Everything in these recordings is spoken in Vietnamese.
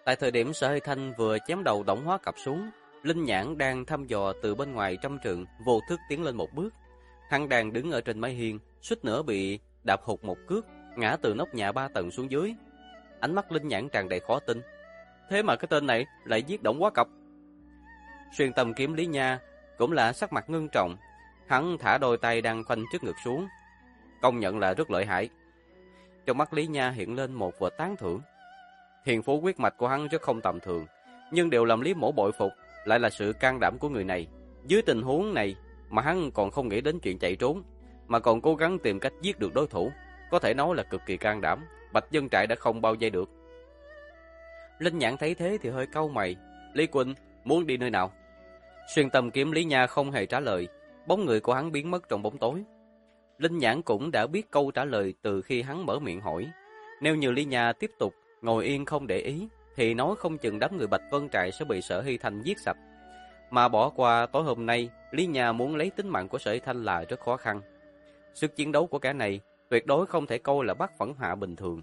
Tại thời điểm Sở Hy Thanh vừa chém đầu Đổng Hóa Cập xuống, Linh Nhãn đang thăm dò từ bên ngoài trăm trượng, vô thức tiến lên một bước. Hắn đang đứng ở trên mái hiên, suýt nữa bị đạp hụt một cước, ngã từ nóc nhà 3 tầng xuống dưới. Ánh mắt Linh Nhãn tràn đầy khó tin. Thế mà cái tên này lại giết Đổng Hóa Cập. Xuyên tâm kiếm Lý Nha cũng là sắc mặt ngưng trọng. Hắn thả đôi tay đang khoanh trước ngực xuống. Công nhận là rất lợi hại. Trong mắt Lý Nha hiện lên một vẻ tán thưởng. Thiền phú quyết mạch của hắn rất không tầm thường, nhưng điều làm Lý Mỗ bội phục lại là sự can đảm của người này. Dưới tình huống này mà hắn còn không nghĩ đến chuyện chạy trốn, mà còn cố gắng tìm cách giết được đối thủ, có thể nói là cực kỳ can đảm. Bạch Dân Trại đã không bao vây được. Linh Nhãn thấy thế thì hơi cau mày. Lý Quỳnh, muốn đi nơi nào? Xuyên tâm kiếm Lý Nha không hề trả lời, bóng người của hắn biến mất trong bóng tối. Linh Nhãn cũng đã biết câu trả lời từ khi hắn mở miệng hỏi. Nếu như Lý Nha tiếp tục ngồi yên không để ý, thì nói không chừng đám người Bạch Vân Trại sẽ bị Sở Hy Thanh giết sạch. Mà bỏ qua tối hôm nay, Lý Nha muốn lấy tính mạng của Sở Hy Thanh là rất khó khăn. Sức chiến đấu của kẻ này tuyệt đối không thể coi là bắt phẫn hạ bình thường.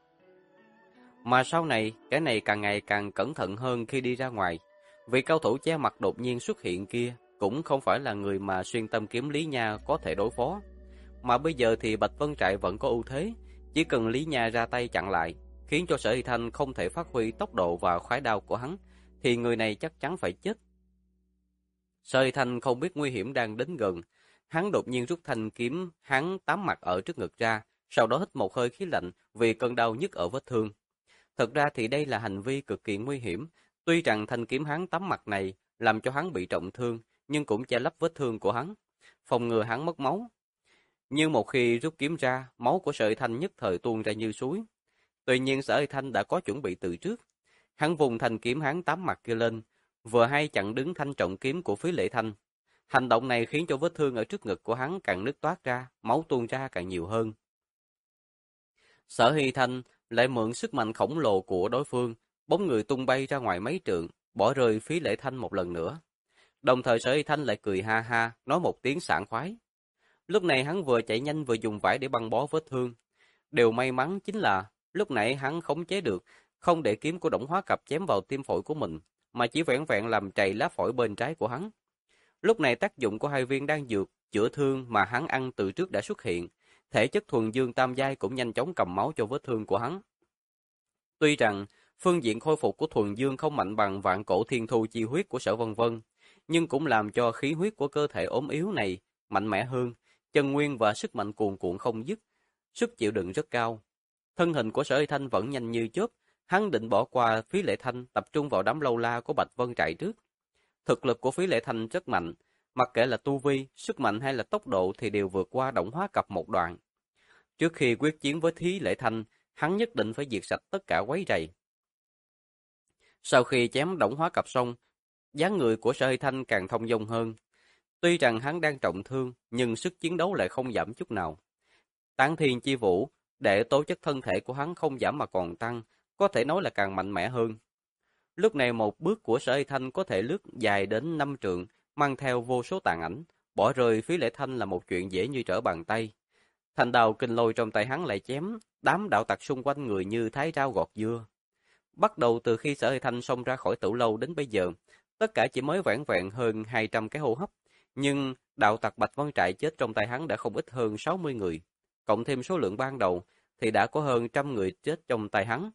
Mà sau này, kẻ này càng ngày càng cẩn thận hơn khi đi ra ngoài. Vị cao thủ che mặt đột nhiên xuất hiện kia cũng không phải là người mà xuyên tâm kiếm Lý Nha có thể đối phó. Mà bây giờ thì Bạch Vân Trại vẫn có ưu thế, chỉ cần Lý Nha ra tay chặn lại, khiến cho Sở Hy Thanh không thể phát huy tốc độ và khoái đao của hắn, thì người này chắc chắn phải chết. Sở Hy Thanh không biết nguy hiểm đang đến gần, hắn đột nhiên rút thanh kiếm hắn tám mặt ở trước ngực ra, sau đó hít một hơi khí lạnh vì cơn đau nhức ở vết thương. Thật ra thì đây là hành vi cực kỳ nguy hiểm, tuy rằng thanh kiếm hắn tám mặt này làm cho hắn bị trọng thương, nhưng cũng che lấp vết thương của hắn, phòng ngừa hắn mất máu. Nhưng một khi rút kiếm ra, máu của Sở Hy Thanh nhất thời tuôn ra như suối. Tuy nhiên Sở Hy Thanh đã có chuẩn bị từ trước. Hắn vùng thanh kiếm hắn tám mặt kia lên, vừa hay chặn đứng thanh trọng kiếm của Phí Lệ Thanh. Hành động này khiến cho vết thương ở trước ngực của hắn càng nứt toát ra, máu tuôn ra càng nhiều hơn. Sở Hy Thanh lại mượn sức mạnh khổng lồ của đối phương, bóng người tung bay ra ngoài mấy trượng, bỏ rơi Phí Lệ Thanh một lần nữa. Đồng thời Sở Hy Thanh lại cười ha ha, nói một tiếng sảng khoái. Lúc này hắn vừa chạy nhanh vừa dùng vải để băng bó vết thương. Điều may mắn chính là lúc nãy hắn khống chế được, không để kiếm của Đổng Hóa Cập chém vào tim phổi của mình, mà chỉ vẹn vẹn làm trầy lá phổi bên trái của hắn. Lúc này tác dụng của hai viên đan dược chữa thương mà hắn ăn từ trước đã xuất hiện, thể chất thuần dương tam giai cũng nhanh chóng cầm máu cho vết thương của hắn. Tuy rằng phương diện khôi phục của thuần dương không mạnh bằng vạn cổ thiên thu chi huyết của Sở Vân Vân, nhưng cũng làm cho khí huyết của cơ thể ốm yếu này mạnh mẽ hơn, chân nguyên và sức mạnh cuồn cuộn không dứt, sức chịu đựng rất cao. Thân hình của Sở Hy Thanh vẫn nhanh như chớp, hắn định bỏ qua Phí Lệ Thanh tập trung vào đám lâu la của Bạch Vân Trại trước. Thực lực của Phí Lệ Thanh rất mạnh, mặc kệ là tu vi, sức mạnh hay là tốc độ thì đều vượt qua Đổng Hóa Cập một đoạn. Trước khi quyết chiến với Phí Lệ Thanh, hắn nhất định phải diệt sạch tất cả quấy rầy. Sau khi chém Đổng Hóa Cập xong, dáng người của Sở Hy Thanh càng thông dong hơn. Tuy rằng hắn đang trọng thương, nhưng sức chiến đấu lại không giảm chút nào. Tán Thiên Chi Vũ để tố chất thân thể của hắn không giảm mà còn tăng, có thể nói là càng mạnh mẽ hơn. Lúc này một bước của Sở Hy Thanh có thể lướt dài đến 5 trượng, mang theo vô số tàn ảnh, bỏ rơi Phí Lệ Thanh là một chuyện dễ như trở bàn tay. Thành đào kinh lôi trong tay hắn lại chém, đám đạo tặc xung quanh người như thái rau gọt dưa. Bắt đầu từ khi Sở Hy Thanh xông ra khỏi Tử Lâu đến bây giờ, tất cả chỉ mới vẻn vẹn hơn 200 cái hô hấp, nhưng đạo tặc Bạch Vân Trại chết trong tay hắn đã không ít hơn 60 người, cộng thêm số lượng ban đầu thì đã có hơn 100 người chết trong tay hắn.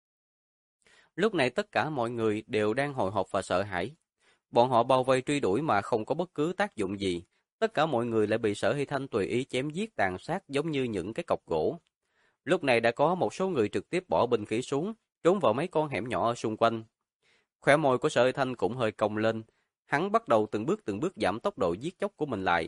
Lúc này tất cả mọi người đều đang hồi hộp và sợ hãi. Bọn họ bao vây truy đuổi mà không có bất cứ tác dụng gì. Tất cả mọi người lại bị Sở Hy Thanh tùy ý chém giết tàn sát giống như những cái cọc gỗ. Lúc này đã có một số người trực tiếp bỏ binh khí xuống, trốn vào mấy con hẻm nhỏ ở xung quanh. Khóe môi của Sở Hy Thanh cũng hơi cong lên. Hắn bắt đầu từng bước giảm tốc độ giết chóc của mình lại.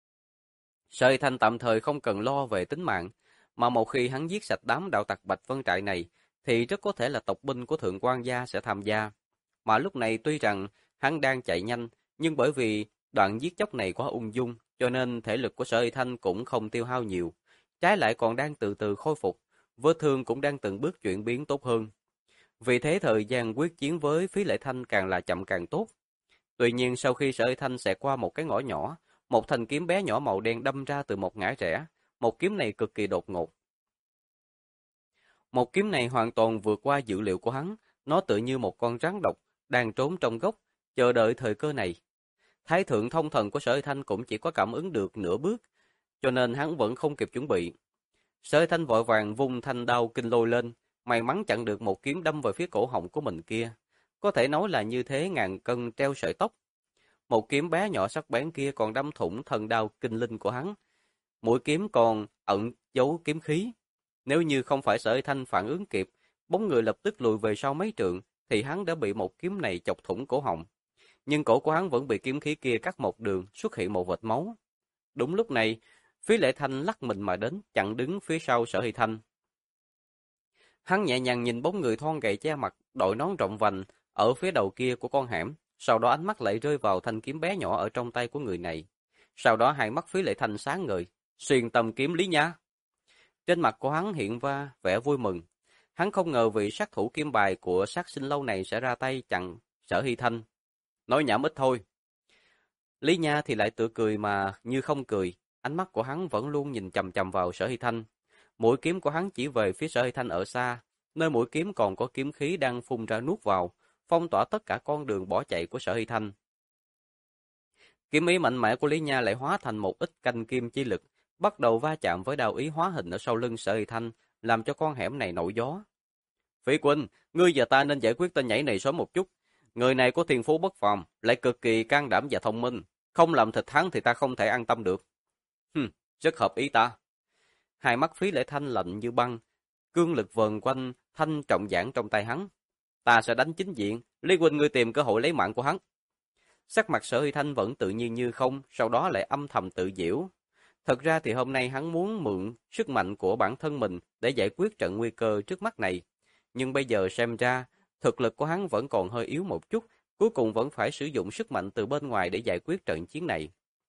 Sở Hy Thanh tạm thời không cần lo về tính mạng, mà một khi hắn giết sạch đám đạo tặc Bạch Vân Trại này, thì rất có thể là tộc binh của Thượng Quan gia sẽ tham gia. Mà lúc này tuy rằng hắn đang chạy nhanh, nhưng bởi vì đoạn giết chóc này quá ung dung, cho nên thể lực của Sở Hy Thanh cũng không tiêu hao nhiều, trái lại còn đang từ từ khôi phục, vết thương cũng đang từng bước chuyển biến tốt hơn. Vì thế thời gian quyết chiến với Phí Lệ Thanh càng là chậm càng tốt. Tuy nhiên sau khi Sở Hy Thanh xẹt qua một cái ngõ nhỏ, một thanh kiếm bé nhỏ màu đen đâm ra từ một ngã rẽ, một kiếm này cực kỳ đột ngột. Một kiếm này hoàn toàn vượt qua dự liệu của hắn, Nó tựa như một con rắn độc đang trốn trong gốc, chờ đợi thời cơ này. Thái thượng thông thần của Sở Hy Thanh cũng chỉ có cảm ứng được nửa bước, cho nên hắn vẫn không kịp chuẩn bị. Sở Hy Thanh vội vàng vung thanh đao kinh lôi lên, may mắn chặn được một kiếm đâm vào phía cổ họng của mình kia. Có thể nói là như thế ngàn cân treo sợi tóc. Một kiếm bé nhỏ sắc bén kia còn đâm thủng thần đao kinh linh của hắn. Mũi kiếm còn ẩn giấu kiếm khí. Nếu như không phải Sở Hy Thanh phản ứng kịp, bóng người lập tức lùi về sau mấy trượng, thì hắn đã bị một kiếm này chọc thủng cổ họng. Nhưng cổ của hắn vẫn bị kiếm khí kia cắt một đường, xuất hiện một vệt máu. Đúng lúc này, Phí Lệ Thanh lắc mình mà đến, chặn đứng phía sau Sở Hy Thanh. Hắn nhẹ nhàng nhìn bóng người thon gầy che mặt, đội nón rộng vành ở phía đầu kia của con hẻm, sau đó ánh mắt lại rơi vào thanh kiếm bé nhỏ ở trong tay của người này. Sau đó hai mắt Phí Lệ Thanh sáng ngời, xuyên tâm kiếm Lý Nha. Trên mặt của hắn hiện ra vẻ vui mừng. Hắn không ngờ vị sát thủ kim bài của sát sinh lâu này sẽ ra tay chặn Sở Hy Thanh. Nói nhảm ít thôi. Lý Nha thì lại tự cười mà như không cười, ánh mắt của hắn vẫn luôn nhìn chằm chằm vào Sở Hy Thanh. Mũi kiếm của hắn chỉ về phía Sở Hy Thanh ở xa, nơi mũi kiếm còn có kiếm khí đang phun ra nuốt vào, phong tỏa tất cả con đường bỏ chạy của Sở Hy Thanh. Kiếm ý mạnh mẽ của Lý Nha lại hóa thành một ít canh kim chi lực, bắt đầu va chạm với đao ý hóa hình ở sau lưng Sở Hy Thanh, làm cho con hẻm này nổi gió. Phỉ Huynh, ngươi và ta nên giải quyết tên nhảy này sớm một chút. Người này có thiên phú bất phàm, lại cực kỳ can đảm và thông minh. Không làm thịt hắn thì ta không thể an tâm được. Rất hợp ý ta. Hai mắt Phí Lệ Thanh lạnh như băng, cương lực vờn quanh thanh trọng giảng trong tay hắn. Ta sẽ đánh chính diện, Lý Huynh ngươi tìm cơ hội lấy mạng của hắn. Sắc mặt Sở Hy Thanh vẫn tự nhiên như không, sau đó lại âm thầm tự giễu. Thật ra thì hôm nay hắn muốn mượn sức mạnh của bản thân mình để giải quyết trận nguy cơ trước mắt này. Nhưng bây giờ xem ra, thực lực của hắn vẫn còn hơi yếu một chút, cuối cùng vẫn phải sử dụng sức mạnh từ bên ngoài để giải quyết trận chiến này.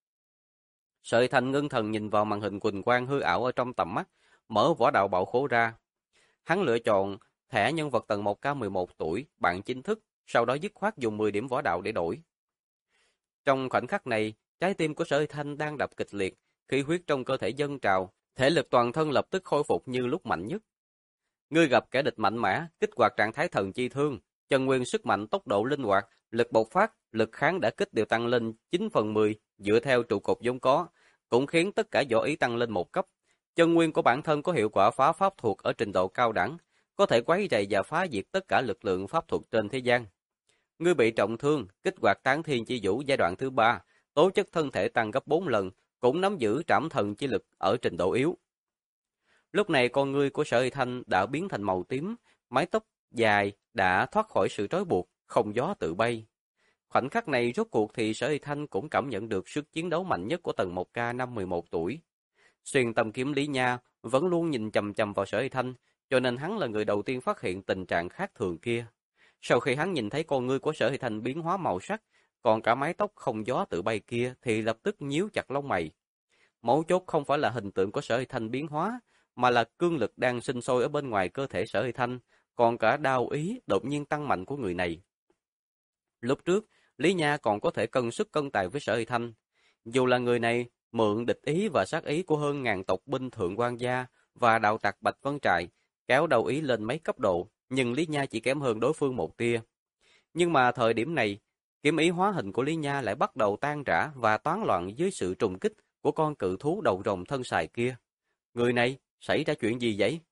Sở Hy Thanh ngưng thần nhìn vào màn hình quỳnh quang hư ảo ở trong tầm mắt, mở võ đạo bảo khố ra. Hắn lựa chọn thẻ nhân vật tầng 1K11 tuổi, bạn chính thức, sau đó dứt khoát dùng 10 điểm võ đạo để đổi. Trong khoảnh khắc này, trái tim của Sở Hy Thanh đang đập kịch liệt, khí huyết trong cơ thể dâng trào, thể lực toàn thân lập tức khôi phục như lúc mạnh nhất. Ngươi gặp kẻ địch mạnh mẽ, kích hoạt trạng thái thần chi thương, chân nguyên sức mạnh, tốc độ linh hoạt, lực bộc phát, lực kháng đã kích đều tăng lên 9/10 dựa theo trụ cột vốn có, cũng khiến tất cả võ ý tăng lên một cấp. Chân nguyên của bản thân có hiệu quả phá pháp thuật ở trình độ cao đẳng, có thể quấy rầy và phá diệt tất cả lực lượng pháp thuật trên thế gian. Ngươi bị trọng thương, kích hoạt tán thiên chi vũ giai đoạn thứ 3, tố chất thân thể tăng gấp 4 lần, cũng nắm giữ trảm thần chi lực ở trình độ yếu. Lúc này con ngươi của Sở Hy Thanh đã biến thành màu tím, mái tóc dài đã thoát khỏi sự trói buộc, không gió tự bay. Khoảnh khắc này rốt cuộc thì Sở Hy Thanh cũng cảm nhận được sức chiến đấu mạnh nhất của tầng 1K năm 11 tuổi. Xuyên tâm kiếm Lý Nha vẫn luôn nhìn chằm chằm vào Sở Hy Thanh, cho nên hắn là người đầu tiên phát hiện tình trạng khác thường kia. Sau khi hắn nhìn thấy con ngươi của Sở Hy Thanh biến hóa màu sắc, còn cả mái tóc không gió tự bay kia thì lập tức nhíu chặt lông mày. Mấu chốt không phải là hình tượng của Sở Hy Thanh biến hóa, mà là cương lực đang sinh sôi ở bên ngoài cơ thể Sở Hy Thanh, còn cả đao ý đột nhiên tăng mạnh của người này. Lúc trước, Lý Nha còn có thể cân sức cân tài với Sở Hy Thanh. Dù là người này mượn địch ý và sát ý của hơn ngàn tộc binh thượng quan gia và đạo tặc Bạch Vân Trại, kéo đầu ý lên mấy cấp độ, nhưng Lý Nha chỉ kém hơn đối phương một tia. Nhưng mà thời điểm này, kiếm ý hóa hình của Lý Nha lại bắt đầu tan rã và toán loạn dưới sự trùng kích của con cự thú đầu rồng thân xài kia. Người này, xảy ra chuyện gì vậy?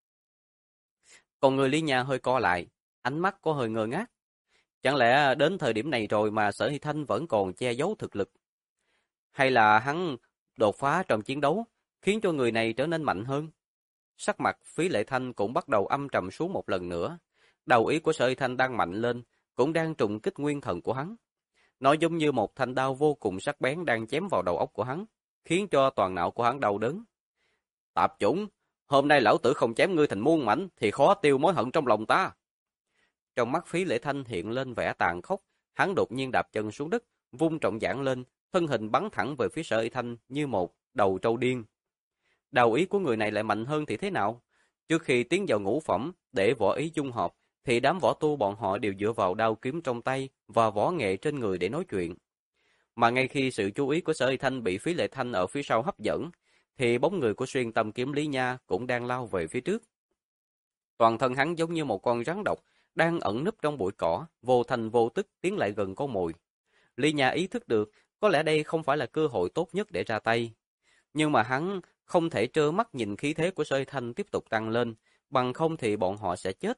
Còn người Lý Nha hơi co lại, ánh mắt có hơi ngơ ngác. Chẳng lẽ đến thời điểm này rồi mà Sở Hy Thanh vẫn còn che giấu thực lực? Hay là hắn đột phá trong chiến đấu, khiến cho người này trở nên mạnh hơn? Sắc mặt Phí Lệ Thanh cũng bắt đầu âm trầm xuống một lần nữa. Đầu ý của Sở Hy Thanh đang mạnh lên, cũng đang trùng kích nguyên thần của hắn. Nó giống như một thanh đao vô cùng sắc bén đang chém vào đầu óc của hắn, khiến cho toàn não của hắn đau đớn. Tạp chủng, hôm nay lão tử không chém ngươi thành muôn mảnh thì khó tiêu mối hận trong lòng ta. Trong mắt Phí Lệ Thanh hiện lên vẻ tàn khốc, hắn đột nhiên đạp chân xuống đất, vung trọng giản lên, thân hình bắn thẳng về phía Sở Hy Thanh như một đầu trâu điên. Đầu ý của người này lại mạnh hơn thì thế nào? Trước khi tiến vào ngũ phẩm để võ ý dung hợp, thì đám võ tu bọn họ đều dựa vào đao kiếm trong tay và võ nghệ trên người để nói chuyện. Mà ngay khi sự chú ý của Sở Hy Thanh bị Phí Lệ Thanh ở phía sau hấp dẫn, thì bóng người của xuyên tâm kiếm Lý Nha cũng đang lao về phía trước. Toàn thân hắn giống như một con rắn độc, đang ẩn núp trong bụi cỏ, vô thành vô tức tiến lại gần con mồi. Lý Nha ý thức được, có lẽ đây không phải là cơ hội tốt nhất để ra tay. Nhưng mà hắn không thể trơ mắt nhìn khí thế của Sợi Thanh tiếp tục tăng lên, bằng không thì bọn họ sẽ chết.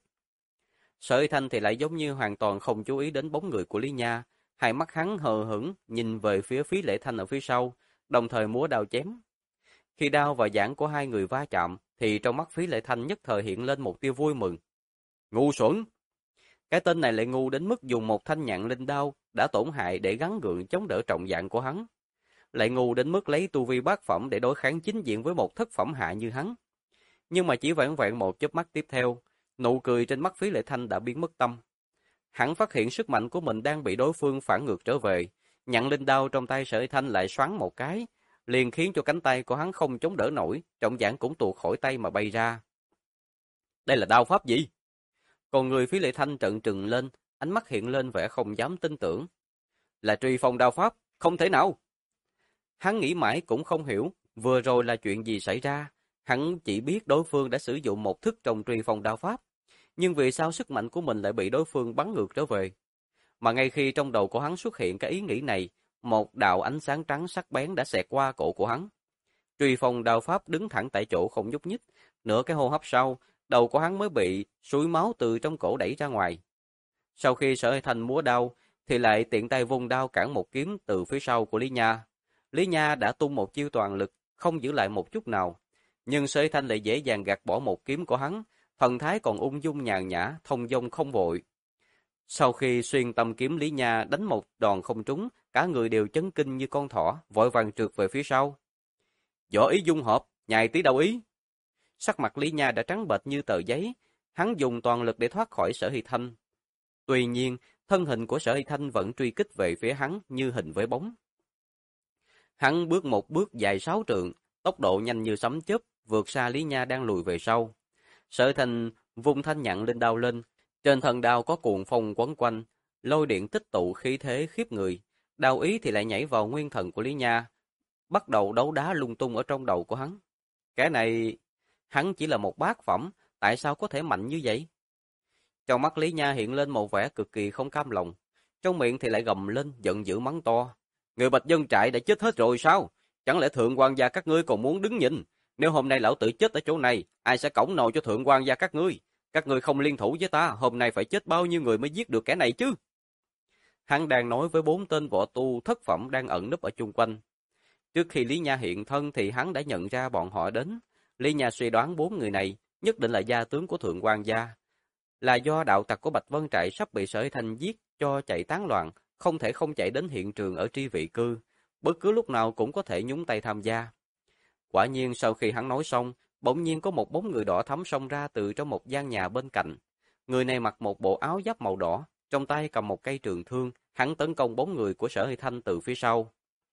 Sợi Thanh thì lại giống như hoàn toàn không chú ý đến bóng người của Lý Nha, hai mắt hắn hờ hững nhìn về phía Phí Lệ Thanh ở phía sau, đồng thời múa đao chém. Khi đao và giảng của hai người va chạm, thì trong mắt Phí Lệ Thanh nhất thời hiện lên một tia vui mừng. Ngu xuẩn! Cái tên này lại ngu đến mức dùng một thanh nhạn linh đao đã tổn hại để gắng gượng chống đỡ trọng dạng của hắn. Lại ngu đến mức lấy tu vi bát phẩm để đối kháng chính diện với một thất phẩm hạ như hắn. Nhưng mà chỉ vẹn vẹn một chớp mắt tiếp theo, nụ cười trên mắt Phí Lệ Thanh đã biến mất tâm. Hắn phát hiện sức mạnh của mình đang bị đối phương phản ngược trở về, nhạn linh đao trong tay Sợi Thanh lại xoắn một cái, liền khiến cho cánh tay của hắn không chống đỡ nổi, trọng dạng cũng tuột khỏi tay mà bay ra. Đây là đao pháp gì? Còn người Phí Lệ Thanh trợn trừng lên, ánh mắt hiện lên vẻ không dám tin tưởng. Là truy phong đao pháp, không thể nào. Hắn nghĩ mãi cũng không hiểu, vừa rồi là chuyện gì xảy ra. Hắn chỉ biết đối phương đã sử dụng một thức trong truy phong đao pháp. Nhưng vì sao sức mạnh của mình lại bị đối phương bắn ngược trở về? Mà ngay khi trong đầu của hắn xuất hiện cái ý nghĩ này, một đạo ánh sáng trắng sắc bén đã xẹt qua cổ của hắn. Truy phong đao pháp đứng thẳng tại chỗ không nhúc nhích, nửa cái hô hấp sau, đầu của hắn mới bị suối máu từ trong cổ đẩy ra ngoài. Sau khi Sở Thanh múa đao, thì lại tiện tay vung đao cản một kiếm từ phía sau của Lý Nha. Lý Nha đã tung một chiêu toàn lực, không giữ lại một chút nào. Nhưng Sở Thanh lại dễ dàng gạt bỏ một kiếm của hắn, thần thái còn ung dung nhàn nhã, thông dong không vội. Sau khi xuyên tâm kiếm Lý Nha đánh một đòn không trúng, cả người đều chấn kinh như con thỏ, vội vàng trượt về phía sau. Võ ý dung hợp, nhài tí đầu ý. Sắc mặt Lý Nha đã trắng bệch như tờ giấy, hắn dùng toàn lực để thoát khỏi Sở Hy Thanh. Tuy nhiên, thân hình của Sở Hy Thanh vẫn truy kích về phía hắn như hình với bóng. Hắn bước một bước dài 6 trượng, tốc độ nhanh như sấm chớp, vượt xa Lý Nha đang lùi về sau. Sở Hy Thanh vung thanh nhạn lên đao lên, trên thân đao có cuồng phong quấn quanh, lôi điện tích tụ khí thế khiếp người. Đao ý thì lại nhảy vào nguyên thần của Lý Nha, bắt đầu đấu đá lung tung ở trong đầu của hắn. Cái này, hắn chỉ là một bát phẩm, tại sao có thể mạnh như vậy? Trong mắt Lý Nha hiện lên một vẻ cực kỳ không cam lòng, trong miệng thì lại gầm lên giận dữ mắng to. Người Bạch Dân trại đã chết hết rồi sao? Chẳng lẽ thượng quan gia các ngươi còn muốn đứng nhìn? Nếu hôm nay lão tử chết ở chỗ này, ai sẽ cõng nồi cho thượng quan gia các ngươi? Các ngươi không liên thủ với ta, hôm nay phải chết bao nhiêu người mới giết được kẻ này chứ? Hắn đang nói với 4 tên võ tu thất phẩm đang ẩn núp ở chung quanh. Trước khi Lý Nha hiện thân thì hắn đã nhận ra bọn họ đến. Lý Nha suy đoán 4 người này nhất định là gia tướng của thượng quan gia. Là do đạo tặc của Bạch Vân Trại sắp bị Sở Thanh giết cho chạy tán loạn, không thể không chạy đến hiện trường ở tri vị cư, bất cứ lúc nào cũng có thể nhúng tay tham gia. Quả nhiên sau khi hắn nói xong, bỗng nhiên có một bóng người đỏ thắm xông ra từ trong một gian nhà bên cạnh. Người này mặc một bộ áo giáp màu đỏ, trong tay cầm một cây trường thương, hắn tấn công bóng người của Sở Hy Thanh từ phía sau.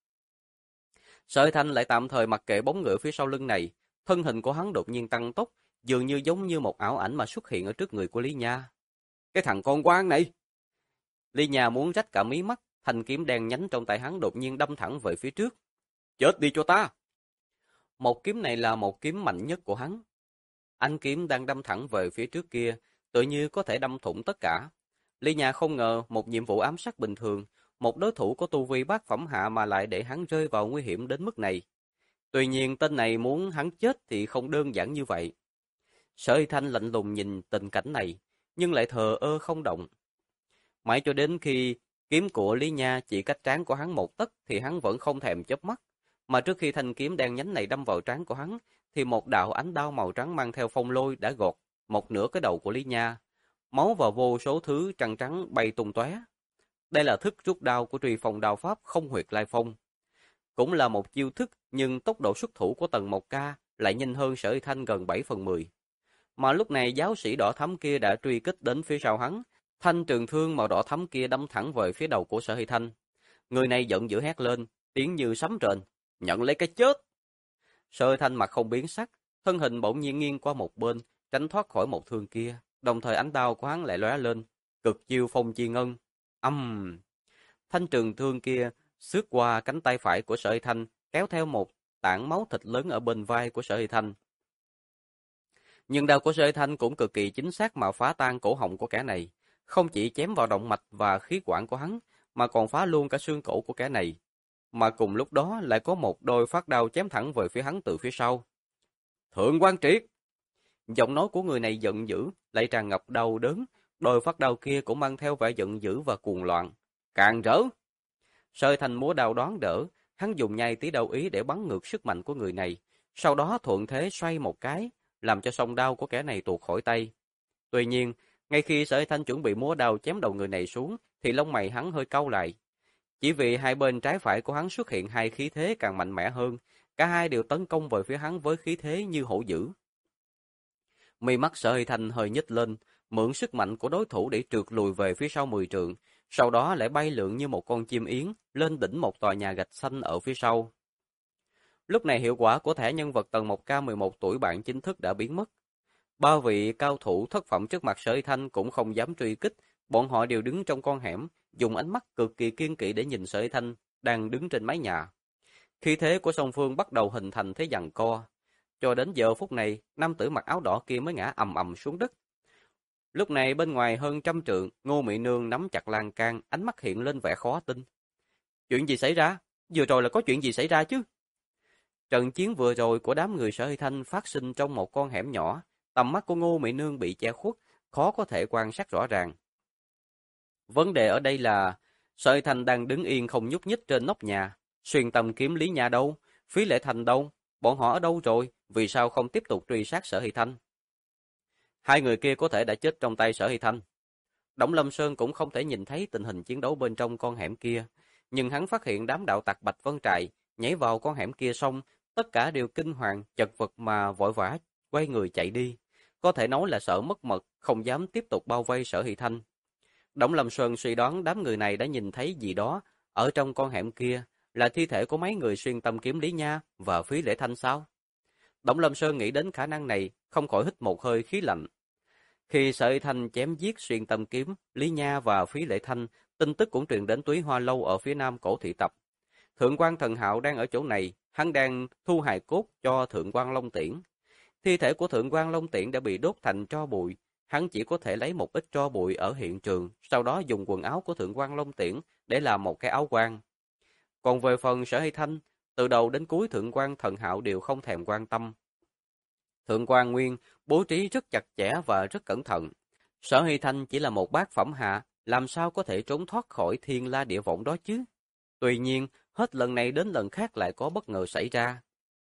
Sở Hy Thanh lại tạm thời mặc kệ bóng người phía sau lưng này, thân hình của hắn đột nhiên tăng tốc, dường như giống như một ảo ảnh mà xuất hiện ở trước người của Lý Nha. Cái thằng con quan này! Lý Nha muốn rách cả mí mắt, thanh kiếm đen nhánh trong tay hắn đột nhiên đâm thẳng về phía trước. Chết đi cho ta! Một kiếm này là một kiếm mạnh nhất của hắn. Ánh kiếm đang đâm thẳng về phía trước kia, tự như có thể đâm thủng tất cả. Lý Nha không ngờ một nhiệm vụ ám sát bình thường, một đối thủ có tu vi bát phẩm hạ mà lại để hắn rơi vào nguy hiểm đến mức này. Tuy nhiên tên này muốn hắn chết thì không đơn giản như vậy. Sở Y Thanh lạnh lùng nhìn tình cảnh này, nhưng lại thờ ơ không động. Mãi cho đến khi kiếm của Lý Nha chỉ cách trán của hắn một tấc thì hắn vẫn không thèm chớp mắt. Mà trước khi thanh kiếm đen nhánh này đâm vào trán của hắn, thì một đạo ánh đao màu trắng mang theo phong lôi đã gọt một nửa cái đầu của Lý Nha. Máu và vô số thứ trắng trắng bay tung tóe. Đây là thức rút đao của truy phong đao pháp không huyệt lai phong. Cũng là một chiêu thức nhưng tốc độ xuất thủ của Tần Mộc Ca lại nhanh hơn Sở Y Thanh gần 7/10. Mà lúc này giáo sĩ đỏ thắm kia đã truy kích đến phía sau hắn, thanh trường thương màu đỏ thắm kia đâm thẳng về phía đầu của Sở Hy Thanh. Người này giận dữ hét lên, tiếng như sấm rền, nhận lấy cái chết. Sở Hy Thanh mặt không biến sắc, thân hình bỗng nhiên nghiêng qua một bên, tránh thoát khỏi một thương kia, đồng thời ánh đao của hắn lại lóe lên, cực chiêu phong chi ngân. Thanh trường thương kia xước qua cánh tay phải của Sở Hy Thanh, kéo theo một tảng máu thịt lớn ở bên vai của Sở Hy Thanh. Nhưng đao của Sở Thanh cũng cực kỳ chính xác mà phá tan cổ họng của kẻ này, không chỉ chém vào động mạch và khí quản của hắn, mà còn phá luôn cả xương cổ của kẻ này. Mà cùng lúc đó lại có một đôi phát đao chém thẳng về phía hắn từ phía sau. Thượng quan Triệt! Giọng nói của người này giận dữ, lại tràn ngập đau đớn, đôi phát đao kia cũng mang theo vẻ giận dữ và cuồng loạn. Càn rỡ! Sở Thanh múa đao đón đỡ, hắn dùng nhai tí đao ý để bắn ngược sức mạnh của người này, sau đó thuận thế xoay một cái, làm cho song đao của kẻ này tuột khỏi tay. Tuy nhiên, ngay khi Sở Thanh chuẩn bị múa đao chém đầu người này xuống, thì lông mày hắn hơi cau lại. Chỉ vì hai bên trái phải của hắn xuất hiện hai khí thế càng mạnh mẽ hơn, cả hai đều tấn công về phía hắn với khí thế như hổ dữ. Mi mắt Sở Thanh hơi nhếch lên, mượn sức mạnh của đối thủ để trượt lùi về phía sau 10 trượng, sau đó lại bay lượn như một con chim yến lên đỉnh một tòa nhà gạch xanh ở phía sau. Lúc này hiệu quả của thẻ nhân vật tầng 1K 11 tuổi bạn chính thức đã biến mất. Ba vị cao thủ thất phẩm trước mặt Sở Thanh cũng không dám truy kích, bọn họ đều đứng trong con hẻm, dùng ánh mắt cực kỳ kiên kỵ để nhìn Sở Thanh đang đứng trên mái nhà. Khí thế của song phương bắt đầu hình thành thế giằng co. Cho đến giờ phút này, nam tử mặc áo đỏ kia mới ngã ầm ầm xuống đất. Lúc này bên ngoài hơn trăm trượng, Ngô Mị Nương nắm chặt lan can, ánh mắt hiện lên vẻ khó tin. Chuyện gì xảy ra? Vừa rồi là có chuyện gì xảy ra chứ? Trận chiến vừa rồi của đám người Sở Thanh phát sinh trong một con hẻm nhỏ, tầm mắt của Ngô Mị Nương bị che khuất, khó có thể quan sát rõ ràng. Vấn đề ở đây là, Sở Thanh đang đứng yên không nhúc nhích trên nóc nhà, Xuyên Tâm kiếm Lý Nha đâu, Phí Lệ Thành đâu, bọn họ ở đâu rồi, vì sao không tiếp tục truy sát Sở Thanh? Hai người kia có thể đã chết trong tay Sở Thanh. Đổng Lâm Sơn cũng không thể nhìn thấy tình hình chiến đấu bên trong con hẻm kia, nhưng hắn phát hiện đám đạo tặc Bạch Vân Trại nhảy vào con hẻm kia xong, tất cả đều kinh hoàng, chật vật mà vội vã quay người chạy đi, có thể nói là sợ mất mật, không dám tiếp tục bao vây Sở Thanh. Đổng Lâm Sơn suy đoán đám người này đã nhìn thấy gì đó ở trong con hẻm kia, là thi thể của mấy người Xuyên Tâm kiếm Lý Nha và Phí Lễ Thanh sao? Đổng Lâm Sơn nghĩ đến khả năng này, không khỏi hít một hơi khí lạnh. Khi Sở Thanh chém giết Xuyên Tâm kiếm, Lý Nha và Phí Lệ Thanh, tin tức cũng truyền đến Túy Hoa Lâu ở phía nam Cổ Thị Tập. Thượng quan Thần Hạo đang ở chỗ này, hắn đang thu hài cốt cho Thượng quan Long Tiễn. Thi thể của Thượng quan Long Tiễn đã bị đốt thành tro bụi, hắn chỉ có thể lấy một ít tro bụi ở hiện trường, sau đó dùng quần áo của Thượng quan Long Tiễn để làm một cái áo quan. Còn về phần Sở Thanh, từ đầu đến cuối Thượng quan Thần Hạo đều không thèm quan tâm. Thượng quan Nguyên bố trí rất chặt chẽ và rất cẩn thận. Sở Hy Thanh chỉ là một bát phẩm hạ, làm sao có thể trốn thoát khỏi thiên la địa võng đó chứ? Tuy nhiên, hết lần này đến lần khác lại có bất ngờ xảy ra.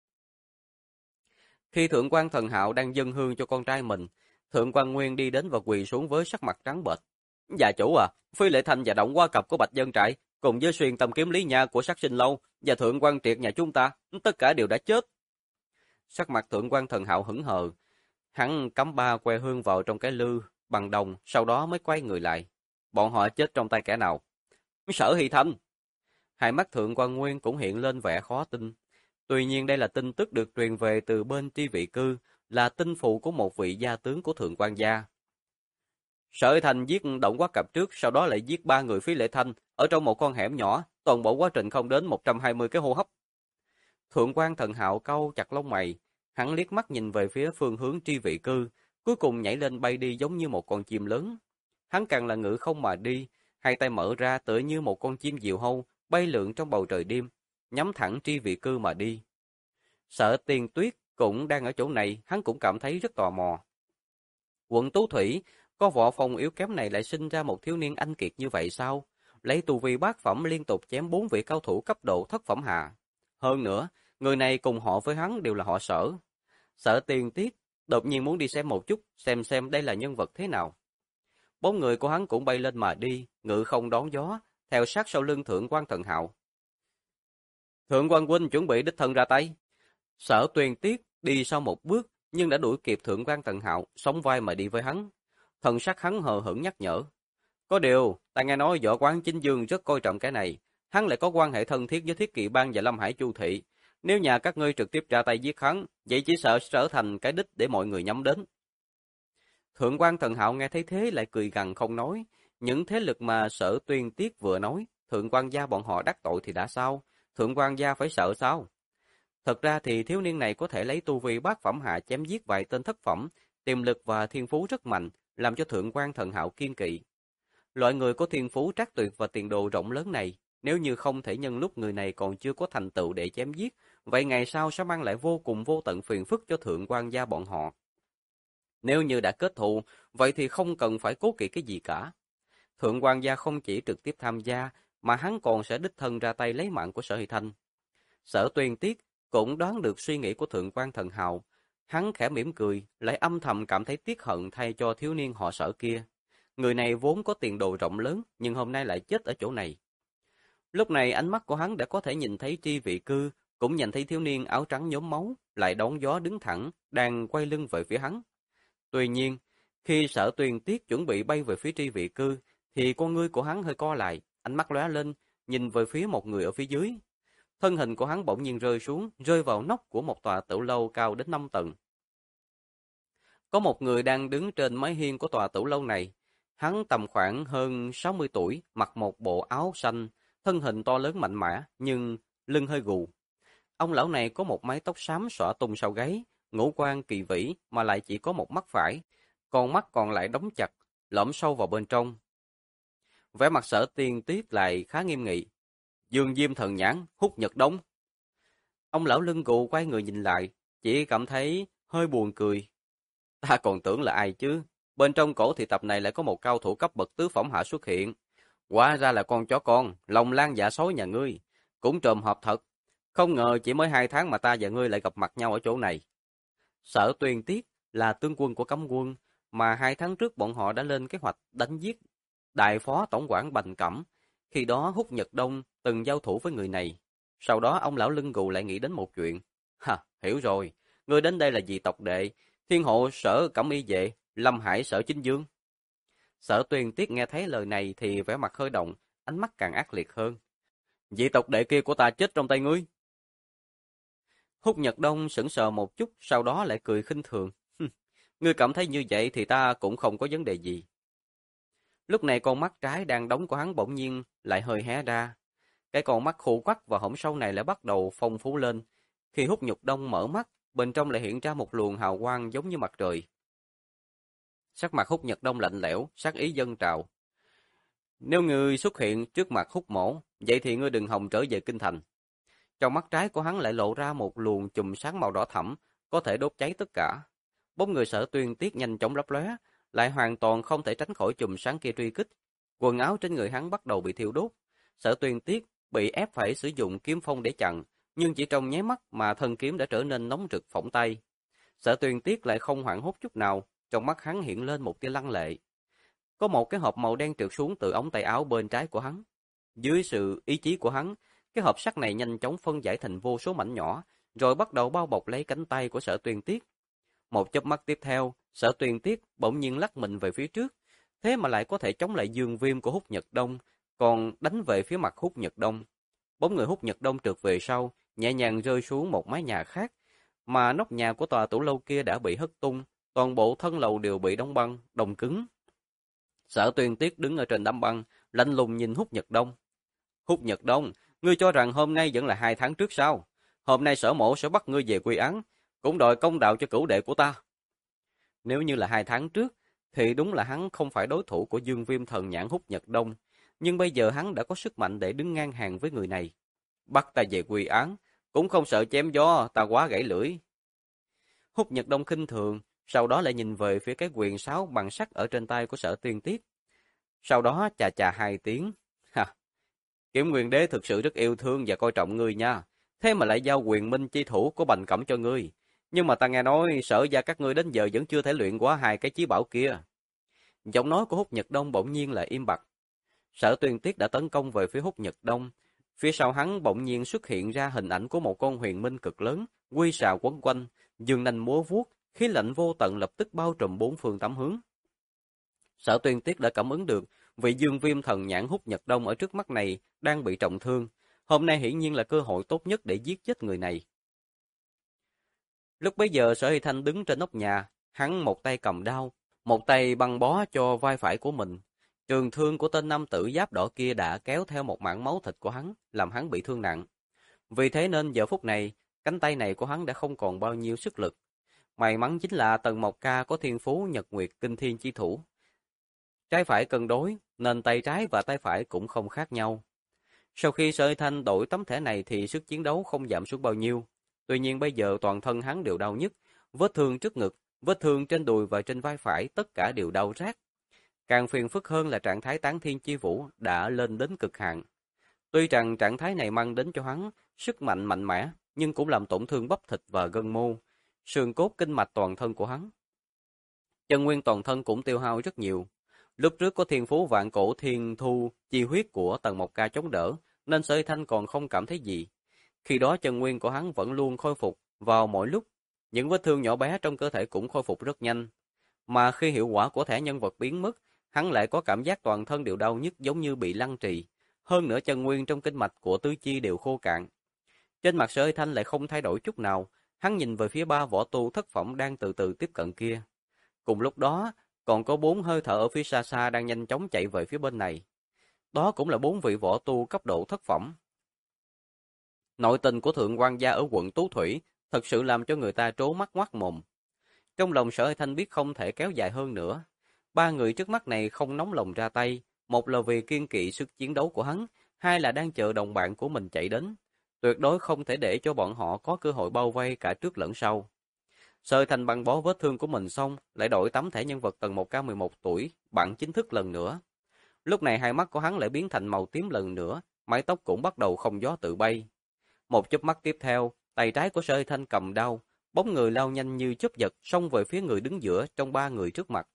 Khi Thượng quan Thần Hạo đang dâng hương cho con trai mình, Thượng quan Nguyên đi đến và quỳ xuống với sắc mặt trắng bệch. Dạ chủ à, Phi Lệ Thanh và Động Hoa Cập của Bạch Dân Trại, cùng với Xuyên Tâm kiếm Lý Nha của Sát Sinh Lâu và Thượng quan Triệt nhà chúng ta, tất cả đều đã chết. Sắc mặt Thượng quan Thần Hạo hững hờ, hắn cắm ba que hương vào trong cái lư bằng đồng, sau đó mới quay người lại. Bọn họ chết trong tay kẻ nào? Sở Hy Thanh. Hai mắt Thượng quan Nguyên cũng hiện lên vẻ khó tin. Tuy nhiên đây là tin tức được truyền về từ bên tri vị cư, là tinh phụ của một vị gia tướng của Thượng quan gia. Sở Hy Thanh giết Động Quá Cập trước, sau đó lại giết ba người Phí Lệ Thanh ở trong một con hẻm nhỏ, toàn bộ quá trình không đến 120 cái hô hấp. Thượng quan Thần Hạo cau chặt lông mày, hắn liếc mắt nhìn về phía phương hướng tri vị cư, cuối cùng nhảy lên bay đi giống như một con chim lớn. Hắn càng là ngự không mà đi, hai tay mở ra tựa như một con chim diều hâu, bay lượn trong bầu trời đêm, nhắm thẳng tri vị cư mà đi. Sở Tiên Tuyết cũng đang ở chỗ này, hắn cũng cảm thấy rất tò mò. Quận Tú Thủy, có võ phong yếu kém này lại sinh ra một thiếu niên anh kiệt như vậy sao? Lấy tu vi bát phẩm liên tục chém 4 vị cao thủ cấp độ thất phẩm hạ. Hơn nữa, người này cùng họ với hắn đều là họ Sở. Sở Tiên Tuyết đột nhiên muốn đi xem một chút, xem đây là nhân vật thế nào. Bóng người của hắn cũng bay lên mà đi, ngự không đón gió, theo sát sau lưng Thượng quan Thần Hạo. Thượng quan huynh chuẩn bị đích thân ra tay. Sở Tuyên Tiết đi sau một bước, nhưng đã đuổi kịp Thượng quan Thần Hạo, sóng vai mà đi với hắn. Thần sắc hắn hờ hững nhắc nhở. Có điều, ta nghe nói Võ Quán Chính Dương rất coi trọng cái này. Hắn lại có quan hệ thân thiết với Thiết Kỵ Bang và Lâm Hải Chu Thị. Nếu nhà các ngươi trực tiếp ra tay giết hắn, vậy chỉ sợ trở thành cái đích để mọi người nhắm đến. Thượng quan Thần Hạo nghe thấy thế lại cười gằn không nói. Những thế lực mà Sở Tuyên Tiết vừa nói, Thượng quan gia bọn họ đắc tội thì đã sao? Thượng quan gia phải sợ sao? Thật ra thì thiếu niên này có thể lấy tu vi bát phẩm hạ chém giết vài tên thất phẩm, tiềm lực và thiên phú rất mạnh, làm cho Thượng quan Thần Hạo kiên kỵ. Loại người có thiên phú trắc tuyệt và tiền đồ rộng lớn này, nếu như không thể nhân lúc người này còn chưa có thành tựu để chém giết, vậy ngày sau sẽ mang lại vô cùng vô tận phiền phức cho Thượng quan gia bọn họ. Nếu như đã kết thù, vậy thì không cần phải cố kỵ cái gì cả. Thượng quan gia không chỉ trực tiếp tham gia, mà hắn còn sẽ đích thân ra tay lấy mạng của Sở Hy Thanh. Sở Tuyên Tiết cũng đoán được suy nghĩ của Thượng quan Thần Hạo. Hắn khẽ mỉm cười, lại âm thầm cảm thấy tiếc hận thay cho thiếu niên họ Sở kia. Người này vốn có tiền đồ rộng lớn, nhưng hôm nay lại chết ở chỗ này. Lúc này ánh mắt của hắn đã có thể nhìn thấy Tri Vị Cư, cũng nhìn thấy thiếu niên áo trắng nhuốm máu, lại đón gió đứng thẳng, đang quay lưng về phía hắn. Tuy nhiên, khi Sở Tuyên Tiết chuẩn bị bay về phía Tri Vị Cư, thì con ngươi của hắn hơi co lại, ánh mắt lóe lên, nhìn về phía một người ở phía dưới. Thân hình của hắn bỗng nhiên rơi xuống, rơi vào nóc của một tòa tử lâu cao đến 5 tầng. Có một người đang đứng trên mái hiên của tòa tử lâu này. Hắn tầm khoảng hơn 60 tuổi, mặc một bộ áo xanh, thân hình to lớn mạnh mẽ, nhưng lưng hơi gù. Ông lão này có một mái tóc xám xõa tung sau gáy, ngũ quan kỳ vĩ mà lại chỉ có một mắt phải, còn mắt còn lại đóng chặt, lõm sâu vào bên trong. Vẻ mặt Sở Tuyên Tiết lại khá nghiêm nghị. Dương Diêm Thần Nhãn, Húc Nhật Đông. Ông lão lưng gù quay người nhìn lại, chỉ cảm thấy hơi buồn cười. Ta còn tưởng là ai chứ? Bên trong cổ thị tập này lại có một cao thủ cấp bậc tứ phẩm hạ xuất hiện. Hóa ra là con chó con, lòng lang dạ sói nhà ngươi. Cũng trộm hợp thật. Không ngờ chỉ mới 2 tháng mà ta và ngươi lại gặp mặt nhau ở chỗ này. Sở Tuyên Tiết là tướng quân của cấm quân, mà 2 tháng trước bọn họ đã lên kế hoạch đánh giết đại phó tổng quản Bành Cẩm. Khi đó Húc Nhật Đông từng giao thủ với người này. Sau đó ông lão lưng gù lại nghĩ đến một chuyện. Hiểu rồi. Ngươi đến đây là vì tộc đệ, Thiên hộ Sở Cẩm Y vệ, Lâm Hải Sở Chính Dương. Sở Tuyên Tiết nghe thấy lời này thì vẻ mặt hơi động, ánh mắt càng ác liệt hơn. Vị tộc đệ kia của ta chết trong tay ngươi. Húc Nhật Đông sững sờ một chút, sau đó lại cười khinh thường. Ngươi cảm thấy như vậy thì ta cũng không có vấn đề gì. Lúc này con mắt trái đang đóng của hắn bỗng nhiên lại hơi hé ra. Cái con mắt khô quắt và hõm sâu này lại bắt đầu phong phú lên. Khi Húc Nhật Đông mở mắt, bên trong lại hiện ra một luồng hào quang giống như mặt trời. Sắc mặt Húc Nhật Đông lạnh lẽo, sát ý dâng trào. Nếu ngươi xuất hiện trước mặt Húc mỗ, vậy thì ngươi đừng hòng trở về kinh thành. Trong mắt trái của hắn lại lộ ra một luồng chùm sáng màu đỏ thẫm, có thể đốt cháy tất cả. Bóng người Sở Tuyên Tiết nhanh chóng lấp lóe, lại hoàn toàn không thể tránh khỏi chùm sáng kia truy kích. Quần áo trên người hắn bắt đầu bị thiêu đốt. Sở Tuyên Tiết bị ép phải sử dụng kiếm phong để chặn, nhưng chỉ trong nháy mắt mà thân kiếm đã trở nên nóng rực phỏng tay. Sở Tuyên Tiết lại không hoảng hốt chút nào, trong mắt hắn hiện lên một tia lăng lệ. Có một cái hộp màu đen trượt xuống từ ống tay áo bên trái của hắn. Dưới sự ý chí của hắn, cái hộp sắt này nhanh chóng phân giải thành vô số mảnh nhỏ, rồi bắt đầu bao bọc lấy cánh tay của Sở Tuyên Tiết. Một chớp mắt tiếp theo, Sở Tuyên Tiết bỗng nhiên lắc mình về phía trước, thế mà lại có thể chống lại dương viêm của Húc Nhật Đông, còn đánh về phía mặt Húc Nhật Đông. Bóng người Húc Nhật Đông trượt về sau, nhẹ nhàng rơi xuống một mái nhà khác, mà nóc nhà của tòa tủ lâu kia đã bị hất tung, toàn bộ thân lầu đều bị đóng băng, đông cứng. Sở Tuyên Tiết đứng ở trên đám băng, lạnh lùng nhìn Húc Nhật Đông. Húc Nhật Đông, ngươi cho rằng hôm nay vẫn là 2 tháng trước sao? Hôm nay Sở mỗ sẽ bắt ngươi về quy án, cũng đòi công đạo cho cửu đệ của ta. Nếu như là 2 tháng trước, thì đúng là hắn không phải đối thủ của Dương Viêm Thần Nhãn Húc Nhật Đông, nhưng bây giờ hắn đã có sức mạnh để đứng ngang hàng với người này. Bắt ta về quy án, cũng không sợ chém gió, ta quá gãy lưỡi. Húc Nhật Đông khinh thường, sau đó lại nhìn về phía cái quyền sáo bằng sắt ở trên tay của Sở Tuyên Tiết. Sau đó chà chà 2 tiếng. Kiểm Nguyên Đế thực sự rất yêu thương và coi trọng ngươi nha. Thế mà lại giao quyền minh chi thủ của Bành Cẩm cho ngươi. Nhưng mà ta nghe nói Sở gia các ngươi đến giờ vẫn chưa thể luyện qua 2 cái chí bảo kia. Giọng nói của Húc Nhật Đông bỗng nhiên là im bặt. Sở Tuyên Tiết đã tấn công về phía Húc Nhật Đông. Phía sau hắn bỗng nhiên xuất hiện ra hình ảnh của một con huyền minh cực lớn, quy sào quấn quanh, dương nanh múa vuốt, khí lạnh vô tận lập tức bao trùm 4 phương 8 hướng. Sở Tuyên Tiết đã cảm ứng được vị Dương Viêm Thần Nhãn Húc Nhật Đông ở trước mắt này đang bị trọng thương. Hôm nay hiển nhiên là cơ hội tốt nhất để giết chết người này. Lúc bấy giờ Sở Hy Thanh đứng trên nóc nhà, hắn một tay cầm đao, một tay băng bó cho vai phải của mình. Trường thương của tên nam tử giáp đỏ kia đã kéo theo một mảng máu thịt của hắn, làm hắn bị thương nặng. Vì thế nên giờ phút này, cánh tay này của hắn đã không còn bao nhiêu sức lực. May mắn chính là Tần Mộc Ca có thiên phú Nhật Nguyệt Kinh Thiên chi thủ. Trái phải cân đối, nên tay trái và tay phải cũng không khác nhau. Sau khi Sở Hy Thanh đổi tấm thẻ này thì sức chiến đấu không giảm xuống bao nhiêu. Tuy nhiên bây giờ toàn thân hắn đều đau nhức, vết thương trước ngực, vết thương trên đùi và trên vai phải tất cả đều đau rát. Càng phiền phức hơn là trạng thái tán thiên chi vũ đã lên đến cực hạn. Tuy rằng trạng thái này mang đến cho hắn sức mạnh mạnh mẽ, nhưng cũng làm tổn thương bắp thịt và gân mô, xương cốt kinh mạch toàn thân của hắn. Chân nguyên toàn thân cũng tiêu hao rất nhiều. Lúc trước có thiên phú vạn cổ thiên thu chi huyết của Tần Mộc Ca chống đỡ, nên Sở Hy Thanh còn không cảm thấy gì. Khi đó chân nguyên của hắn vẫn luôn khôi phục vào mỗi lúc. Những vết thương nhỏ bé trong cơ thể cũng khôi phục rất nhanh. Mà khi hiệu quả của thẻ nhân vật biến mất, hắn lại có cảm giác toàn thân đều đau nhức giống như bị lăng trì. Hơn nữa chân nguyên trong kinh mạch của tứ chi đều khô cạn. Trên mặt Sở Hy Thanh lại không thay đổi chút nào, hắn nhìn về phía ba võ tu thất phẩm đang từ từ tiếp cận kia. Cùng lúc đó, còn có 4 hơi thở ở phía xa xa đang nhanh chóng chạy về phía bên này. Đó cũng là 4 vị võ tu cấp độ thất phẩm. Nội tình của thượng quan gia ở quận Tú Thủy thật sự làm cho người ta trố mắt ngoác mồm. Trong lòng Sở Hy Thanh biết không thể kéo dài hơn nữa. Ba người trước mắt này không nóng lòng ra tay, một là vì kiên kỵ sức chiến đấu của hắn, hai là đang chờ đồng bạn của mình chạy đến. Tuyệt đối không thể để cho bọn họ có cơ hội bao vây cả trước lẫn sau. Sở Hy Thanh băng bó vết thương của mình xong, lại đổi tấm thẻ nhân vật Tần Mộc Ca 11 tuổi, bặn chính thức lần nữa. Lúc này hai mắt của hắn lại biến thành màu tím lần nữa, mái tóc cũng bắt đầu không gió tự bay. Một chớp mắt tiếp theo, tay trái của Sở Hy Thanh cầm đao, bóng người lao nhanh như chớp giật xông về phía người đứng giữa trong ba người trước mặt.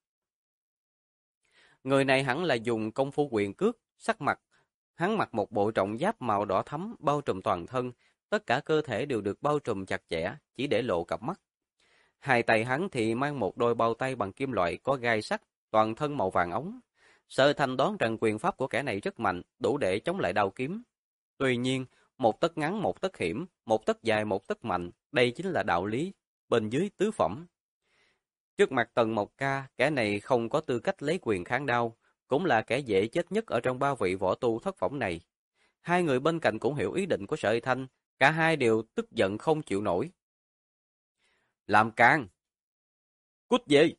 Người này hẳn là dùng công phu quyền cước, sắc mặt. Hắn mặc một bộ trọng giáp màu đỏ thắm bao trùm toàn thân, tất cả cơ thể đều được bao trùm chặt chẽ, chỉ để lộ cặp mắt. Hai tay hắn thì mang một đôi bao tay bằng kim loại có gai sắt, toàn thân màu vàng ống. Sở Thanh đoán rằng quyền pháp của kẻ này rất mạnh, đủ để chống lại đao kiếm. Tuy nhiên, một tấc ngắn một tấc hiểm, một tấc dài một tấc mạnh, đây chính là đạo lý bên dưới tứ phẩm. Trước mặt Tần Mộc Ca, kẻ này không có tư cách lấy quyền kháng đao, cũng là kẻ dễ chết nhất ở trong ba vị võ tu thất phẩm này. Hai người bên cạnh cũng hiểu ý định của Sở Hy Thanh, cả hai đều tức giận không chịu nổi. Làm càn! Cút về!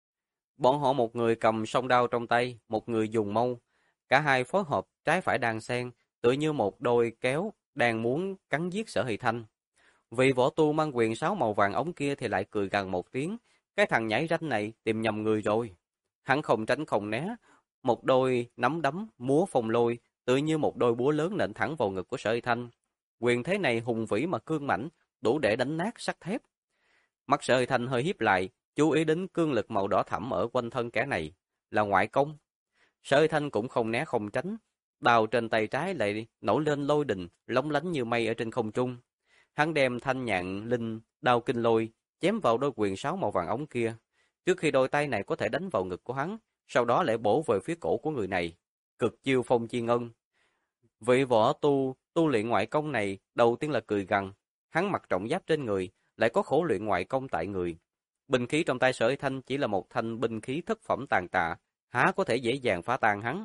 Bọn họ một người cầm song đao trong tay, một người dùng mâu. Cả hai phối hợp trái phải đan xen, tựa như một đôi kéo đang muốn cắn giết Sở Hy Thanh. Vị võ tu mang quyền sáo màu vàng ống kia thì lại cười gằn một tiếng, cái thằng nhảy ranh này tìm nhầm người rồi. Hắn không tránh không né, một đôi nắm đấm múa phong lôi, tựa như một đôi búa lớn nện thẳng vào ngực của Sở Hy Thanh. Quyền thế này hùng vĩ mà cương mãnh, đủ để đánh nát sắt thép. Mắt Sở Hy Thanh hơi híp lại, chú ý đến cương lực màu đỏ thẫm ở quanh thân kẻ này, là ngoại công. Sở Hy Thanh cũng không né không tránh, đao trên tay trái lại nổi lên lôi đình, lóng lánh như mây ở trên không trung. Hắn đem thanh nhạn linh đao kinh lôi chém vào đôi quyền sáo màu vàng ống kia, trước khi đôi tay này có thể đánh vào ngực của hắn, sau đó lại bổ về phía cổ của người này. Cực chiêu phong chi ngân. Vị võ tu luyện ngoại công này đầu tiên là cười gằn, hắn mặc trọng giáp trên người, lại có khổ luyện ngoại công tại người. Binh khí trong tay Sở Hy Thanh chỉ là một thanh binh khí thất phẩm tàn tạ, há có thể dễ dàng phá tan hắn.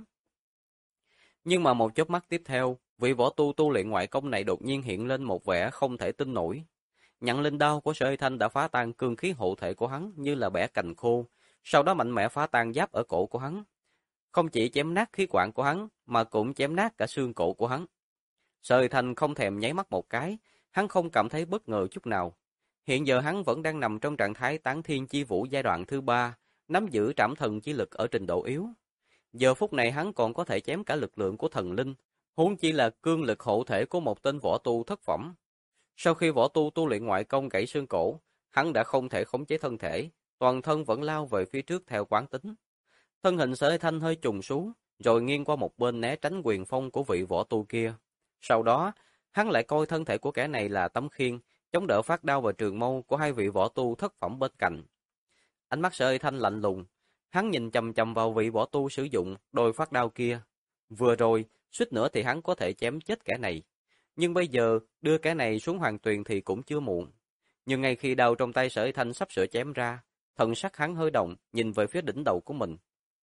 Nhưng mà một chớp mắt tiếp theo, vị võ tu luyện ngoại công này đột nhiên hiện lên một vẻ không thể tin nổi. Nhận linh đao của Sở Hy Thanh đã phá tan cương khí hộ thể của hắn như là bẻ cành khô, sau đó mạnh mẽ phá tan giáp ở cổ của hắn. Không chỉ chém nát khí quản của hắn, mà cũng chém nát cả xương cổ của hắn. Sở Hy Thanh không thèm nháy mắt một cái, hắn không cảm thấy bất ngờ chút nào. Hiện giờ hắn vẫn đang nằm trong trạng thái tán thiên chi vũ giai đoạn thứ 3, nắm giữ trảm thần chi lực ở trình độ yếu. Giờ phút này hắn còn có thể chém cả lực lượng của thần linh, huống chi là cương lực hộ thể của một tên võ tu thất phẩm. Sau khi võ tu luyện ngoại công gãy xương cổ, hắn đã không thể khống chế thân thể, toàn thân vẫn lao về phía trước theo quán tính. Thân hình Sở Hy Thanh hơi trùng xuống, rồi nghiêng qua một bên né tránh quyền phong của vị võ tu kia. Sau đó, hắn lại coi thân thể của kẻ này là tấm khiên, chống đỡ phát đao và trường mâu của hai vị võ tu thất phẩm bên cạnh. Ánh mắt Sở Hy Thanh lạnh lùng, hắn nhìn chằm chằm vào vị võ tu sử dụng đôi phát đao kia. Vừa rồi, suýt nữa thì hắn có thể chém chết kẻ này. Nhưng bây giờ, đưa kẻ này xuống hoàng tuyền thì cũng chưa muộn. Nhưng ngay khi đao trong tay Sở Hy Thanh sắp sửa chém ra, thần sắc hắn hơi động, nhìn về phía đỉnh đầu của mình.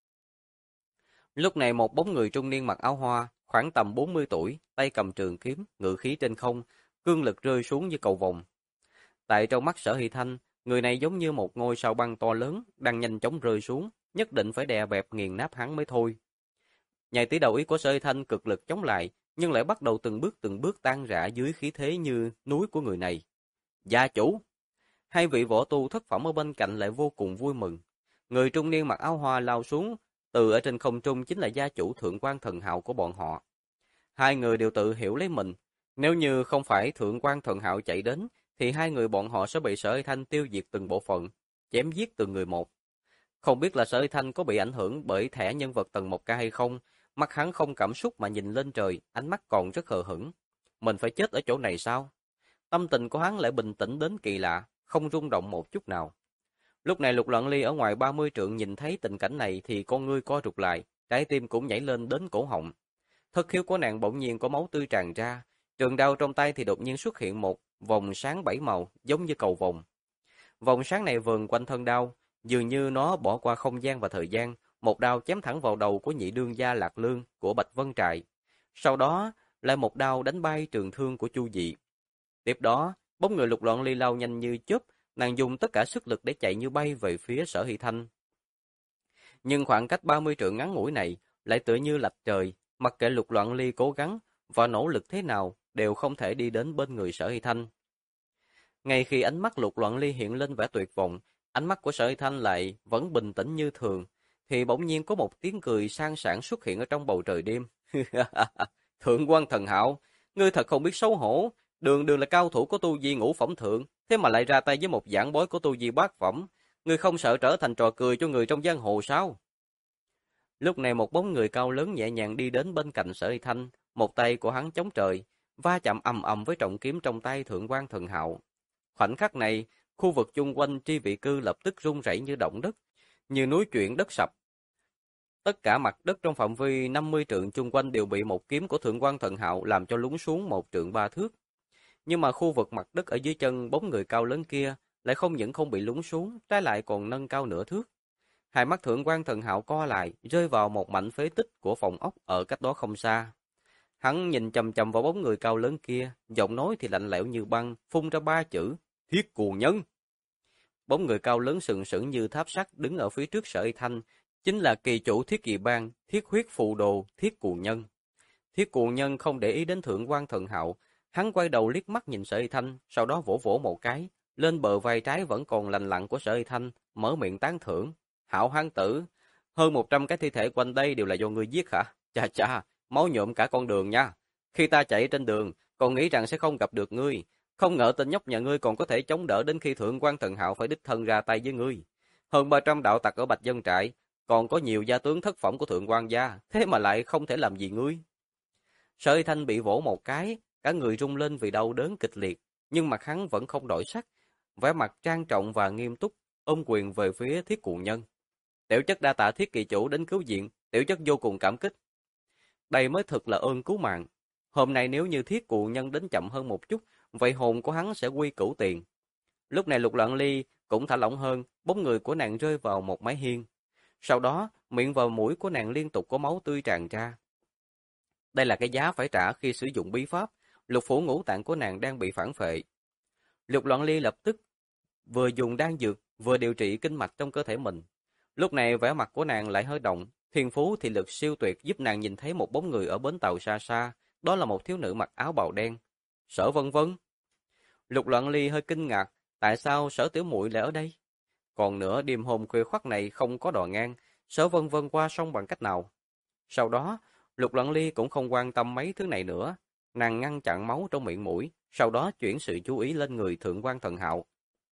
Lúc này một bóng người trung niên mặc áo hoa, khoảng tầm 40 tuổi, tay cầm trường kiếm, ngự khí trên không, cương lực rơi xuống như cầu vồng. Tại trong mắt Sở Hy Thanh, Người này giống như một ngôi sao băng to lớn, đang nhanh chóng rơi xuống, nhất định phải đè bẹp nghiền nát hắn mới thôi. Nhai tí đầu ý của Sở Hy Thanh cực lực chống lại, nhưng lại bắt đầu từng bước tan rã dưới khí thế như núi của người này. Gia chủ! Hai vị võ tu thất phẩm ở bên cạnh lại vô cùng vui mừng. Người trung niên mặc áo hoa lao xuống, từ ở trên không trung chính là gia chủ Thượng Quan Thần Hạo của bọn họ. Hai người đều tự hiểu lấy mình, nếu như không phải Thượng Quan Thần Hạo chạy đến, thì hai người bọn họ sẽ bị Sở Hy Thanh tiêu diệt từng bộ phận, chém giết từng người một. Không biết là Sở Hy Thanh có bị ảnh hưởng bởi thẻ nhân vật tầng 1K hay không, mắt hắn không cảm xúc mà nhìn lên trời, ánh mắt còn rất hờ hững. Mình phải chết ở chỗ này sao? Tâm tình của hắn lại bình tĩnh đến kỳ lạ, không rung động một chút nào. Lúc này Lục Loạn Ly ở ngoài 30 trượng nhìn thấy tình cảnh này thì con ngươi co rụt lại, trái tim cũng nhảy lên đến cổ họng. Thất khiếu của nàng bỗng nhiên có máu tươi tràn ra, trường đao trong tay thì đột nhiên xuất hiện một vòng sáng 7 màu, giống như cầu vồng. Vòng sáng này vờn quanh thân đao, dường như nó bỏ qua không gian và thời gian, một đao chém thẳng vào đầu của nhị đương gia Lạc Lương của Bạch Vân Trại. Sau đó, lại một đao đánh bay trường thương của Chu Dị. Tiếp đó, bóng người Lục Loạn Ly lao nhanh như chớp, nàng dùng tất cả sức lực để chạy như bay về phía Sở Hy Thanh. Nhưng khoảng cách 30 trượng ngắn ngủi này lại tựa như lệch trời, mặc kệ Lục Loạn Ly cố gắng và nỗ lực thế nào đều không thể đi đến bên người Sở Hy Thanh. Ngay khi ánh mắt Lục Loạn Ly hiện lên vẻ tuyệt vọng, ánh mắt của Sở Hy Thanh lại vẫn bình tĩnh như thường, thì bỗng nhiên có một tiếng cười sang sảng xuất hiện ở trong bầu trời đêm. Thượng quan Thần Hạo, ngươi thật không biết xấu hổ, đường đường là cao thủ của tu vi ngũ phẩm thượng, thế mà lại ra tay với một giảng bối của tu vi bát phẩm, ngươi không sợ trở thành trò cười cho người trong giang hồ sao? Lúc này một bóng người cao lớn nhẹ nhàng đi đến bên cạnh Sở Hy Thanh, một tay của hắn chống trời, va chạm ầm ầm với trọng kiếm trong tay Thượng quan Thần Hạo. Khoảnh khắc này, khu vực chung quanh tri vị cư lập tức rung rẩy như động đất, như núi chuyển đất sập. Tất cả mặt đất trong phạm vi 50 trượng chung quanh đều bị một kiếm của Thượng quan Thần Hạo làm cho lún xuống 1 trượng 3 thước. Nhưng mà khu vực mặt đất ở dưới chân bóng người cao lớn kia lại không những không bị lún xuống, trái lại còn nâng cao nửa thước. Hai mắt Thượng quan Thần Hạo co lại, rơi vào một mảnh phế tích của phòng ốc ở cách đó không xa. Hắn nhìn chằm chằm vào bóng người cao lớn kia, giọng nói thì lạnh lẽo như băng, phun ra 3 chữ: Thiết Cù Nhân. Bóng người cao lớn sừng sững như tháp sắt đứng ở phía trước Sở Hy Thanh, chính là kỳ chủ Thiết Kỳ Bang, Thiết Huyết Phù Đồ, Thiết Cù Nhân. Thiết Cù Nhân không để ý đến Thượng quan Thần Hạo, hắn quay đầu liếc mắt nhìn Sở Hy Thanh, sau đó vỗ vỗ một cái, lên bờ vai trái vẫn còn lành lặn của Sở Hy Thanh, mở miệng tán thưởng: Hạo hán tử, hơn 100 cái thi thể quanh đây đều là do ngươi giết hả? Chà chà, máu nhuộm cả con đường nha. Khi ta chạy trên đường, còn nghĩ rằng sẽ không gặp được ngươi, không ngờ tên nhóc nhà ngươi còn có thể chống đỡ đến khi Thượng quan Thần Hạo phải đích thân ra tay với ngươi. Hơn 300 đạo tặc ở Bạch Dân Trại, còn có nhiều gia tướng thất phẩm của Thượng quan gia, thế mà lại không thể làm gì ngươi. Sở Hy Thanh bị vỗ một cái, cả người rung lên vì đau đớn kịch liệt, nhưng mặt hắn vẫn không đổi sắc, vẻ mặt trang trọng và nghiêm túc, ôm quyền về phía Thiết Cù Nhân. Tiểu chất đa tạ Thiết kỳ chủ đến cứu viện, tiểu chất vô cùng cảm kích. Đây mới thực là ơn cứu mạng. Hôm nay nếu như Thiết Cù Nhân đến chậm hơn một chút, vậy hồn của hắn sẽ quy cửu tiền. Lúc này Lục Loạn Ly cũng thả lỏng hơn, bóng người của nàng rơi vào một mái hiên. Sau đó, miệng và mũi của nàng liên tục có máu tươi tràn ra. Đây là cái giá phải trả khi sử dụng bí pháp, lục phủ ngũ tạng của nàng đang bị phản phệ. Lục Loạn Ly lập tức vừa dùng đan dược, vừa điều trị kinh mạch trong cơ thể mình. Lúc này vẻ mặt của nàng lại hơi động, thiên phú thì lực siêu tuyệt giúp nàng nhìn thấy một bóng người ở bến tàu xa xa, đó là một thiếu nữ mặc áo bào đen. Sở Vân Vân. Lục Loạn Ly hơi kinh ngạc, tại sao Sở tiểu muội lại ở đây? Còn nữa, đêm hôm khuya khoắt này không có đò ngang, Sở Vân Vân qua sông bằng cách nào? Sau đó, Lục Loạn Ly cũng không quan tâm mấy thứ này nữa, nàng ngăn chặn máu trong miệng mũi, sau đó chuyển sự chú ý lên người Thượng quan Thần Hạo.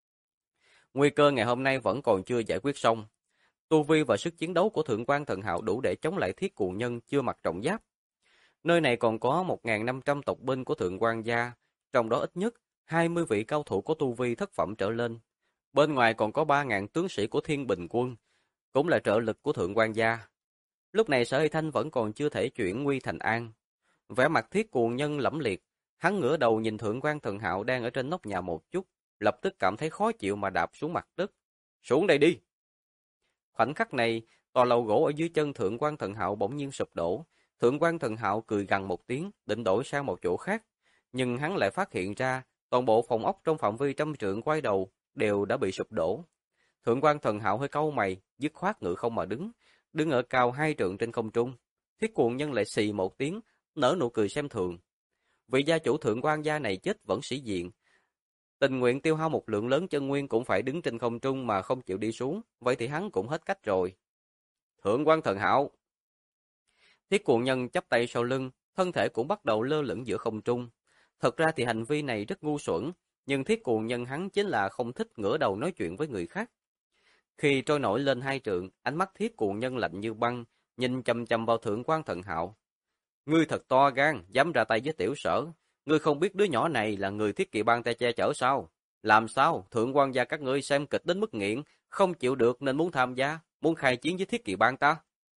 Nguy cơ ngày hôm nay vẫn còn chưa giải quyết xong. Tu vi và sức chiến đấu của Thượng quan Thần Hạo đủ để chống lại Thiết Cù Nhân chưa mặc trọng giáp. Nơi này còn có 1.500 tộc binh của Thượng quan gia, trong đó ít nhất 20 vị cao thủ có tu vi thất phẩm trở lên. Bên ngoài còn có 3.000 tướng sĩ của Thiên Bình quân, cũng là trợ lực của Thượng quan gia. Lúc này Sở Hy Thanh vẫn còn chưa thể chuyển nguy thành an. Vẻ mặt Thiết Cù Nhân lẫm liệt, hắn ngửa đầu nhìn Thượng quan Thần Hạo đang ở trên nóc nhà một chút, lập tức cảm thấy khó chịu mà đạp xuống mặt đất. Xuống đây đi! Khoảnh khắc này, tòa lầu gỗ ở dưới chân Thượng quan Thần Hạo bỗng nhiên sụp đổ. Thượng quan Thần Hạo cười gằn một tiếng, định đổi sang một chỗ khác, nhưng hắn lại phát hiện ra toàn bộ phòng ốc trong phạm vi 100 trượng quay đầu đều đã bị sụp đổ. Thượng quan Thần Hạo hơi cau mày, dứt khoát ngự không mà đứng ở cao 2 trượng trên không trung. Thiết Cuồng Nhân lại xì một tiếng, nở nụ cười xem thường. Vị gia chủ thượng quan gia này chết vẫn sĩ diện, tình nguyện tiêu hao một lượng lớn chân nguyên cũng phải đứng trên không trung mà không chịu đi xuống, vậy thì hắn cũng hết cách rồi. Thượng quan Thần Hạo. Thiết Cuồng Nhân chắp tay sau lưng, thân thể cũng bắt đầu lơ lửng giữa không trung. Thật ra thì hành vi này rất ngu xuẩn, nhưng Thiết Cuồng Nhân hắn chính là không thích ngửa đầu nói chuyện với người khác. Khi trôi nổi lên 2 trượng, ánh mắt Thiết Cuồng Nhân lạnh như băng, nhìn chằm chằm vào Thượng quan Thần Hạo. Ngươi thật to gan, dám ra tay với tiểu sở. Ngươi không biết đứa nhỏ này là người Thiết Kỵ Bang ta che chở sao? Làm sao? Thượng quan gia các ngươi xem kịch đến mức nghiện, không chịu được nên muốn tham gia, muốn khai chiến với Thiết Kỵ Bang ta.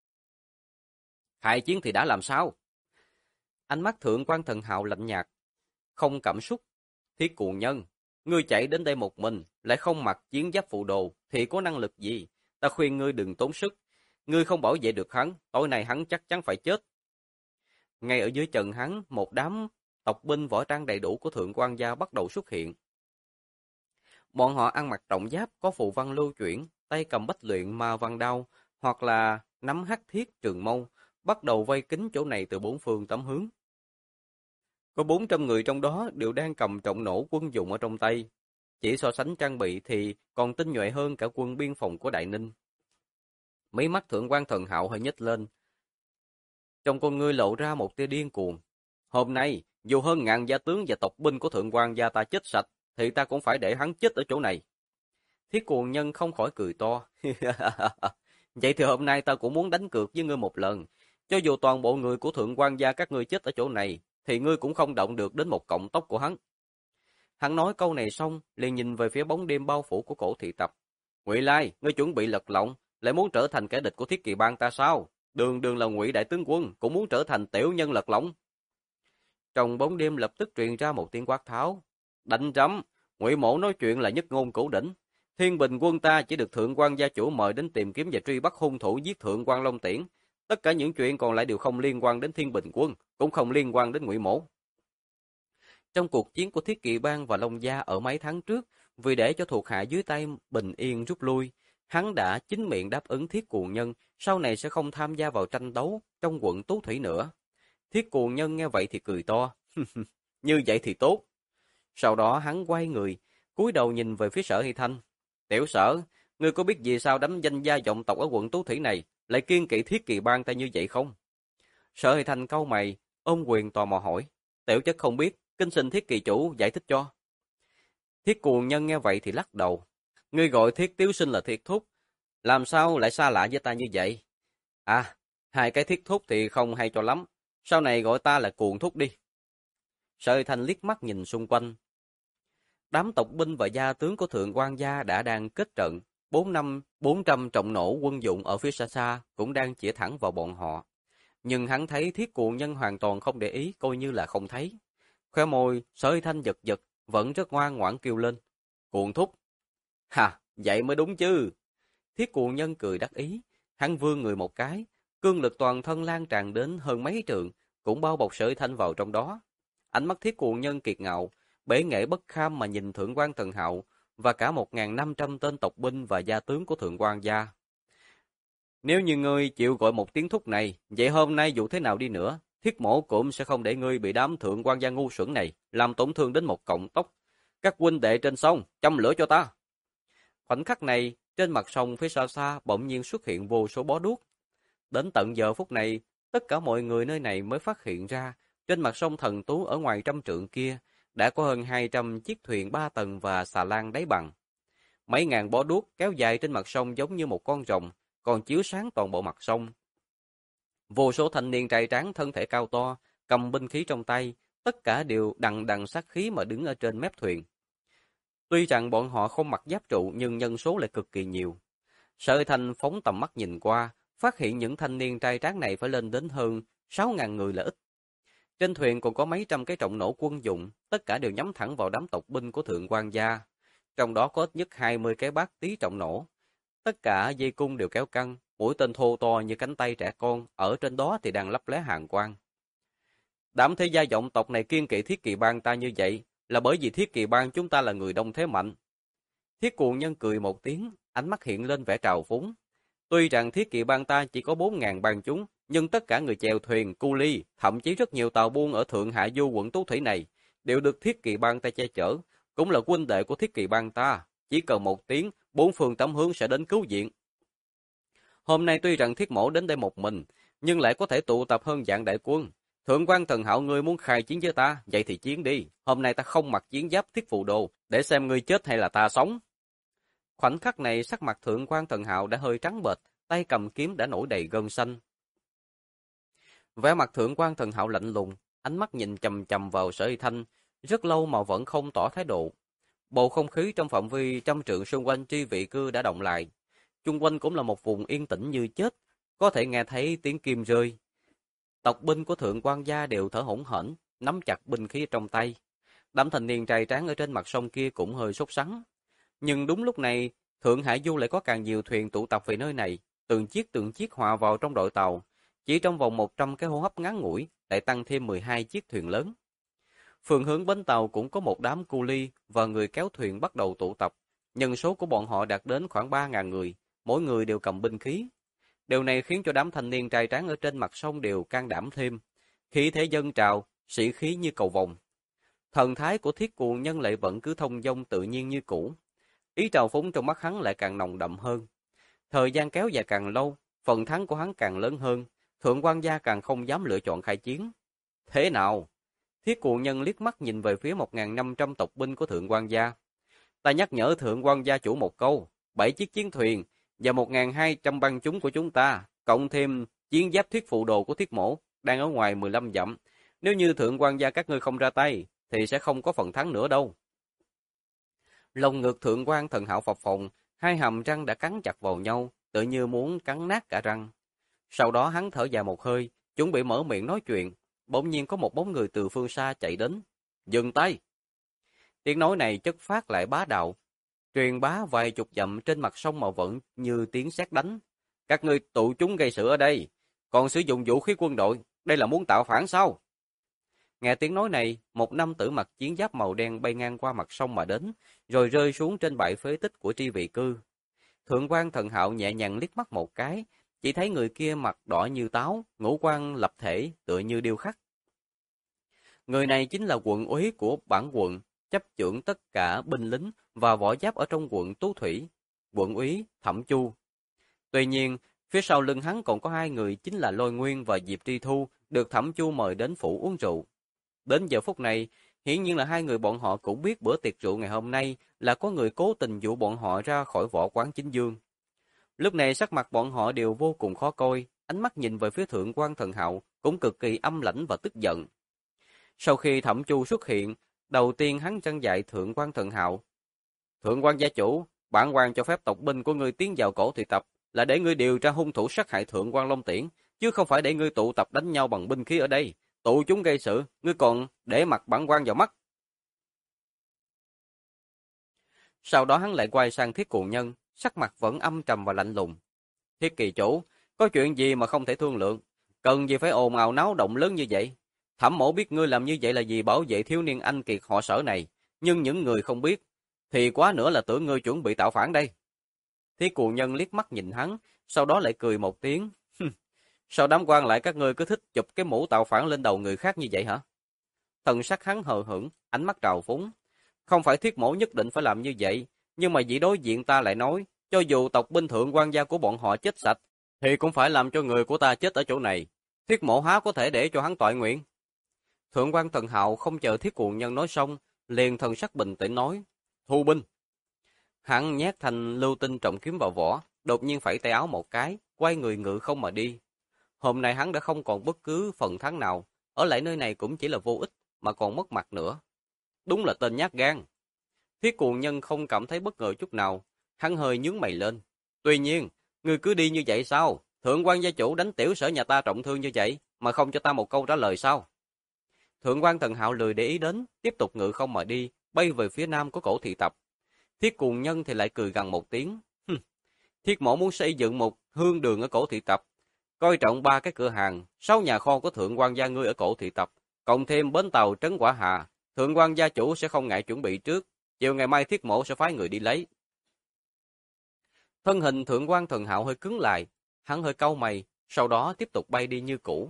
Khai chiến thì đã làm sao? Ánh mắt Thượng quan Thần Hạo lạnh nhạt, không cảm xúc. Thiết Cuồng Nhân, ngươi chạy đến đây một mình, lại không mặc chiến giáp phụ đồ, thì có năng lực gì? Ta khuyên ngươi đừng tốn sức. Ngươi không bảo vệ được hắn, tối nay hắn chắc chắn phải chết. Ngay ở dưới chân hắn, một đám tộc binh võ trang đầy đủ của Thượng quan gia bắt đầu xuất hiện. Bọn họ ăn mặc trọng giáp, có phù văn lưu chuyển, tay cầm bách luyện ma văn đao, hoặc là nắm hắc thiết trường mâu, bắt đầu vây kín chỗ này từ 4 phương tám hướng. Có 400 người trong đó đều đang cầm trọng nổ quân dụng ở trong tay. Chỉ so sánh trang bị thì còn tinh nhuệ hơn cả quân biên phòng của Đại Ninh. Mấy mắt Thượng quan Thần Hạo hơi nhếch lên. Trong con ngươi lộ ra một tia điên cuồng. Hôm nay, dù hơn ngàn gia tướng và tộc binh của Thượng quan gia ta chết sạch, thì ta cũng phải để hắn chết ở chỗ này. Thiết Cuồng Nhân không khỏi cười to. Vậy thì hôm nay ta cũng muốn đánh cược với ngươi một lần. Cho dù toàn bộ người của Thượng quan gia các ngươi chết ở chỗ này, thì ngươi cũng không động được đến một cọng tóc của hắn. Hắn nói câu này xong, liền nhìn về phía bóng đêm bao phủ của cổ thị tập. Ngụy Lai, ngươi chuẩn bị lật lọng, lại muốn trở thành kẻ địch của Thiết Kỵ Bang ta sao? Đường đường là Ngụy đại tướng quân, cũng muốn trở thành tiểu nhân lật lọng. Trong bóng đêm lập tức truyền ra một tiếng quát tháo. Đánh rắm, Ngụy Mỗ nói chuyện là nhất ngôn cửu đỉnh. Thiên Bình quân ta chỉ được Thượng quan gia chủ mời đến tìm kiếm và truy bắt hung thủ giết Thượng quan Long Tiễn. Tất cả những chuyện còn lại đều không liên quan đến Thiên Bình quân, cũng không liên quan đến Ngụy Mỗ. Trong cuộc chiến của Thiết Kỵ Bang và Long Gia ở mấy tháng trước, vì để cho thuộc hạ dưới tay bình yên rút lui, hắn đã chính miệng đáp ứng Thiết Cuồng Nhân sau này sẽ không tham gia vào tranh đấu trong quận Tú Thủy nữa. Thiết Cuồng Nhân nghe vậy thì cười to. Như vậy thì tốt. Sau đó hắn quay người, cúi đầu nhìn về phía Sở Hy Thanh. Tiểu Sở, ngươi có biết vì sao đám danh gia vọng tộc ở quận Tú Thủy này lại kiêng kỵ Thiết Kỵ Bang ta như vậy không? Sở Hy Thanh cau mày, ôm quyền tò mò hỏi. Tiểu chất không biết, kính xin Thiết Kỳ chủ giải thích cho. Thiết Cuồng Nhân nghe vậy thì lắc đầu. Ngươi gọi Thiết Tiếu Sinh là Thiết Thúc, làm sao lại xa lạ với ta như vậy? À, hai cái Thiết Thúc thì không hay cho lắm, sau này gọi ta là Cuồng Thúc đi. Sở Hy Thanh liếc mắt nhìn xung quanh. Đám tộc binh và gia tướng của Thượng quan gia đã đang kết trận, 400 trọng nổ quân dụng ở phía xa xa cũng đang chĩa thẳng vào bọn họ. Nhưng hắn thấy Thiết Cuồng Nhân hoàn toàn không để ý, coi như là không thấy. Khoe môi, Sở Hy Thanh giật giật, vẫn rất ngoan ngoãn kêu lên. Cuồng Thúc. Hà, vậy mới đúng chứ. Thiết Cuồng Nhân cười đắc ý, hắn vươn người một cái, cương lực toàn thân lan tràn đến hơn mấy trượng, cũng bao bọc Sở Hy Thanh vào trong đó. Ánh mắt Thiết Cuồng Nhân kiệt ngạo, bể nghệ bất kham mà nhìn Thượng quan Thần Hạo và cả 1.500 tên tộc binh và gia tướng của Thượng quan gia. Nếu như ngươi chịu gọi một tiếng thúc này, vậy hôm nay dù thế nào đi nữa, Thiết Mỗ cũng sẽ không để ngươi bị đám Thượng quan gia ngu xuẩn này làm tổn thương đến một cọng tóc. Các huynh đệ trên sông, châm lửa cho ta. Khoảnh khắc này, trên mặt sông phía xa xa bỗng nhiên xuất hiện vô số bó đuốc. Đến tận giờ phút này, tất cả mọi người nơi này mới phát hiện ra, trên mặt sông Thần Tú ở ngoài 100 trượng kia, đã có hơn 200 chiếc thuyền 3 tầng và xà lan đáy bằng. Mấy ngàn bó đuốc kéo dài trên mặt sông giống như một con rồng, còn chiếu sáng toàn bộ mặt sông. Vô số thanh niên trai tráng thân thể cao to, cầm binh khí trong tay, tất cả đều đằng đằng sát khí mà đứng ở trên mép thuyền. Tuy rằng bọn họ không mặc giáp trụ nhưng nhân số lại cực kỳ nhiều. Sở Hy Thanh phóng tầm mắt nhìn qua, phát hiện những thanh niên trai tráng này phải lên đến hơn 6.000 người là ít. Trên thuyền còn có mấy trăm cái trọng nổ quân dụng, tất cả đều nhắm thẳng vào đám tộc binh của Thượng quan gia. Trong đó có ít nhất 20 cái bát tí trọng nổ. Tất cả dây cung đều kéo căng, mũi tên thô to như cánh tay trẻ con, ở trên đó thì đang lấp lé hàn quang. Đám thế gia vọng tộc này kiêng kỵ Thiết Kỵ Bang ta như vậy, là bởi vì Thiết Kỵ Bang chúng ta là người đông thế mạnh. Thiết Cuồng Nhân cười một tiếng, ánh mắt hiện lên vẻ trào phúng. Tuy rằng thiết kỵ bang ta chỉ có 4.000 bang chúng, nhưng tất cả người chèo thuyền, cu ly, thậm chí rất nhiều tàu buôn ở Thượng Hạ Du quận Tú Thủy này, đều được thiết kỵ bang ta che chở, cũng là huynh đệ của thiết kỵ bang ta. Chỉ cần một tiếng, bốn phương tám hướng sẽ đến cứu viện. Hôm nay tuy rằng thiết mổ đến đây một mình, nhưng lại có thể tụ tập hơn vạn đại quân. Thượng quan Thần Hạo, ngươi muốn khai chiến với ta, vậy thì chiến đi. Hôm nay ta không mặc chiến giáp thiết phù đồ, để xem ngươi chết hay là ta sống. Khoảnh khắc này sắc mặt Thượng quan Thần Hạo đã hơi trắng bệch, tay cầm kiếm đã nổi đầy gân xanh. Vẻ mặt Thượng quan Thần Hạo lạnh lùng, ánh mắt nhìn chằm chằm vào Sở Y Thanh, rất lâu mà vẫn không tỏ thái độ. Bầu không khí trong phạm vi trăm trượng xung quanh Tri Vị Cư đã động lại. Chung quanh cũng là một vùng yên tĩnh như chết, có thể nghe thấy tiếng kim rơi. Tộc binh của Thượng quan gia đều thở hổn hển, nắm chặt binh khí trong tay. Đám thanh niên trai tráng ở trên mặt sông kia cũng hơi sốt sắng. Nhưng đúng lúc này, Thượng Hải Du lại có càng nhiều thuyền tụ tập về nơi này, từng chiếc hòa vào trong đội tàu. Chỉ trong vòng 100 cái hô hấp ngắn ngủi, lại tăng thêm 12 chiếc thuyền lớn. Phương hướng bến tàu cũng có một đám cu ly và người kéo thuyền bắt đầu tụ tập. Nhân số của bọn họ đạt đến khoảng 3.000 người, mỗi người đều cầm binh khí. Điều này khiến cho đám thanh niên trai tráng ở trên mặt sông đều can đảm thêm. Khí thế dâng trào, sĩ khí như cầu vồng. Thần thái của Thiết Cuồng Nhân lại vẫn cứ thông dong tự nhiên như cũ. Ý trào phúng trong mắt hắn lại càng nồng đậm hơn. Thời gian kéo dài càng lâu, phần thắng của hắn càng lớn hơn, Thượng quan gia càng không dám lựa chọn khai chiến. Thế nào? Thiết Cuồng Nhân liếc mắt nhìn về phía 1.500 tộc binh của Thượng quan gia. Ta nhắc nhở Thượng quan gia chủ một câu, 7 chiếc chiến thuyền và 1.200 băng chúng của chúng ta, cộng thêm chiến giáp thiết phụ đồ của Thiết Mổ, đang ở ngoài 15 dặm. Nếu như Thượng quan gia các ngươi không ra tay, thì sẽ không có phần thắng nữa đâu. Lồng ngực Thượng quan Thần Hạo phập phồng, hai hàm răng đã cắn chặt vào nhau, tự như muốn cắn nát cả răng. Sau đó hắn thở dài một hơi, chuẩn bị mở miệng nói chuyện, bỗng nhiên có một bóng người từ phương xa chạy đến. Dừng tay! Tiếng nói này chất phát lại bá đạo, truyền bá vài chục dặm trên mặt sông mà vẫn như tiếng sét đánh. Các ngươi tụ chúng gây sự ở đây, còn sử dụng vũ khí quân đội, đây là muốn tạo phản sao? Nghe tiếng nói này, một nam tử mặc chiến giáp màu đen bay ngang qua mặt sông mà đến, rồi rơi xuống trên bãi phế tích của Tri Vị Cư. Thượng quan Thần Hạo nhẹ nhàng liếc mắt một cái, chỉ thấy người kia mặt đỏ như táo, ngũ quan lập thể, tựa như điêu khắc. Người này chính là quận úy của bản quận, chấp chưởng tất cả binh lính và võ giáp ở trong quận Tú Thủy, quận úy Thẩm Chu. Tuy nhiên, phía sau lưng hắn còn có hai người chính là Lôi Nguyên và Diệp Tri Thu, được Thẩm Chu mời đến phủ uống rượu. Đến giờ phút này, hiển nhiên là hai người bọn họ cũng biết bữa tiệc rượu ngày hôm nay là có người cố tình dụ bọn họ ra khỏi võ quán chính dương. Lúc này sắc mặt bọn họ đều vô cùng khó coi, ánh mắt nhìn về phía Thượng quan Thần Hạo cũng cực kỳ âm lãnh và tức giận. Sau khi Thẩm Chu xuất hiện, đầu tiên hắn trăn dạy Thượng quan Thần Hạo. Thượng quan gia chủ, bản quan cho phép tộc binh của ngươi tiến vào cổ thị tập là để ngươi điều tra hung thủ sát hại Thượng quan Long Tiễn, chứ không phải để ngươi tụ tập đánh nhau bằng binh khí ở đây. Tụ chúng gây sự, ngươi còn để mặt bản quan vào mắt. Sau đó hắn lại quay sang Thiết Cuồng Nhân, sắc mặt vẫn âm trầm và lạnh lùng. Thiết kỳ chủ, có chuyện gì mà không thể thương lượng? Cần gì phải ồn ào náo động lớn như vậy? Thẩm mổ biết ngươi làm như vậy là vì bảo vệ thiếu niên anh kiệt họ Sở này, nhưng những người không biết, thì quá nữa là tưởng ngươi chuẩn bị tạo phản đây. Thiết Cuồng Nhân liếc mắt nhìn hắn, sau đó lại cười một tiếng. Sao đám quan lại các ngươi cứ thích chụp cái mũ tạo phản lên đầu người khác như vậy hả? Thần sắc hắn hờ hững, ánh mắt trào phúng. Không phải Thiết mổ nhất định phải làm như vậy, nhưng mà vị đối diện ta lại nói, cho dù tộc binh thượng quan gia của bọn họ chết sạch, thì cũng phải làm cho người của ta chết ở chỗ này. Thiết mổ há có thể để cho hắn toại nguyện? Thượng quan Thần Hạo không chờ Thiết Cuồng Nhân nói xong, liền thần sắc bình tĩnh nói, thu binh. Hắn nhét thành lưu tinh trọng kiếm vào vỏ, đột nhiên phẩy tay áo một cái, quay người ngự không mà đi. Hôm nay hắn đã không còn bất cứ phần thắng nào, ở lại nơi này cũng chỉ là vô ích, mà còn mất mặt nữa. Đúng là tên nhát gan. Thiết Cuồng Nhân không cảm thấy bất ngờ chút nào, hắn hơi nhướng mày lên. Tuy nhiên, ngươi cứ đi như vậy sao? Thượng quan gia chủ đánh tiểu Sở nhà ta trọng thương như vậy, mà không cho ta một câu trả lời sao? Thượng quan Thần Hạo lười để ý đến, tiếp tục ngự không mà đi, bay về phía nam của cổ thị tập. Thiết Cuồng Nhân thì lại cười gằn một tiếng. Thiết mổ muốn xây dựng một hương đường ở cổ thị tập, coi trọng 3 cái cửa hàng, 6 nhà kho của thượng quan gia ngươi ở cổ thị tập, cộng thêm bến tàu Trấn Quả Hà, thượng quan gia chủ sẽ không ngại chuẩn bị trước, chiều ngày mai Thiết mổ sẽ phái người đi lấy. Thân hình Thượng quan Thần Hạo hơi cứng lại, hắn hơi cau mày, sau đó tiếp tục bay đi như cũ.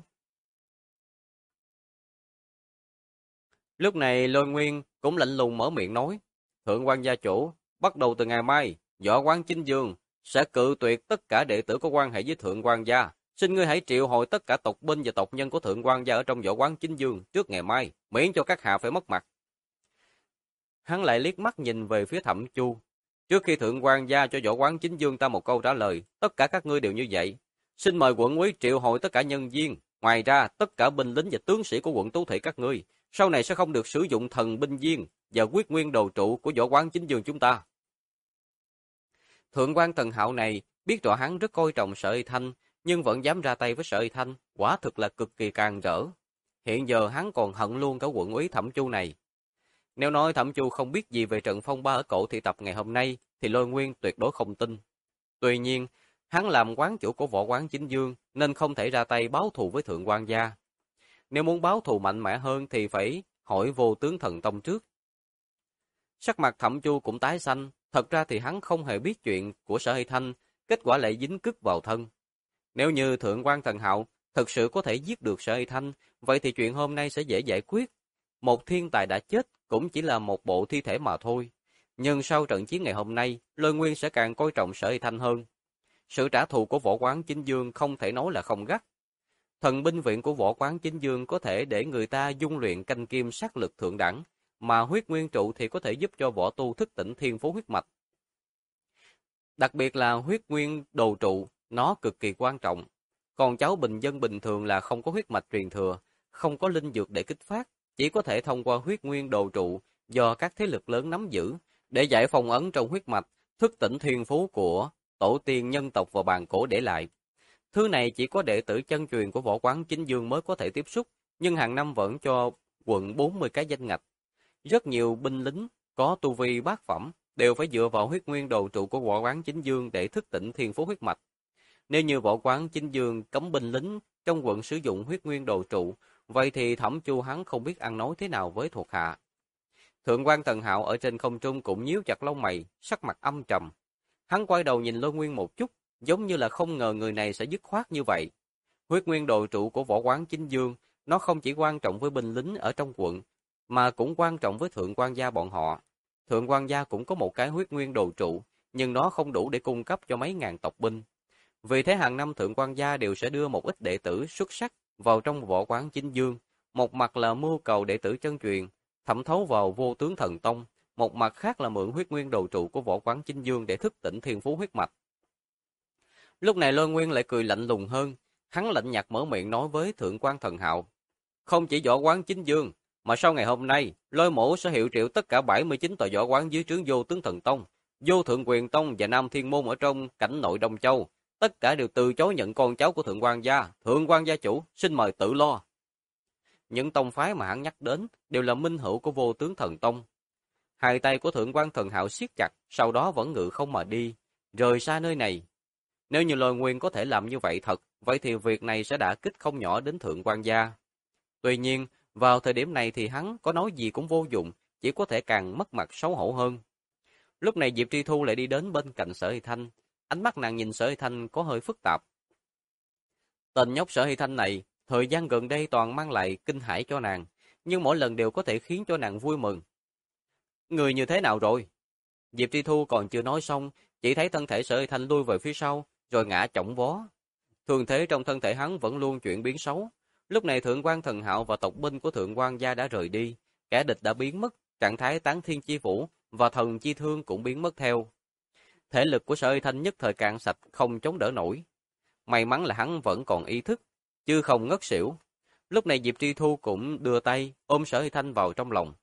Lúc này Lôi Nguyên cũng lạnh lùng mở miệng nói, Thượng quan gia chủ, bắt đầu từ ngày mai, Võ Quán Chính Dương sẽ cự tuyệt tất cả đệ tử có quan hệ với Thượng quan gia. Xin ngươi hãy triệu hồi tất cả tộc binh và tộc nhân của Thượng quan gia ở trong Võ Quán Chính Dương trước ngày mai, miễn cho các hạ phải mất mặt. Hắn lại liếc mắt nhìn về phía Thẩm Chu. Trước khi Thượng quan gia cho Võ Quán Chính Dương ta một câu trả lời, tất cả các ngươi đều như vậy. Xin mời quận úy triệu hồi tất cả nhân viên. Ngoài ra, tất cả binh lính và tướng sĩ của quận Tú Thị các ngươi, sau này sẽ không được sử dụng thần binh viên và quyết nguyên đồ trụ của Võ Quán Chính Dương chúng ta. Thượng quan Thần Hạo này biết rõ hắn rất coi trọng Sở Y Thanh, nhưng vẫn dám ra tay với Sở Y Thanh, quả thực là cực kỳ càn rỡ. Hiện giờ hắn còn hận luôn cả quận úy Thẩm Chu này. Nếu nói Thẩm Chu không biết gì về trận phong ba ở Cổ Thị Tập ngày hôm nay, thì Lôi Nguyên tuyệt đối không tin. Tuy nhiên, hắn làm quán chủ của Võ Quán Chính Dương, nên không thể ra tay báo thù với Thượng quan gia. Nếu muốn báo thù mạnh mẽ hơn thì phải hỏi Vô Tướng Thần Tông trước. Sắc mặt Thẩm Chu cũng tái xanh, thật ra thì hắn không hề biết chuyện của Sở Hy Thanh, kết quả lại dính cứt vào thân. Nếu như Thượng quan Thần Hạo thực sự có thể giết được Sở Hy Thanh, vậy thì chuyện hôm nay sẽ dễ giải quyết. Một thiên tài đã chết cũng chỉ là một bộ thi thể mà thôi. Nhưng sau trận chiến ngày hôm nay, Lôi Nguyên sẽ càng coi trọng Sở Y Thanh hơn. Sự trả thù của Võ Quán Chính Dương không thể nói là không gắt. Thần binh viện của Võ Quán Chính Dương có thể để người ta dung luyện canh kim sát lực thượng đẳng, mà huyết nguyên trụ thì có thể giúp cho võ tu thức tỉnh thiên phú huyết mạch. Đặc biệt là huyết nguyên đồ trụ, nó cực kỳ quan trọng. Còn cháu bình dân bình thường là không có huyết mạch truyền thừa, không có linh dược để kích phát, chỉ có thể thông qua huyết nguyên đồ trụ do các thế lực lớn nắm giữ, để giải phong ấn trong huyết mạch, thức tỉnh thiên phú của tổ tiên nhân tộc và bàn cổ để lại. Thứ này chỉ có đệ tử chân truyền của Võ Quán Chính Dương mới có thể tiếp xúc, nhưng hàng năm vẫn cho quận 40 cái danh ngạch. Rất nhiều binh lính có tu vi bát phẩm đều phải dựa vào huyết nguyên đồ trụ của Võ Quán Chính Dương để thức tỉnh thiên phú huyết mạch. Nếu như Võ Quán Chính Dương cấm binh lính trong quận sử dụng huyết nguyên đồ trụ, vậy thì Thẩm Chu hắn không biết ăn nói thế nào với thuộc hạ. Thượng quan Thần Hạo ở trên không trung cũng nhíu chặt lông mày, sắc mặt âm trầm. Hắn quay đầu nhìn Lôi Nguyên một chút, giống như là không ngờ người này sẽ dứt khoát như vậy. Huyết nguyên đồ trụ của Võ Quán Chính Dương, nó không chỉ quan trọng với binh lính ở trong quận, mà cũng quan trọng với Thượng quan gia bọn họ. Thượng quan gia cũng có một cái huyết nguyên đồ trụ, nhưng nó không đủ để cung cấp cho mấy ngàn tộc binh. Vì thế hàng năm Thượng quan gia đều sẽ đưa một ít đệ tử xuất sắc vào trong Võ Quán Chính Dương, một mặt là mưu cầu đệ tử chân truyền, thẩm thấu vào Vô Tướng Thần Tông, một mặt khác là mượn huyết nguyên đồ trụ của Võ Quán Chính Dương để thức tỉnh thiên phú huyết mạch. Lúc này Lôi Nguyên lại cười lạnh lùng hơn, hắn lạnh nhạt mở miệng nói với Thượng quan Thần Hạo. Không chỉ Võ Quán Chính Dương, mà sau ngày hôm nay, Lôi Mỗ sẽ hiệu triệu tất cả 79 tòa võ quán dưới trướng Vô Tướng Thần Tông, Vô Thượng Quyền Tông và Nam Thiên Môn ở trong cảnh nội Đông Châu. Tất cả đều từ chối nhận con cháu của Thượng quan gia. Thượng quan gia chủ, xin mời tự lo. Những tông phái mà hắn nhắc đến đều là minh hữu của Vô Tướng Thần Tông. Hai tay của Thượng quan Thần Hạo siết chặt, sau đó vẫn ngự không mà đi, rời xa nơi này. Nếu như Lôi Nguyên có thể làm như vậy thật, vậy thì việc này sẽ đả kích không nhỏ đến Thượng quan gia. Tuy nhiên, vào thời điểm này thì hắn có nói gì cũng vô dụng, chỉ có thể càng mất mặt xấu hổ hơn. Lúc này Diệp Tri Thu lại đi đến bên cạnh Sở Hy Thanh, ánh mắt nàng nhìn Sở Hy Thanh có hơi phức tạp. Tên nhóc Sở Hy Thanh này, thời gian gần đây toàn mang lại kinh hãi cho nàng, nhưng mỗi lần đều có thể khiến cho nàng vui mừng. Người như thế nào rồi? Diệp Tri Thu còn chưa nói xong, chỉ thấy thân thể Sở Hy Thanh lui về phía sau, rồi ngã chỏng vó. Thường thế trong thân thể hắn vẫn luôn chuyển biến xấu. Lúc này Thượng quan Thần Hạo và tộc binh của Thượng quan gia đã rời đi, kẻ địch đã biến mất, trạng thái tán thiên chi vũ và thần chi thương cũng biến mất theo. Thể lực của Sở Hy Thanh nhất thời cạn sạch, không chống đỡ nổi. May mắn là hắn vẫn còn ý thức, chứ không ngất xỉu. Lúc này Diệp Tri Thu cũng đưa tay ôm Sở Hy Thanh vào trong lòng.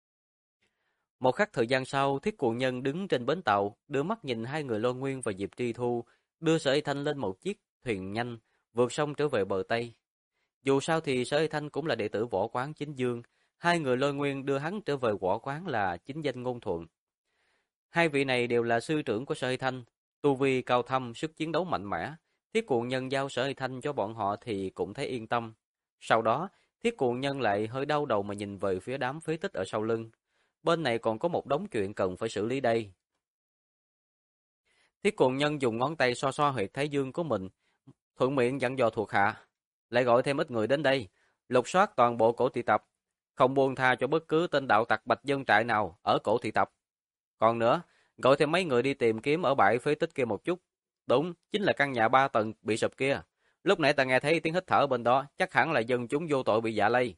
Một khắc thời gian sau, Thiết Cuồng Nhân đứng trên bến tàu, đưa mắt nhìn hai người Lôi Nguyên và Diệp Tri Thu, đưa Sở Hy Thanh lên một chiếc thuyền nhanh, vượt sông trở về bờ Tây. Dù sao thì Sở Hy Thanh cũng là đệ tử Võ Quán Chính Dương, hai người Lôi Nguyên đưa hắn trở về Võ Quán là chính danh ngôn thuận. Hai vị này đều là sư trưởng của Sở Hy Thanh, tu vi cao thâm, sức chiến đấu mạnh mẽ. Thiết Cuồng Nhân giao Sở Hy Thanh cho bọn họ thì cũng thấy yên tâm. Sau đó, Thiết Cuồng Nhân lại hơi đau đầu mà nhìn về phía đám phế tích ở sau lưng. Bên này còn có một đống chuyện cần phải xử lý đây. Thiết Cuồng Nhân dùng ngón tay xoa xoa huyệt thái dương của mình, thuận miệng dặn dò thuộc hạ, lại gọi thêm ít người đến đây, lục soát toàn bộ cổ thị tập, không buông tha cho bất cứ tên đạo tặc Bạch Dân Trại nào ở cổ thị tập. Còn nữa, gọi thêm mấy người đi tìm kiếm ở bãi phế tích kia một chút. Đúng, chính là căn nhà 3 tầng bị sụp kia. Lúc nãy ta nghe thấy tiếng hít thở bên đó, chắc hẳn là dân chúng vô tội bị dạ lây.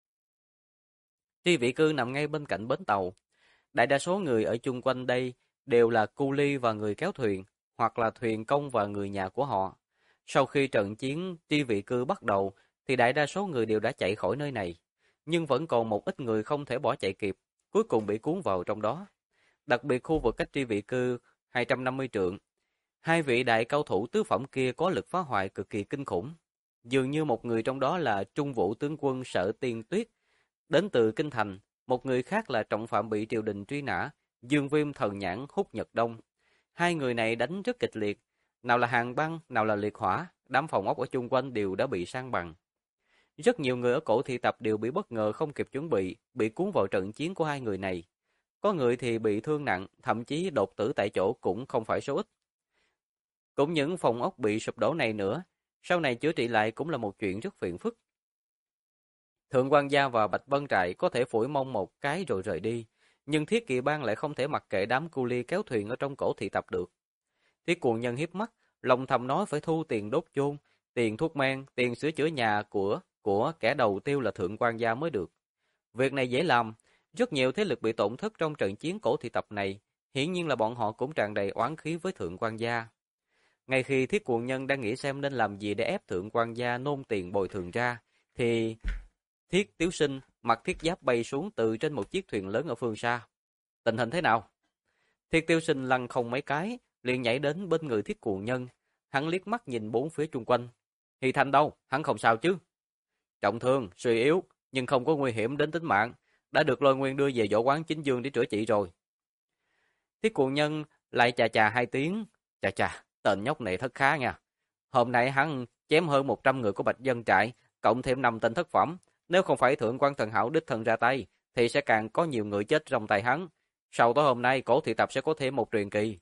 Tri Vị Cư nằm ngay bên cạnh bến tàu. Đại đa số người ở chung quanh đây đều là cu ly và người kéo thuyền, hoặc là thuyền công và người nhà của họ. Sau khi trận chiến Tri Vị Cư bắt đầu, thì đại đa số người đều đã chạy khỏi nơi này. Nhưng vẫn còn một ít người không thể bỏ chạy kịp, cuối cùng bị cuốn vào trong đó. Đặc biệt khu vực cách Tri Vị Cư 250 trượng. Hai vị đại cao thủ tứ phẩm kia có lực phá hoại cực kỳ kinh khủng. Dường như một người trong đó là Trung Vũ tướng quân Sở Tiên Tuyết, đến từ Kinh Thành, một người khác là trọng phạm bị triều đình truy nã, Dương Viêm Thần Nhãn Húc Nhật Đông. Hai người này đánh rất kịch liệt, nào là hàng băng, nào là liệt hỏa, đám phòng ốc ở chung quanh đều đã bị san bằng. Rất nhiều người ở cổ thị tập đều bị bất ngờ không kịp chuẩn bị cuốn vào trận chiến của hai người này. Có người thì bị thương nặng, thậm chí đột tử tại chỗ cũng không phải số ít. Cũng những phòng ốc bị sụp đổ này nữa, sau này chữa trị lại cũng là một chuyện rất phiền phức. Thượng quan gia và Bạch Vân Trại có thể phủi mông một cái rồi rời đi, nhưng Thiết Kỵ Bang lại không thể mặc kệ đám cu li kéo thuyền ở trong cổ thị tập được. Thiết Cuồng Nhân hiếp mắt, lòng thầm nói phải thu tiền đốt chôn, tiền thuốc men, tiền sửa chữa nhà của kẻ đầu tiêu là Thượng quan gia mới được. Việc này dễ làm, rất nhiều thế lực bị tổn thất trong trận chiến cổ thị tập này, hiển nhiên là bọn họ cũng tràn đầy oán khí với Thượng quan gia. Ngay khi Thiết Cuồng Nhân đang nghĩ xem nên làm gì để ép Thượng quan gia nôn tiền bồi thường ra, thì Thiết Tiếu Sinh mặc thiết giáp bay xuống từ trên một chiếc thuyền lớn ở phương xa. Tình hình thế nào? Thiết Tiếu Sinh lăn không mấy cái, liền nhảy đến bên người Thiết Cuồng Nhân. Hắn liếc mắt nhìn bốn phía chung quanh. Hy Thanh đâu? Hắn không sao chứ? Trọng thương, suy yếu, nhưng không có nguy hiểm đến tính mạng. Đã được Lôi Nguyên đưa về võ quán Chính Dương để chữa trị rồi. Thiết Cuồng Nhân lại chà chà hai tiếng. Chà chà, tên nhóc này thật khá nha. Hôm nay hắn chém hơn 100 người của Bạch Dân Trại, cộng thêm 5 tên thất phẩm. Nếu không phải Thượng quan Thần Hảo đích thân ra tay, thì sẽ càng có nhiều người chết trong tay hắn. Sau tối hôm nay, cổ thị tập sẽ có thêm một truyền kỳ.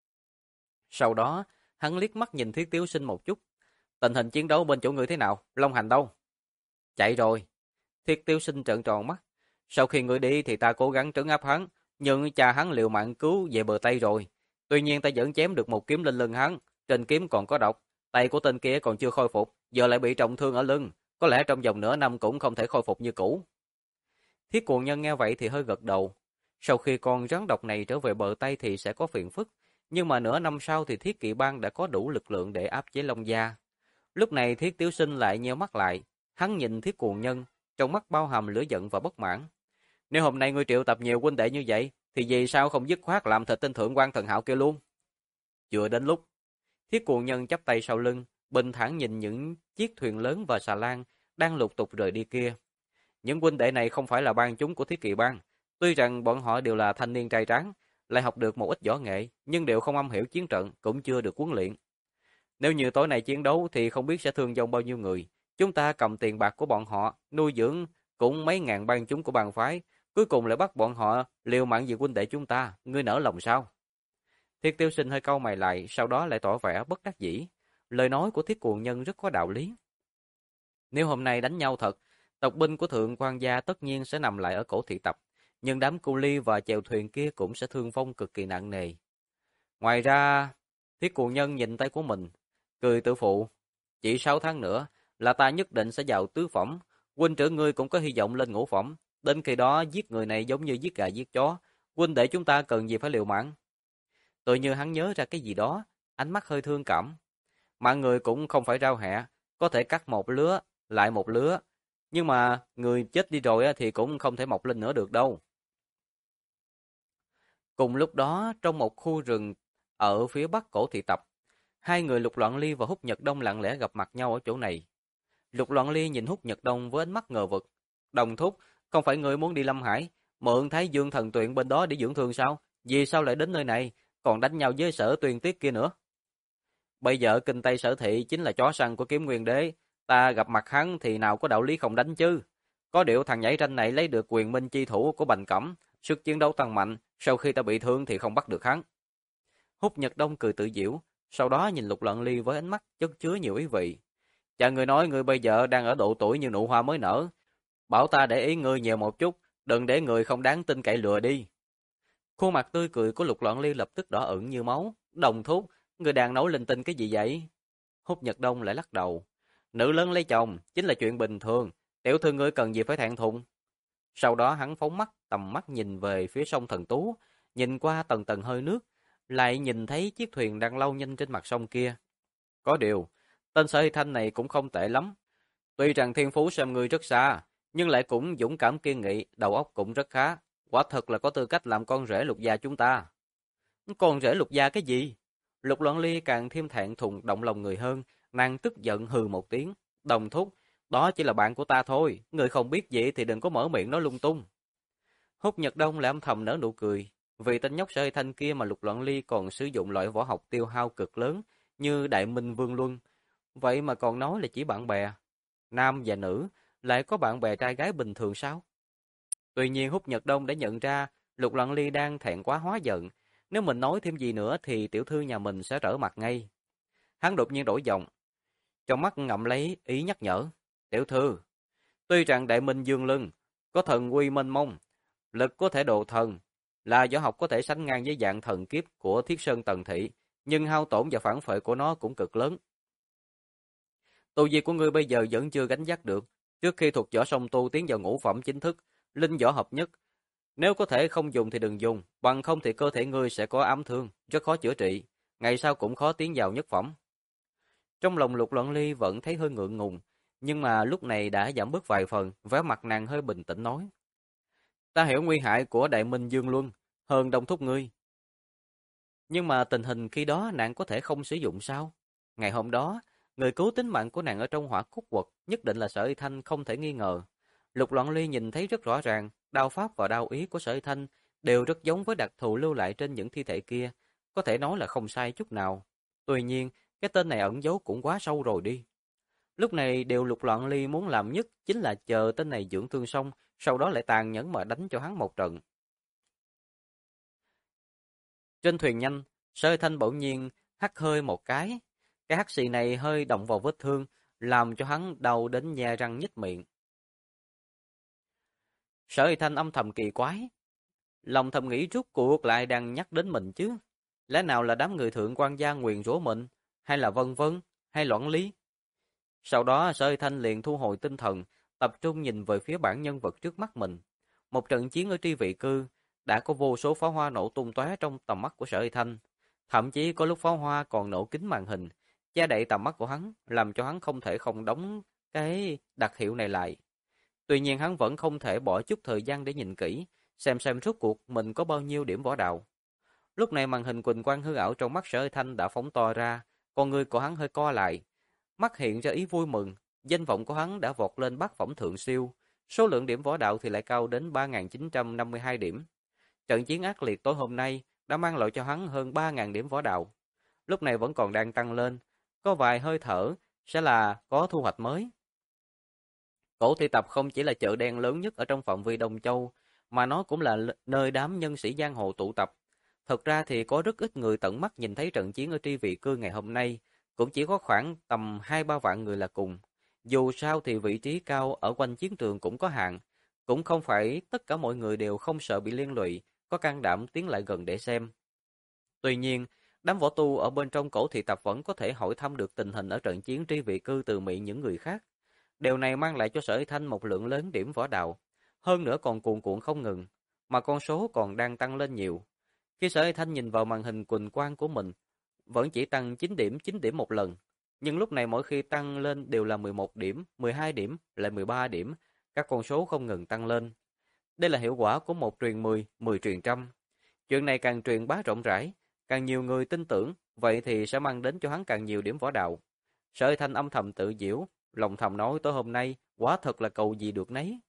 Sau đó, hắn liếc mắt nhìn Thiết Tiếu Sinh một chút. Tình hình chiến đấu bên chỗ người thế nào? Long Hành đâu? Chạy rồi. Thiết Tiếu Sinh trợn tròn mắt. Sau khi người đi thì ta cố gắng trấn áp hắn, nhưng cha hắn liều mạng cứu về bờ Tây rồi. Tuy nhiên ta vẫn chém được một kiếm lên lưng hắn, trên kiếm còn có độc, tay của tên kia còn chưa khôi phục, giờ lại bị trọng thương ở lưng, có lẽ trong vòng nửa năm cũng không thể khôi phục như cũ. Thiết Cuồng Nhân nghe vậy thì hơi gật đầu. Sau khi con rắn độc này trở về bờ Tây thì sẽ có phiền phức, nhưng mà nửa năm sau thì Thiết Kỵ Bang đã có đủ lực lượng để áp chế Long Gia. Lúc này Thiết Tiếu Sinh lại nheo mắt lại, hắn nhìn Thiết Cuồng Nhân, trong mắt bao hàm lửa giận và bất mãn. Nếu hôm nay ngươi triệu tập nhiều huynh đệ như vậy, thì vì sao không dứt khoát làm thịt tên Thượng quan Thần Hạo kia luôn? Chưa đến lúc. Thiết Cuồng Nhân chắp tay sau lưng, bình thản nhìn những chiếc thuyền lớn và xà lan đang lục tục rời đi kia. Những huynh đệ này không phải là bang chúng của Thiết Kỵ Bang, tuy rằng bọn họ đều là thanh niên trai tráng, lại học được một ít võ nghệ, nhưng đều không am hiểu chiến trận, cũng chưa được huấn luyện. Nếu như tối nay chiến đấu thì không biết sẽ thương vong bao nhiêu người. Chúng ta cầm tiền bạc của bọn họ, nuôi dưỡng cũng mấy ngàn bang chúng của bang phái, cuối cùng lại bắt bọn họ liều mạng vì huynh đệ chúng ta, ngươi nỡ lòng sao? Thiết Tiêu Sinh hơi cau mày lại, sau đó lại tỏ vẻ bất đắc dĩ. Lời nói của Thiết Cuồng Nhân rất có đạo lý. Nếu hôm nay đánh nhau thật, tộc binh của Thượng quan gia tất nhiên sẽ nằm lại ở cổ thị tập, nhưng đám cu ly và chèo thuyền kia cũng sẽ thương vong cực kỳ nặng nề. Ngoài ra, Thiết Cuồng Nhân nhìn tay của mình, cười tự phụ. Chỉ 6 tháng nữa là ta nhất định sẽ vào tứ phẩm, huynh trưởng ngươi cũng có hy vọng lên ngũ phẩm. Đến khi đó giết người này giống như giết gà giết chó, huynh đệ chúng ta cần gì phải liều mạng. Tự như hắn nhớ ra cái gì đó, ánh mắt hơi thương cảm. Mạng người cũng không phải rau hẹ, có thể cắt một lứa, lại một lứa. Nhưng mà người chết đi rồi thì cũng không thể mọc lên nữa được đâu. Cùng lúc đó, trong một khu rừng ở phía bắc cổ thị tập, hai người Lục Loạn Ly và Húc Nhật Đông lặng lẽ gặp mặt nhau ở chỗ này. Lục Loạn Ly nhìn Húc Nhật Đông với ánh mắt ngờ vực. Đồng thúc, không phải người muốn đi Lâm Hải, mượn Thái Dương Thần Tuyền bên đó để dưỡng thương sao? Vì sao lại đến nơi này, còn đánh nhau với Sở Tuyền Tiết kia nữa? Bây giờ kinh Tây Sở Thị chính là chó săn của Kiếm Nguyên Đế, ta gặp mặt hắn thì nào có đạo lý không đánh chứ. Có điều thằng nhảy ranh này lấy được quyền minh chi thủ của Bành Cẩm, sức chiến đấu tăng mạnh, sau khi ta bị thương thì không bắt được hắn. Húc Nhật Đông cười tự giễu, sau đó nhìn Lục Loạn Ly với ánh mắt chất chứa nhiều ý vị. Cha người nói người bây giờ đang ở độ tuổi như nụ hoa mới nở, bảo ta để ý ngươi nhiều một chút, đừng để người không đáng tin cậy lừa đi. Khuôn mặt tươi cười của Lục Loạn Ly lập tức đỏ ửng như máu. Đồng thúc, người đang nói linh tinh cái gì vậy? Húc Nhật Đông lại lắc đầu. Nữ lớn lấy chồng chính là chuyện bình thường, tiểu thư ngươi cần gì phải thẹn thùng. Sau đó hắn phóng mắt, tầm mắt nhìn về phía sông Thần Tú, nhìn qua tầng tầng hơi nước, lại nhìn thấy chiếc thuyền đang lao nhanh trên mặt sông kia. Có điều, tên Sở Hy Thanh này cũng không tệ lắm. Tuy rằng thiên phú xem ngươi rất xa, nhưng lại cũng dũng cảm kiên nghị, đầu óc cũng rất khá. Quả thật là có tư cách làm con rể Lục gia chúng ta. Con rể Lục gia cái gì? Lục Loan Ly càng thêm thẹn thùng động lòng người hơn, nàng tức giận hừ một tiếng. Đồng thúc, đó chỉ là bạn của ta thôi, người không biết gì thì đừng có mở miệng nói lung tung. Húc Nhật Đông lại âm thầm nở nụ cười, vì tên nhóc Sở Hy Thanh kia mà Lục Loan Ly còn sử dụng loại võ học tiêu hao cực lớn như Đại Minh Vương Luân, vậy mà còn nói là chỉ bạn bè. Nam và nữ lại có bạn bè trai gái bình thường sao? Tuy nhiên Húc Nhật Đông đã nhận ra Lục Loan Ly đang thẹn quá hóa giận, nếu mình nói thêm gì nữa thì tiểu thư nhà mình sẽ trở mặt ngay. Hắn đột nhiên đổi giọng, trong mắt ngậm lấy ý nhắc nhở. Tiểu thư, tuy rằng Đại Minh Dương Lưng có thần uy mênh mông, lực có thể độ thần, là võ học có thể sánh ngang với dạng thần kiếp của Thiết Sơn Tần Thị, nhưng hao tổn và phản phệ của nó cũng cực lớn. Tu vi của ngươi bây giờ vẫn chưa gánh vác được, trước khi thuộc võ song tu tiến vào ngũ phẩm chính thức, linh võ hợp nhất, nếu có thể không dùng thì đừng dùng, bằng không thì cơ thể ngươi sẽ có ám thương, rất khó chữa trị, ngày sau cũng khó tiến vào nhất phẩm. Trong lòng Lục Loan Ly vẫn thấy hơi ngượng ngùng, nhưng mà lúc này đã giảm bớt vài phần, vẻ mặt nàng hơi bình tĩnh nói. Ta hiểu nguy hại của Đại Minh Dương Luân, hơn đông thúc ngươi. Nhưng mà tình hình khi đó nàng có thể không sử dụng sao? Ngày hôm đó, người cứu tính mạng của nàng ở trong hỏa cốt quật nhất định là Sở Y Thanh không thể nghi ngờ. Lục Loan Ly nhìn thấy rất rõ ràng, đao pháp và đao ý của Sở Y Thanh đều rất giống với đặc thù lưu lại trên những thi thể kia, có thể nói là không sai chút nào. Tuy nhiên, cái tên này ẩn giấu cũng quá sâu rồi đi. Lúc này điều Lục Loan Ly muốn làm nhất chính là chờ tên này dưỡng thương xong, sau đó lại tàn nhẫn mà đánh cho hắn một trận. Trên thuyền nhanh, Sở Thanh bỗng nhiên hắt hơi một cái hắt xì này hơi động vào vết thương, làm cho hắn đau đến nhe răng nhếch miệng. Sở Thanh âm thầm kỳ quái, lòng thầm nghĩ rút cuộc lại đang nhắc đến mình chứ. Lẽ nào là đám người thượng quan gia nguyền rủa mình, hay là vân vân, hay loạn lý? Sau đó Sở Thanh liền thu hồi tinh thần, tập trung nhìn về phía bản nhân vật trước mắt mình. Một trận chiến ở Tri Vị Cư, đã có vô số pháo hoa nổ tung tóe trong tầm mắt của Sở Thanh. Thậm chí có lúc pháo hoa còn nổ kín màn hình, che đậy tầm mắt của hắn, làm cho hắn không thể không đóng cái đặc hiệu này lại. Tuy nhiên hắn vẫn không thể bỏ chút thời gian để nhìn kỹ, xem rốt cuộc mình có bao nhiêu điểm võ đạo. Lúc này màn hình quỳnh quang hư ảo trong mắt Sở Thanh đã phóng to ra, con người của hắn hơi co lại, mắt hiện ra ý vui mừng, danh vọng của hắn đã vọt lên bát phẩm thượng siêu, số lượng điểm võ đạo thì lại cao đến 3.952 điểm. Trận chiến ác liệt tối hôm nay đã mang lại cho hắn hơn 3.000 điểm võ đạo. Lúc này vẫn còn đang tăng lên, có vài hơi thở sẽ là có thu hoạch mới. Cổ Thị Tập không chỉ là chợ đen lớn nhất ở trong phạm vi Đông Châu, mà nó cũng là nơi đám nhân sĩ giang hồ tụ tập. Thật ra thì có rất ít người tận mắt nhìn thấy trận chiến ở Tri Vị Cư ngày hôm nay, cũng chỉ có khoảng tầm 2-3 vạn người là cùng. Dù sao thì vị trí cao ở quanh chiến trường cũng có hạn, cũng không phải tất cả mọi người đều không sợ bị liên lụy, có can đảm tiến lại gần để xem. Tuy nhiên, đám võ tu ở bên trong Cổ Thị Tập vẫn có thể hỏi thăm được tình hình ở trận chiến Tri Vị Cư từ miệng những người khác. Điều này mang lại cho Sở Thanh một lượng lớn điểm võ đạo, hơn nữa còn cuồn cuộn không ngừng, mà con số còn đang tăng lên nhiều. Khi Sở Thanh nhìn vào màn hình quỳnh quang của mình, vẫn chỉ tăng 9 điểm một lần, nhưng lúc này mỗi khi tăng lên đều là 11 điểm, 12 điểm, lại 13 điểm, các con số không ngừng tăng lên. Đây là hiệu quả của một truyền 10, 10 truyền trăm. Chuyện này càng truyền bá rộng rãi, càng nhiều người tin tưởng, vậy thì sẽ mang đến cho hắn càng nhiều điểm võ đạo. Sở Thanh âm thầm tự giễu, lòng thầm nói tối hôm nay, quả thật là cầu gì được nấy.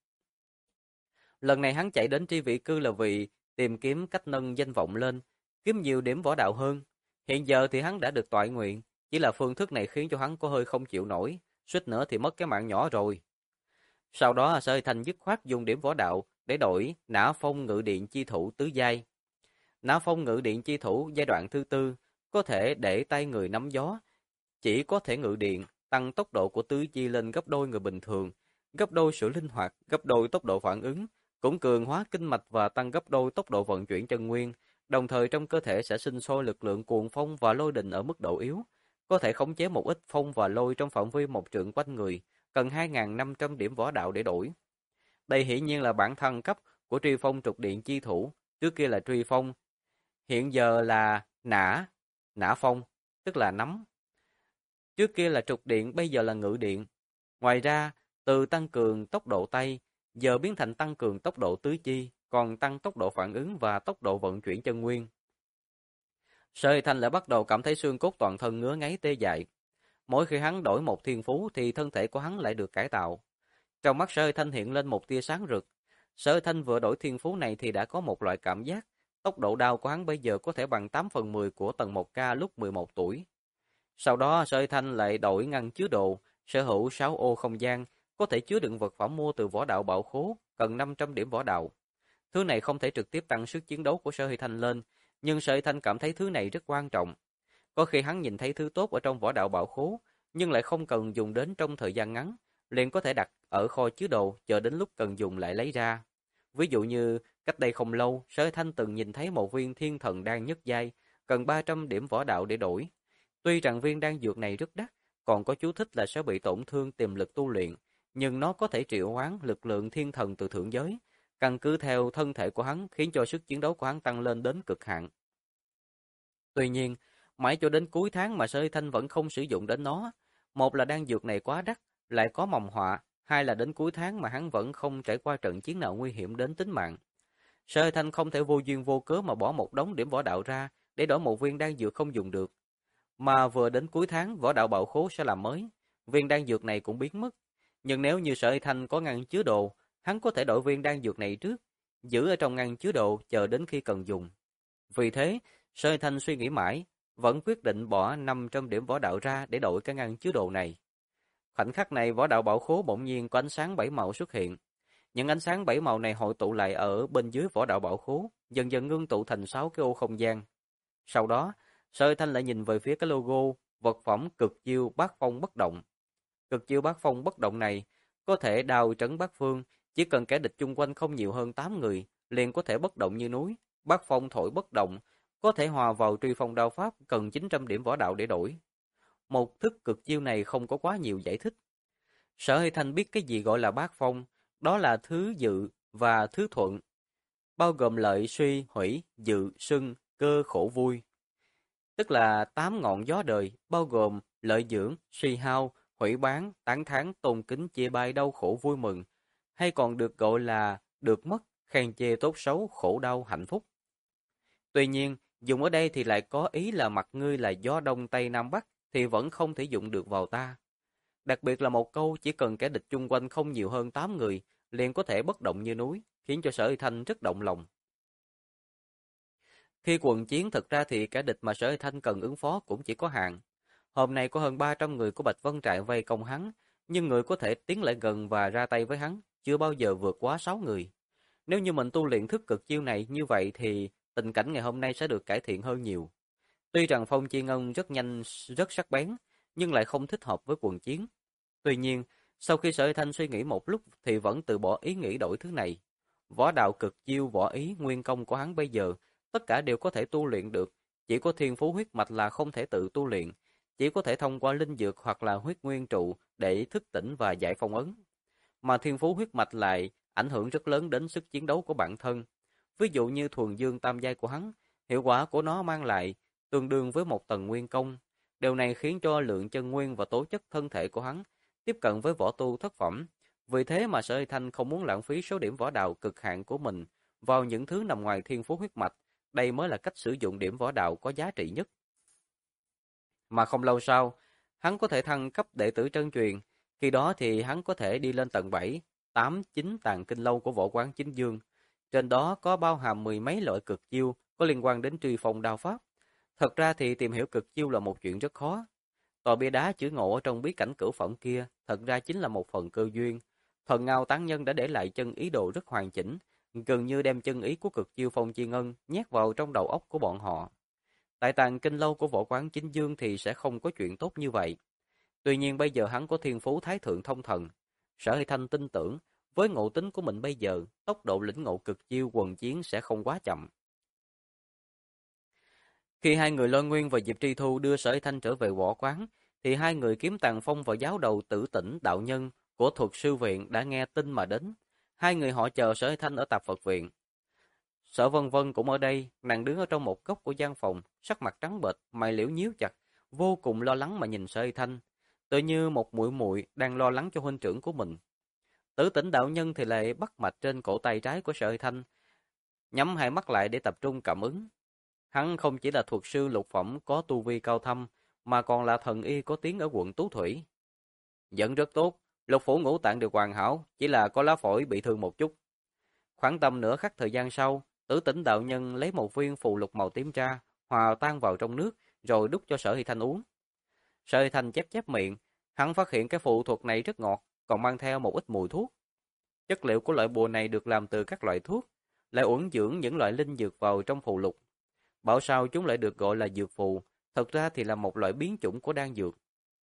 Lần này hắn chạy đến Tri Vị Cư là vì tìm kiếm cách nâng danh vọng lên, kiếm nhiều điểm võ đạo hơn. Hiện giờ thì hắn đã được toại nguyện, chỉ là phương thức này khiến cho hắn có hơi không chịu nổi, suýt nữa thì mất cái mạng nhỏ rồi. Sau đó Sở Thanh dứt khoát dùng điểm võ đạo để đổi Nã Phong Ngự Điện chi thủ tứ giai. Nã phong ngự điện chi thủ giai đoạn thứ tư, có thể để tay người nắm gió, chỉ có thể ngự điện, tăng tốc độ của tứ chi lên gấp đôi người bình thường, gấp đôi sự linh hoạt, gấp đôi tốc độ phản ứng, cũng cường hóa kinh mạch và tăng gấp đôi tốc độ vận chuyển chân nguyên, đồng thời trong cơ thể sẽ sinh sôi lực lượng cuồng phong và lôi đình ở mức độ yếu, có thể khống chế một ít phong và lôi trong phạm vi một trượng quanh người, cần 2.500 điểm võ đạo để đổi. Đây hiển nhiên là bản thăng cấp của truy phong trục điện chi thủ, trước kia là truy phong, hiện giờ là nã phong, tức là nắm. Trước kia là trục điện, bây giờ là ngự điện. Ngoài ra, từ tăng cường tốc độ tay, giờ biến thành tăng cường tốc độ tứ chi, còn tăng tốc độ phản ứng và tốc độ vận chuyển chân nguyên. Sở Hỷ Thanh lại bắt đầu cảm thấy xương cốt toàn thân ngứa ngáy tê dại. Mỗi khi hắn đổi một thiên phú thì thân thể của hắn lại được cải tạo. Trong mắt Sở Hỷ Thanh hiện lên một tia sáng rực. Sở Hỷ Thanh vừa đổi thiên phú này thì đã có một loại cảm giác, tốc độ đao của hắn bây giờ có thể bằng 8/10 của tầng 1K lúc 11 tuổi. Sau đó Sở Hỷ Thanh lại đổi ngăn chứa đồ, sở hữu 6 ô không gian, có thể chứa đựng vật phẩm mua từ võ đạo bảo khố, cần 500 điểm võ đạo. Thứ này không thể trực tiếp tăng sức chiến đấu của Sở Hỷ Thanh lên, nhưng Sở Hỷ Thanh cảm thấy thứ này rất quan trọng. Có khi hắn nhìn thấy thứ tốt ở trong võ đạo bảo khố, nhưng lại không cần dùng đến trong thời gian ngắn, liền có thể đặt ở kho chứa đồ, chờ đến lúc cần dùng lại lấy ra. Ví dụ như, cách đây không lâu, Sở Hỷ Thanh từng nhìn thấy một viên thiên thần đan nhất giai, cần 300 điểm võ đạo để đổi. Tuy rằng viên đan dược này rất đắt, còn có chú thích là sẽ bị tổn thương tiềm lực tu luyện, nhưng nó có thể triệu hoán lực lượng thiên thần từ thượng giới, căn cứ theo thân thể của hắn khiến cho sức chiến đấu của hắn tăng lên đến cực hạn. Tuy nhiên, mãi cho đến cuối tháng mà Sở Hỷ Thanh vẫn không sử dụng đến nó. Một là đan dược này quá đắt, lại có mầm họa, hai là đến cuối tháng mà hắn vẫn không trải qua trận chiến nào nguy hiểm đến tính mạng. Sở Hỷ Thanh không thể vô duyên vô cớ mà bỏ một đống điểm võ đạo ra để đổi một viên đan dược không dùng được. Mà vừa đến cuối tháng, võ đạo bảo khố sẽ làm mới, viên đan dược này cũng biến mất. Nhưng nếu như Sở Hỷ Thanh có ngăn chứa đồ, hắn có thể đổi viên đan dược này trước, giữ ở trong ngăn chứa đồ chờ đến khi cần dùng. Vì thế, Sở Hỷ Thanh suy nghĩ mãi, vẫn quyết định bỏ 500 điểm võ đạo ra để đổi cái ngăn chứa đồ này. Khoảnh khắc này, võ đạo bảo khố bỗng nhiên có ánh sáng 7 màu xuất hiện. Những ánh sáng 7 màu này hội tụ lại ở bên dưới võ đạo bảo khố, dần dần ngưng tụ thành 6 cái ô không gian. Sau đó, Sở Hỷ Thanh lại nhìn về phía cái logo vật phẩm cực chiêu bát phong bất động. Cực chiêu bát phong bất động này có thể đào trấn bát phương, chỉ cần kẻ địch chung quanh không nhiều hơn 8 người, liền có thể bất động như núi. Bát phong thổi bất động, có thể hòa vào truy phong đao pháp, cần 900 điểm võ đạo để đổi. Một thức cực chiêu này không có quá nhiều giải thích. Sở Hỷ Thanh biết cái gì gọi là bát phong, đó là thứ dự và thứ thuận, bao gồm lợi suy, hủy, dự, sưng, cơ, khổ, vui. Tức là 8 ngọn gió đời, bao gồm lợi dưỡng, suy hao, hủy bán, tán thán, tôn kính, chê bai, đau khổ, vui mừng, hay còn được gọi là được mất, khen chê, tốt xấu, khổ đau, hạnh phúc. Tuy nhiên, dùng ở đây thì lại có ý là mặt ngươi là gió đông tây nam bắc, thì vẫn không thể dụng được vào ta. Đặc biệt là một câu chỉ cần kẻ địch chung quanh không nhiều hơn 8 người, liền có thể bất động như núi, khiến cho Sở Hỷ Thanh rất động lòng. Khi quần chiến thực ra thì kẻ địch mà Sở Hỷ Thanh cần ứng phó cũng chỉ có hạn. Hôm nay có hơn 300 người của Bạch Vân Trại vây công hắn, nhưng người có thể tiến lại gần và ra tay với hắn chưa bao giờ vượt quá 6 người. Nếu như mình tu luyện thức cực chiêu này như vậy thì tình cảnh ngày hôm nay sẽ được cải thiện hơn nhiều. Tuy rằng Phong Chi Ngân rất nhanh, rất sắc bén, nhưng lại không thích hợp với quần chiến. Tuy nhiên, sau khi Sở Hỷ Thanh suy nghĩ một lúc thì vẫn từ bỏ ý nghĩ đổi thứ này. Võ đạo cực chiêu, võ ý, nguyên công của hắn bây giờ, tất cả đều có thể tu luyện được, chỉ có thiên phú huyết mạch là không thể tự tu luyện, chỉ có thể thông qua linh dược hoặc là huyết nguyên trụ để thức tỉnh và giải phong ấn. Mà thiên phú huyết mạch lại ảnh hưởng rất lớn đến sức chiến đấu của bản thân. Ví dụ như thuần dương tam giai của hắn, hiệu quả của nó mang lại tương đương với một tầng nguyên công. Điều này khiến cho lượng chân nguyên và tố chất thân thể của hắn tiếp cận với võ tu thất phẩm. Vì thế mà Sở Hỷ Thanh không muốn lãng phí số điểm võ đạo cực hạn của mình vào những thứ nằm ngoài thiên phú huyết mạch. Đây mới là cách sử dụng điểm võ đạo có giá trị nhất. Mà không lâu sau, hắn có thể thăng cấp đệ tử chân truyền. Khi đó thì hắn có thể đi lên tầng 7, 8, 9 tàng kinh lâu của võ quán chính dương. Trên đó có bao hàm mười mấy loại cực chiêu có liên quan đến truy phong đao pháp. Thật ra thì tìm hiểu cực chiêu là một chuyện rất khó. Tòa bia đá chữ ngộ ở trong bí cảnh cửu phẩm kia thật ra chính là một phần cơ duyên. Thần Ngao Tán Nhân đã để lại chân ý đồ rất hoàn chỉnh, gần như đem chân ý của Cực Chiêu Phong Chi Ngân nhét vào trong đầu óc của bọn họ. Tại Tàng Kinh Lâu của Võ Quán Chính Dương thì sẽ không có chuyện tốt như vậy. Tuy nhiên bây giờ hắn có thiên phú thái thượng thông thần. Sở Hy Thanh tin tưởng, với ngộ tính của mình bây giờ, tốc độ lĩnh ngộ cực chiêu quần chiến sẽ không quá chậm. Khi hai người Lôi Nguyên và Diệp Tri Thu đưa Sở Hy Thanh trở về Võ Quán, thì hai người Kiếm Tàng Phong và giáo đầu Tử Tĩnh đạo nhân của Thuật Sư Viện đã nghe tin mà đến. Hai người họ chờ Sở Hy Thanh ở Tạp Phật Viện. Sở Vân Vân cũng ở đây, nàng đứng ở trong một góc của gian phòng, sắc mặt trắng bệch, mày liễu nhíu chặt, vô cùng lo lắng mà nhìn Sở Hy Thanh, tự như một muội muội đang lo lắng cho huynh trưởng của mình. Tử Tĩnh đạo nhân thì lại bắt mạch trên cổ tay trái của Sở Hy Thanh, nhắm hai mắt lại để tập trung cảm ứng. Hắn không chỉ là thuật sư lục phẩm có tu vi cao thâm, mà còn là thần y có tiếng ở quận Tú Thủy. Vẫn rất tốt, lục phủ ngũ tạng đều hoàn hảo, chỉ là có lá phổi bị thương một chút. Khoảng tầm nửa khắc thời gian sau, Tử Tĩnh đạo nhân lấy một viên phù lục màu tím tra, hòa tan vào trong nước, rồi đút cho Sở Hy Thanh uống. Sở Hy Thanh chép chép miệng, hắn phát hiện cái phù thuật này rất ngọt, còn mang theo một ít mùi thuốc. Chất liệu của loại bùa này được làm từ các loại thuốc, lại uẩn dưỡng những loại linh dược vào trong phù lục. Bảo sao chúng lại được gọi là dược phù, thật ra thì là một loại biến chủng của đan dược.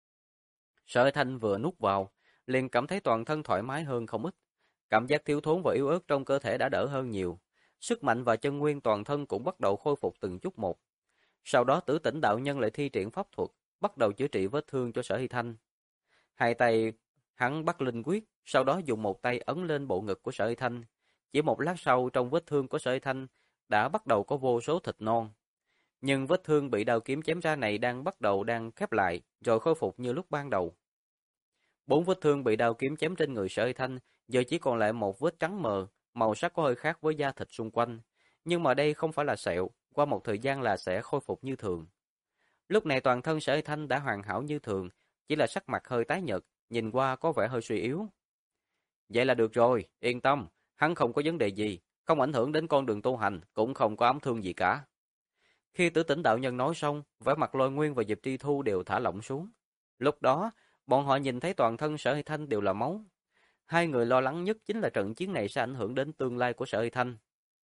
Sở Hy Thanh vừa nuốt vào, liền cảm thấy toàn thân thoải mái hơn không ít. Cảm giác thiếu thốn và yếu ớt trong cơ thể đã đỡ hơn nhiều. Sức mạnh và chân nguyên toàn thân cũng bắt đầu khôi phục từng chút một. Sau đó Tử Tĩnh đạo nhân lại thi triển pháp thuật, bắt đầu chữa trị vết thương cho Sở Hy Thanh. Hai tay hắn bắt linh quyết, sau đó dùng một tay ấn lên bộ ngực của Sở Hy Thanh. Chỉ một lát sau, trong vết thương của Sở Hy Thanh đã bắt đầu có vô số thịt non. Nhưng vết thương bị đao kiếm chém ra này đang khép lại, rồi khôi phục như lúc ban đầu. 4 vết thương bị đao kiếm chém trên người Sở Hy Thanh, giờ chỉ còn lại một vết trắng mờ, màu sắc có hơi khác với da thịt xung quanh. Nhưng mà đây không phải là sẹo, qua một thời gian là sẽ khôi phục như thường. Lúc này toàn thân Sở Hy Thanh đã hoàn hảo như thường, chỉ là sắc mặt hơi tái nhợt, nhìn qua có vẻ hơi suy yếu. Vậy là được rồi, yên tâm, hắn không có vấn đề gì, không ảnh hưởng đến con đường tu hành, cũng không có ám thương gì cả. Khi Tử Tĩnh đạo nhân nói xong, vẻ mặt Lôi Nguyên và Diệp Tri Thu đều thả lỏng xuống. Lúc đó, bọn họ nhìn thấy toàn thân Sở Hy Thanh đều là máu. Hai người lo lắng nhất chính là trận chiến này sẽ ảnh hưởng đến tương lai của Sở Hy Thanh.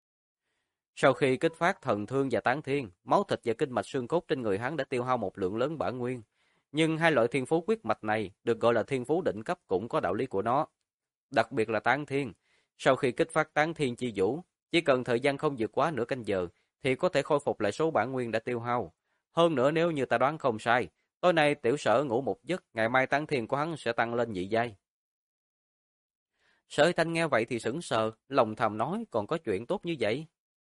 Sau khi kích phát thần thương và tán thiên, máu thịt và kinh mạch xương cốt trên người hắn đã tiêu hao một lượng lớn bản nguyên. Nhưng hai loại thiên phú quyết mạch này được gọi là thiên phú đỉnh cấp cũng có đạo lý của nó. Đặc biệt là tán thiên. Sau khi kích phát tán thiên chi vũ, chỉ cần thời gian không vượt quá nửa canh giờ, thì có thể khôi phục lại số bản nguyên đã tiêu hao. Hơn nữa nếu như ta đoán không sai, tối nay tiểu Sở ngủ một giấc, ngày mai tán thiên của hắn sẽ tăng lên nhị giai. Sở Hy Thanh nghe vậy thì sững sờ, lòng thầm nói còn có chuyện tốt như vậy.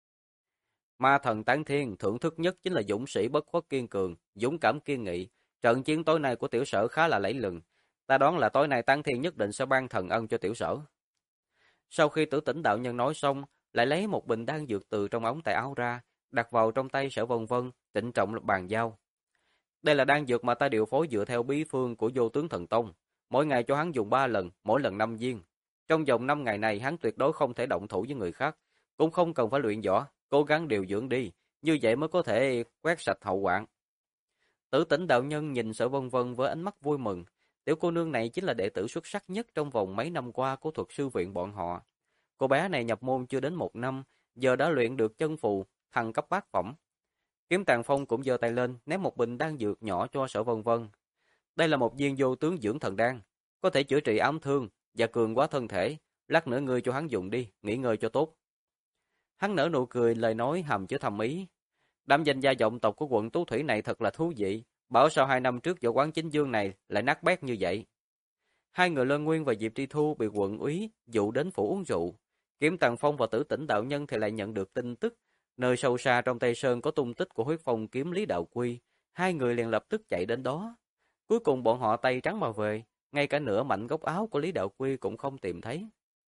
Ma thần tán thiên thưởng thức nhất chính là dũng sĩ bất khuất kiên cường, dũng cảm kiên nghị. Trận chiến tối nay của tiểu Sở khá là lẫy lừng. Ta đoán là tối nay tán thiên nhất định sẽ ban thần ân cho tiểu Sở. Sau khi Tử Tĩnh đạo nhân nói xong, lại lấy một bình đan dược từ trong ống tay áo ra, đặt vào trong tay Sở Vân Vân, trịnh trọng bàn giao. Đây là đan dược mà ta điều phối dựa theo bí phương của Vô Tướng Thần Tông, mỗi ngày cho hắn dùng 3 lần, mỗi lần 5 viên. Trong vòng 5 ngày này hắn tuyệt đối không thể động thủ với người khác, cũng không cần phải luyện võ, cố gắng điều dưỡng đi, như vậy mới có thể quét sạch hậu hoạn. Tử Tĩnh đạo nhân nhìn Sở Vân Vân với ánh mắt vui mừng, tiểu cô nương này chính là đệ tử xuất sắc nhất trong vòng mấy năm qua của Thuật Sư Viện bọn họ. Cô bé này nhập môn chưa đến 1 năm, giờ đã luyện được chân phù, thăng cấp bát phẩm. Kiếm Tàng Phong cũng giơ tay lên, ném một bình đan dược nhỏ cho Sở Vân Vân. Đây là một viên vô tướng dưỡng thần đan, có thể chữa trị ám thương và cường hóa thân thể, lát nữa ngươi cho hắn dùng đi, nghỉ ngơi cho tốt. Hắn nở nụ cười, lời nói hàm chứa thầm ý. Đám danh gia vọng tộc của quận Tú Thủy này thật là thú vị, bảo sao 2 năm trước võ quán Chính Dương này lại nát bét như vậy. Hai người Lân Nguyên và Diệp Tri Thu bị quận úy dụ đến phủ uống rượu. Kiếm Tàng Phong và Tử Tĩnh đạo nhân thì lại nhận được tin tức, nơi sâu xa trong Tây Sơn có tung tích của huyết phong kiếm Lý Đạo Quy, hai người liền lập tức chạy đến đó. Cuối cùng bọn họ tay trắng mà về, ngay cả nửa mảnh góc áo của Lý Đạo Quy cũng không tìm thấy.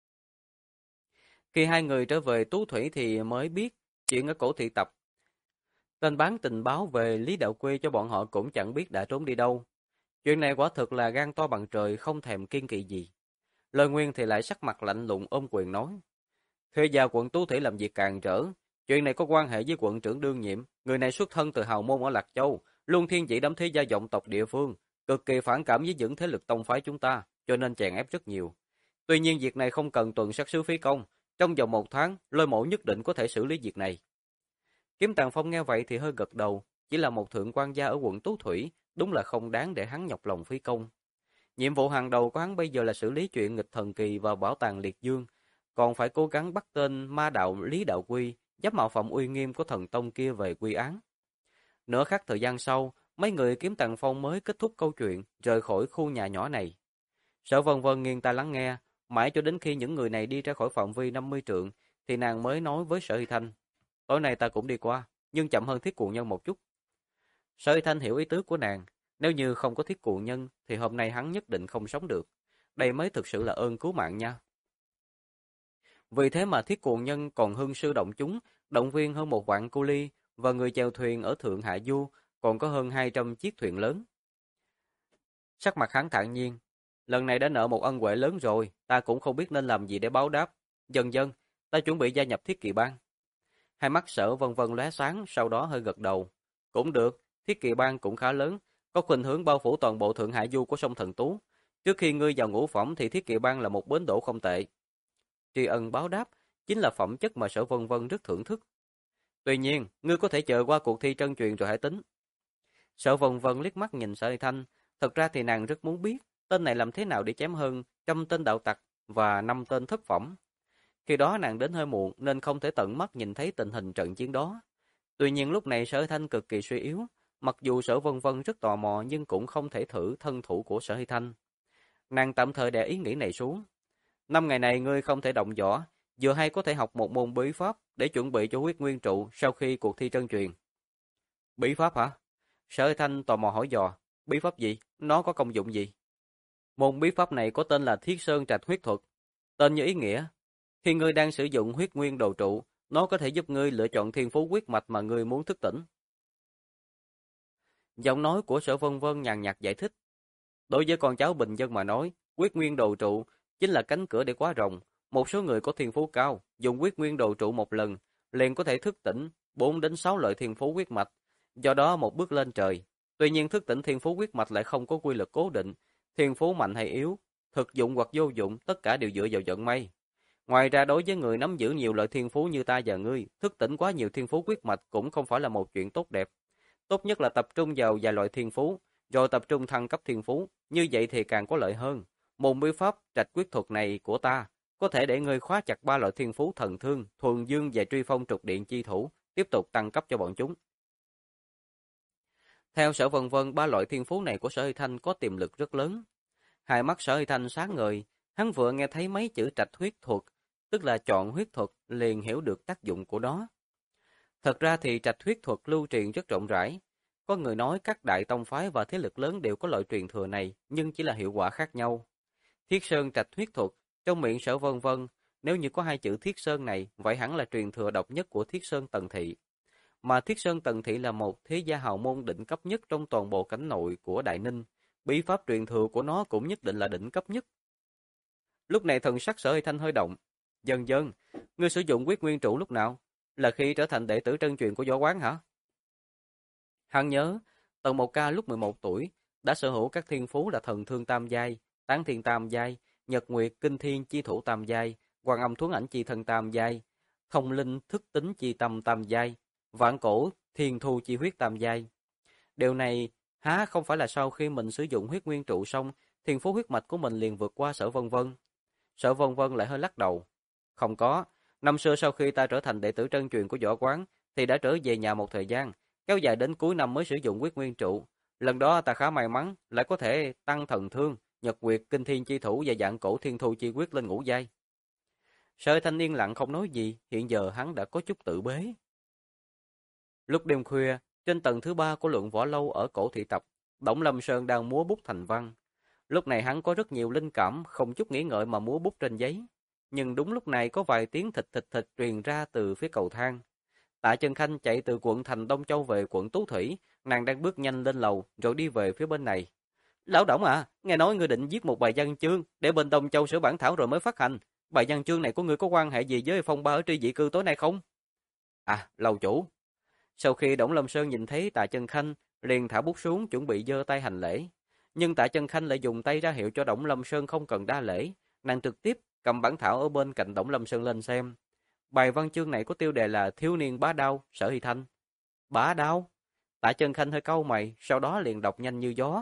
Khi hai người trở về Tú Thủy thì mới biết chuyện ở cổ thị tập. Tên bán tình báo về Lý Đạo Quy cho bọn họ cũng chẳng biết đã trốn đi đâu. Chuyện này quả thực là gan to bằng trời, không thèm kiên kỵ gì. Lôi Nguyên thì lại sắc mặt lạnh lùng ôm quyền nói. Thế gia quận Tú Thủy làm việc càn trở. Chuyện này có quan hệ với quận trưởng đương nhiệm. Người này xuất thân từ hào môn ở Lạc Châu, luôn thiên vị đám thế gia vọng tộc địa phương, cực kỳ phản cảm với những thế lực tông phái chúng ta, cho nên chèn ép rất nhiều. Tuy nhiên việc này không cần tuần sát sứ phí công, Trong vòng 1 tháng, Lôi Mỗ nhất định có thể xử lý việc này. Kiếm Tàng Phong nghe vậy thì hơi gật đầu, chỉ là một thượng quan gia ở quận Tú Thủy, đúng là không đáng để hắn nhọc lòng phí công. Nhiệm vụ hàng đầu của hắn bây giờ là xử lý chuyện nghịch thần kỳ vào bảo tàng Liệt Dương, còn phải cố gắng bắt tên ma đạo Lý Đạo Quy, dám mạo phạm uy nghiêm của thần tông kia về quy án. Nửa khắc thời gian sau, mấy người Kiếm Tàng Phong mới kết thúc câu chuyện, rời khỏi khu nhà nhỏ này. Sở Vân Vân nghiêng tai lắng nghe, mãi cho đến khi những người này đi ra khỏi phạm vi 50 trượng, thì nàng mới nói với Sở Hy Thanh, tối nay ta cũng đi qua, nhưng chậm hơn Thiết Cuồng Nhân một chút. Sở Hy Thanh hiểu ý tứ của nàng, nếu như không có Thiết Cuồng Nhân thì hôm nay hắn nhất định không sống được. Đây mới thực sự là ơn cứu mạng nha. Vì thế mà Thiết Cuồng Nhân còn hưng sư động chúng, động viên hơn 1 vạn cu ly và người chèo thuyền ở Thượng Hạ Du, còn có hơn 200 chiếc thuyền lớn. Sắc mặt hắn thản nhiên, lần này đã nợ một ân huệ lớn rồi, ta cũng không biết nên làm gì để báo đáp. Dần dần, ta chuẩn bị gia nhập Thiết Kỵ Bang. Hai mắt Sở Vân Vân lóe sáng, sau đó hơi gật đầu. Cũng được, Thiết Kỵ Bang cũng khá lớn, có khuynh hướng bao phủ toàn bộ Thượng Hạ Du của sông Thần Tú. Trước khi ngươi vào ngũ phẩm thì Thiết Kỵ Bang là một bến đỗ không tệ. Tri ân báo đáp chính là phẩm chất mà Sở Vân Vân rất thưởng thức. Tuy nhiên, ngươi có thể chờ qua cuộc thi trân truyền rồi hãy tính. Sở Vân Vân liếc mắt nhìn Sở Hy Thanh, thật ra thì nàng rất muốn biết tên này làm thế nào để chém hơn 100 tên đạo tặc và 5 tên thất phẩm. Khi đó nàng đến hơi muộn nên không thể tận mắt nhìn thấy tình hình trận chiến đó. Tuy nhiên lúc này Sở Hy Thanh cực kỳ suy yếu, mặc dù Sở Vân Vân rất tò mò nhưng cũng không thể thử thân thủ của Sở Hy Thanh. Nàng tạm thời đè ý nghĩ này xuống. 5 ngày này ngươi không thể động võ, vừa hay có thể học một môn bí pháp để chuẩn bị cho huyết nguyên trụ sau khi cuộc thi trân truyền. Bí pháp hả? Sở Hy Thanh tò mò hỏi dò, bí pháp gì? Nó có công dụng gì? Môn bí pháp này có tên là Thiết Sơn Trạch Huyết Thuật. Tên như ý nghĩa, khi ngươi đang sử dụng huyết nguyên đồ trụ, nó có thể giúp ngươi lựa chọn thiên phú huyết mạch mà ngươi muốn thức tỉnh. Giọng nói của Sở Vân Vân nhàn nhạt giải thích. Đối với con cháu bình dân mà nói, huyết nguyên đồ trụ chính là cánh cửa để khóa rồng. Một số người có thiên phú cao, dùng huyết nguyên đồ trụ một lần, liền có thể thức tỉnh 4 đến 6 loại thiên phú huyết mạch, do đó một bước lên trời. Tuy nhiên thức tỉnh thiên phú huyết mạch lại không có quy luật cố định, thiên phú mạnh hay yếu, thực dụng hoặc vô dụng, tất cả đều dựa vào vận may. Ngoài ra đối với người nắm giữ nhiều loại thiên phú như ta và ngươi, thức tỉnh quá nhiều thiên phú huyết mạch cũng không phải là một chuyện tốt đẹp. Tốt nhất là tập trung vào vài loại thiên phú, rồi tập trung thăng cấp thiên phú, như vậy thì càng có lợi hơn. Môn bí pháp Trạch Quyết Thuật này của ta có thể để ngươi khóa chặt 3 loại thiên phú thần thương, thuần dương và truy phong trục điện chi thủ, tiếp tục tăng cấp cho bọn chúng. Theo Sở Vân Vân, 3 loại thiên phú này của Sở Hy Thanh có tiềm lực rất lớn. Hai mắt Sở Hy Thanh sáng ngời, hắn vừa nghe thấy mấy chữ Trạch Huyết Thuật, tức là chọn huyết thuật, liền hiểu được tác dụng của nó. Thật ra thì Trạch Huyết Thuật lưu truyền rất rộng rãi. Có người nói các đại tông phái và thế lực lớn đều có loại truyền thừa này, nhưng chỉ là hiệu quả khác nhau. Thiết Sơn Trạch Huyết Thuật, trong miệng Sở Vân Vân, nếu như có 2 chữ Thiết Sơn này, vậy hẳn là truyền thừa độc nhất của Thiết Sơn Tần Thị. Mà Thiết Sơn Tần Thị là một thế gia hào môn đỉnh cấp nhất trong toàn bộ cảnh nội của Đại Ninh. Bí pháp truyền thừa của nó cũng nhất định là đỉnh cấp nhất. Lúc này thần sắc Sở Hy Thanh hơi động. Dần dần, ngươi sử dụng huyết nguyên trụ lúc nào? Là khi trở thành đệ tử trân truyền của Võ Quán hả? Hắn nhớ, Tần Mộc Ca lúc 11 tuổi đã sở hữu các thiên phú là thần thương tam giai, tán thiên tam giai, nhật nguyệt kinh thiên chi thủ tam giai, hoàng âm thuấn ảnh chi thân tam giai, thông linh thức tính chi tâm tam giai, vạn cổ thiên thu chi huyết tam giai. Điều này há không phải là sau khi mình sử dụng huyết nguyên trụ xong, thiên phú huyết mạch của mình liền vượt qua Sở Vân Vân. Sở Vân Vân lại hơi lắc đầu. Không có, năm xưa sau khi ta trở thành đệ tử trân truyền của Võ Quán thì đã trở về nhà một thời gian, kéo dài đến cuối năm mới sử dụng huyết nguyên trụ. Lần đó ta khá may mắn, lại có thể tăng thần thương, nhật nguyệt kinh thiên chi thủ và vạn cổ thiên thu chi quyết lên ngũ giai. Sở Thanh yên lặng không nói gì, hiện giờ hắn đã có chút tự bế. Lúc đêm khuya, trên tầng thứ 3 của Lượng Võ Lâu ở cổ thị tập, Đổng Lâm Sơn đang múa bút thành văn. Lúc này hắn có rất nhiều linh cảm, không chút nghĩ ngợi mà múa bút trên giấy. Nhưng đúng lúc này có vài tiếng thịt thịt thịt truyền ra từ phía cầu thang. Tạ Chân Khanh chạy từ quận thành Đông Châu về quận Tú Thủy, nàng đang bước nhanh lên lầu rồi đi về phía bên này. Lão Đổng à, nghe nói ngươi định viết một bài văn chương để bên Đông Châu sửa bản thảo rồi mới phát hành. Bài văn chương này của ngươi có quan hệ gì với phong ba ở Tri Dị Cư tối nay không? À, lầu chủ. Sau khi Đổng Lâm Sơn nhìn thấy Tạ Chân Khanh, liền thả bút xuống chuẩn bị giơ tay hành lễ. Nhưng Tạ Chân Khanh lại dùng tay ra hiệu cho Đổng Lâm Sơn không cần đa lễ, nàng trực tiếp cầm bản thảo ở bên cạnh Đổng Lâm Sơn lên xem. Bài văn chương này có tiêu đề là Thiếu niên bá đao, Sở Hy Thanh. Bá đao? Tạ Chân Khanh hơi cau mày, sau đó liền đọc nhanh như gió.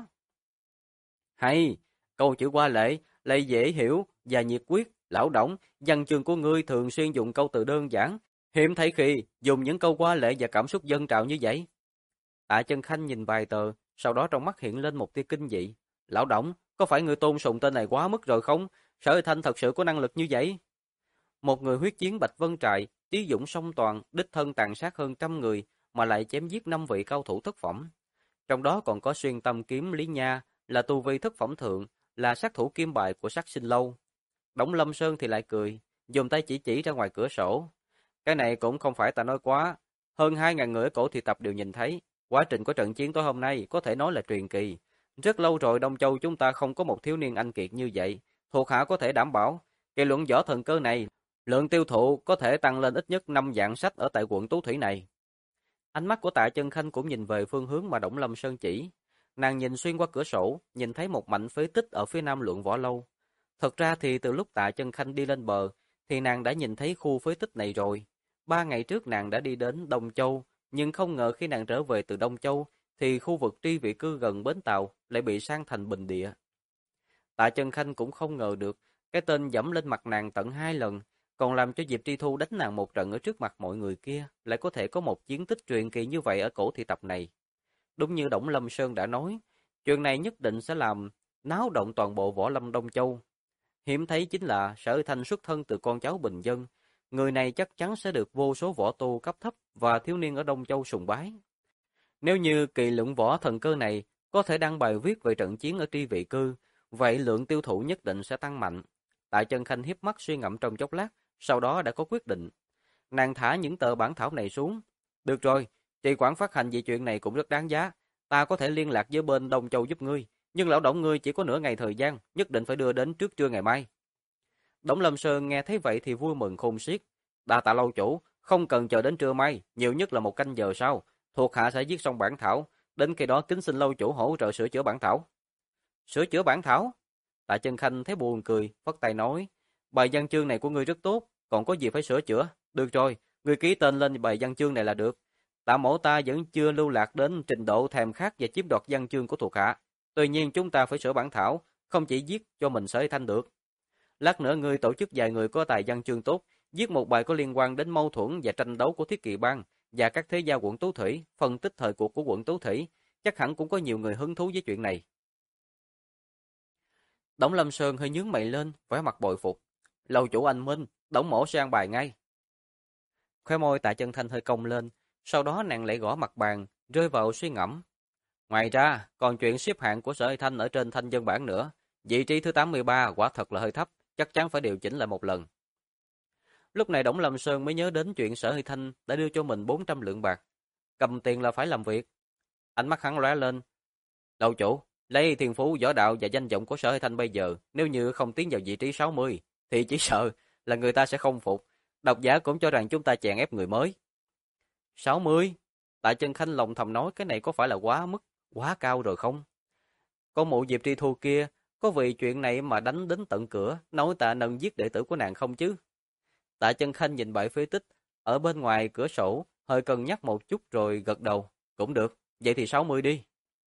Hay, câu chữ qua lệ, lại dễ hiểu và nhiệt quyết, lão Đổng, văn chương của ngươi thường xuyên dùng câu từ đơn giản, hiếm thấy khi dùng những câu qua lệ và cảm xúc dâng trào như vậy. Tạ Chân Khanh nhìn vài tờ, sau đó trong mắt hiện lên một tia kinh dị. Lão Đổng, có phải người tôn sùng tên này quá mức rồi không? Sở Hy Thanh thật sự có năng lực như vậy? Một người huyết chiến Bạch Vân Trại, trí dũng song toàn, đích thân tàn sát hơn 100 người, mà lại chém giết 5 vị cao thủ thất phẩm. Trong đó còn có xuyên tâm kiếm Lý Nha, là tu vi thất phẩm thượng, là sát thủ kim bài của Sắc Sinh Lâu. Đổng Lâm Sơn thì lại cười, dùng tay chỉ ra ngoài cửa sổ. Cái này cũng không phải ta nói quá, hơn 2.000 người ở cổ thị tập đều nhìn thấy. Quá trình của trận chiến tối hôm nay có thể nói là truyền kỳ. Rất lâu rồi Đông Châu chúng ta không có một thiếu niên anh kiệt như vậy. Thuộc hạ có thể đảm bảo, kỳ luận võ thần cơ này, lượng tiêu thụ có thể tăng lên ít nhất 5 vạn sách ở tại quận Tú Thủy này. Ánh mắt của Tạ Chân Khanh cũng nhìn về phương hướng mà Đổng Lâm Sơn chỉ. Nàng nhìn xuyên qua cửa sổ, nhìn thấy một mảnh phế tích ở phía nam Luận Võ Lâu. Thật ra thì từ lúc Tạ Chân Khanh đi lên bờ, thì nàng đã nhìn thấy khu phế tích này rồi. 3 ngày trước nàng đã đi đến Đông Châu, nhưng không ngờ khi nàng trở về từ Đông Châu, thì khu vực tri vị cư gần bến tàu lại bị sang thành bình địa. Tạ Chân Khanh cũng không ngờ được, cái tên dẫm lên mặt nàng tận 2 lần, còn làm cho Diệp Tri Thu đánh nàng một trận ở trước mặt mọi người kia, lại có thể có một chiến tích truyền kỳ như vậy ở cổ thị tập này. Đúng như Đổng Lâm Sơn đã nói, chuyện này nhất định sẽ làm náo động toàn bộ võ lâm Đông Châu. Hiếm thấy chính là Sở Hy Thanh xuất thân từ con cháu bình dân, người này chắc chắn sẽ được vô số võ tu cấp thấp và thiếu niên ở Đông Châu sùng bái. Nếu như kỳ luận võ thần cơ này có thể đăng bài viết về trận chiến ở tri vị cư, vậy lượng tiêu thụ nhất định sẽ tăng mạnh. Tạ Chân Khanh hiếp mắt suy ngẫm trong chốc lát, sau đó đã có quyết định. Nàng thả những tờ bản thảo này xuống. Được rồi, trì quản phát hành về chuyện này cũng rất đáng giá. Ta có thể liên lạc với bên Đông Châu giúp ngươi, nhưng lão Đổng ngươi chỉ có nửa ngày thời gian, nhất định phải đưa đến trước trưa ngày mai. Đổng Lâm Sơn nghe thấy vậy thì vui mừng khôn xiết. Đa tạ lâu chủ, không cần chờ đến trưa mai, nhiều nhất là 1 canh giờ sau, thuộc hạ sẽ viết xong bản thảo, đến khi đó kính xin lâu chủ hỗ trợ sửa chữa bản thảo. Sửa chữa bản thảo? Tạ Chân Khanh thấy buồn cười, phất tay nói, bài văn chương này của ngươi rất tốt, còn có gì phải sửa chữa? Được rồi, ngươi ký tên lên bài văn chương này là được. Tạ mẫu ta vẫn chưa lưu lạc đến trình độ thèm khát và chiếm đoạt văn chương của thuộc hạ. Tuy nhiên chúng ta phải sửa bản thảo, không chỉ viết cho mình Sở Hy Thanh được. Lát nữa ngươi tổ chức vài người có tài văn chương tốt, viết một bài có liên quan đến mâu thuẫn và tranh đấu của Thiết Kỵ Bang và các thế gia quận Tú Thủy, phân tích thời cuộc của quận Tú Thủy, chắc hẳn cũng có nhiều người hứng thú với chuyện này. Đổng Lâm Sơn hơi nhướng mày lên, vẻ mặt bội phục. Lâu chủ anh minh, Đổng mỗ sẽ an bài ngay. Khóe môi Tạ Chân Thanh hơi cong lên, sau đó nàng lại gõ mặt bàn, rơi vào suy ngẫm. Ngoài ra, còn chuyện xếp hạng của Sở Hy Thanh ở trên thanh dân bảng nữa, vị trí thứ 83 quả thật là hơi thấp, chắc chắn phải điều chỉnh lại một lần. Lúc này Đổng Lâm Sơn mới nhớ đến chuyện Sở Hy Thanh đã đưa cho mình 400 lượng bạc. Cầm tiền là phải làm việc. Ánh mắt hắn lóe lên. Lâu chủ, lấy thiên phú, võ đạo và danh vọng của Sở Hy Thanh bây giờ, nếu như không tiến vào vị trí 60, thì chỉ sợ là người ta sẽ không phục. Độc giả cũng cho rằng chúng ta chèn ép người mới. 60? Tạ Chân Khanh lòng thầm nói cái này có phải là quá mức, quá cao rồi không? Con mụ Diệp Tri Thu kia, có vì chuyện này mà đánh đến tận cửa, nói tạ nần giết đệ tử của nàng không chứ? Tạ Chân Khanh nhìn bãi phế tích, ở bên ngoài cửa sổ, hơi cân nhắc một chút rồi gật đầu. Cũng được, vậy thì 60 đi.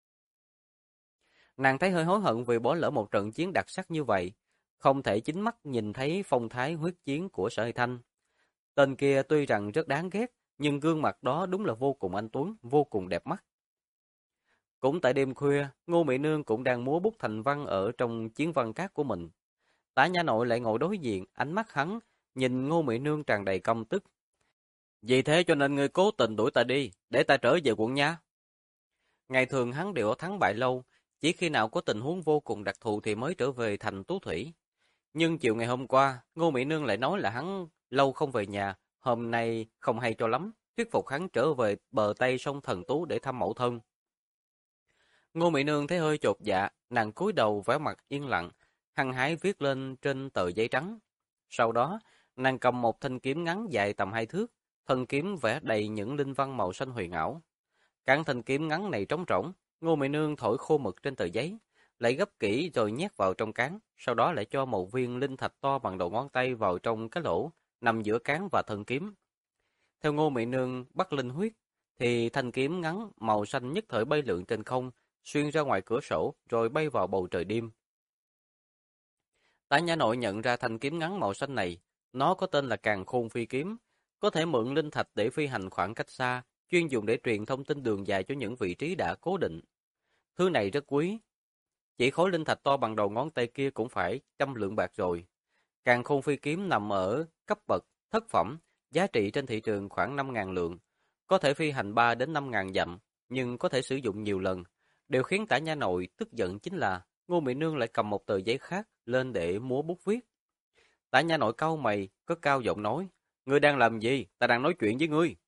Nàng thấy hơi hối hận vì bỏ lỡ một trận chiến đặc sắc như vậy, không thể chính mắt nhìn thấy phong thái huyết chiến của Sở Hy Thanh. Tên kia tuy rằng rất đáng ghét, nhưng gương mặt đó đúng là vô cùng anh tuấn, vô cùng đẹp mắt. Cũng tại đêm khuya, Ngô Mỹ Nương cũng đang múa bút thành văn ở trong chiến văn cát của mình. Tả Nhã Nội lại ngồi đối diện, ánh mắt hắn nhìn Ngô Mỹ Nương tràn đầy căm tức. Vì thế cho nên ngươi cố tình đuổi ta đi, để ta trở về quận nha. Ngày thường hắn đều ở thắng bại lâu, chỉ khi nào có tình huống vô cùng đặc thù thì mới trở về thành Tú Thủy. Nhưng chiều ngày hôm qua, Ngô Mỹ Nương lại nói là hắn lâu không về nhà, hôm nay không hay cho lắm, thuyết phục hắn trở về bờ Tây sông Thần Tú để thăm mẫu thân. Ngô Mỹ Nương thấy hơi chột dạ, nàng cúi đầu vẻ mặt yên lặng, hăng hái viết lên trên tờ giấy trắng. Sau đó, nàng cầm một thanh kiếm ngắn dài tầm 2 thước, thân kiếm vẽ đầy những linh văn màu xanh huyền ảo. Cán thanh kiếm ngắn này trống rỗng, Ngô Mỹ Nương thổi khô mực trên tờ giấy, lại gấp kỹ rồi nhét vào trong cán, sau đó lại cho một viên linh thạch to bằng đầu ngón tay vào trong cái lỗ nằm giữa cán và thân kiếm. Theo Ngô Mị Nương bắt linh huyết, thì thanh kiếm ngắn màu xanh nhất thời bay lượn trên không, xuyên ra ngoài cửa sổ rồi bay vào bầu trời đêm. Tả Nhã Nội nhận ra thanh kiếm ngắn màu xanh này, nó có tên là Càn Khôn Phi Kiếm, có thể mượn linh thạch để phi hành khoảng cách xa, chuyên dùng để truyền thông tin đường dài cho những vị trí đã cố định. Thứ này rất quý, chỉ khối linh thạch to bằng đầu ngón tay kia cũng phải 100 lượng bạc rồi. Càn Khôn Phi Kiếm nằm ở cấp bậc thất phẩm, giá trị trên thị trường khoảng 5.000 lượng, có thể phi hành 3 đến 5.000 dặm, nhưng có thể sử dụng nhiều lần. Điều khiến Tả Nha Nội tức giận chính là Ngô Mị Nương lại cầm một tờ giấy khác lên để múa bút viết. Tả Nha Nội cau mày, cất cao giọng nói: "Ngươi đang làm gì? Ta đang nói chuyện với ngươi."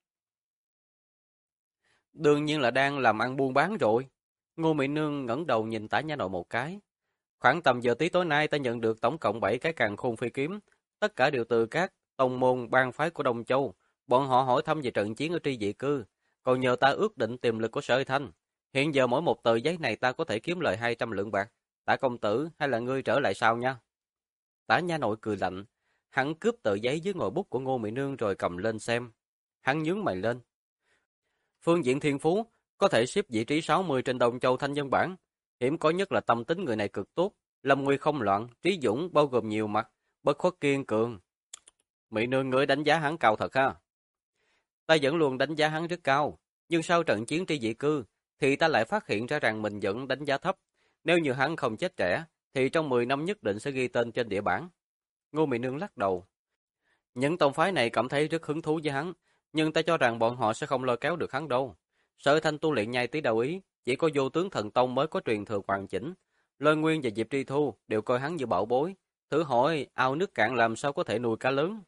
"Đương nhiên là đang làm ăn buôn bán rồi." Ngô Mị Nương ngẩng đầu nhìn Tả Nha Nội một cái. "Khoảng tầm giờ tí tối nay ta nhận được tổng cộng 7 cái Càn Khôn Phi Kiếm, tất cả đều từ các tông môn bang phái của Đông Châu. Bọn họ hỏi thăm về trận chiến ở Tri Dị Cư, còn nhờ ta ước định tiềm lực của Sở Thanh. Hiện giờ mỗi một tờ giấy này ta có thể kiếm lời 200 lượng bạc. Tả công tử, hay là ngươi trở lại sau nha?" Tả Nha Nội cười lạnh, hắn cướp tờ giấy dưới ngòi bút của Ngô Mị Nương rồi cầm lên xem. Hắn nhướng mày lên. "Phương diện thiên phú, có thể xếp vị trí 60 trên Đông Châu Thanh Dân bảng. Hiểm có nhất là tâm tính người này cực tốt, lâm nguy không loạn, trí dũng bao gồm nhiều mặt, bất khuất kiên cường." "Mị Nương ngươi đánh giá hắn cao thật ha?" "Ta vẫn luôn đánh giá hắn rất cao, nhưng sau trận chiến Tri Dị Cư, thì ta lại phát hiện ra rằng mình vẫn đánh giá thấp. Nếu như hắn không chết trẻ, thì trong 10 năm nhất định sẽ ghi tên trên địa bảng." Ngô Mị Nương lắc đầu. "Những tông phái này cảm thấy rất hứng thú với hắn, nhưng ta cho rằng bọn họ sẽ không lôi kéo được hắn đâu. Sở Thanh tu luyện nhai tí đầu ý, chỉ có Vô Tướng Thần Tông mới có truyền thừa hoàn chỉnh. Lôi Nguyên và Diệp Tri Thu đều coi hắn như bảo bối. Thử hỏi, ao nước cạn làm sao có thể nuôi cá lớn?"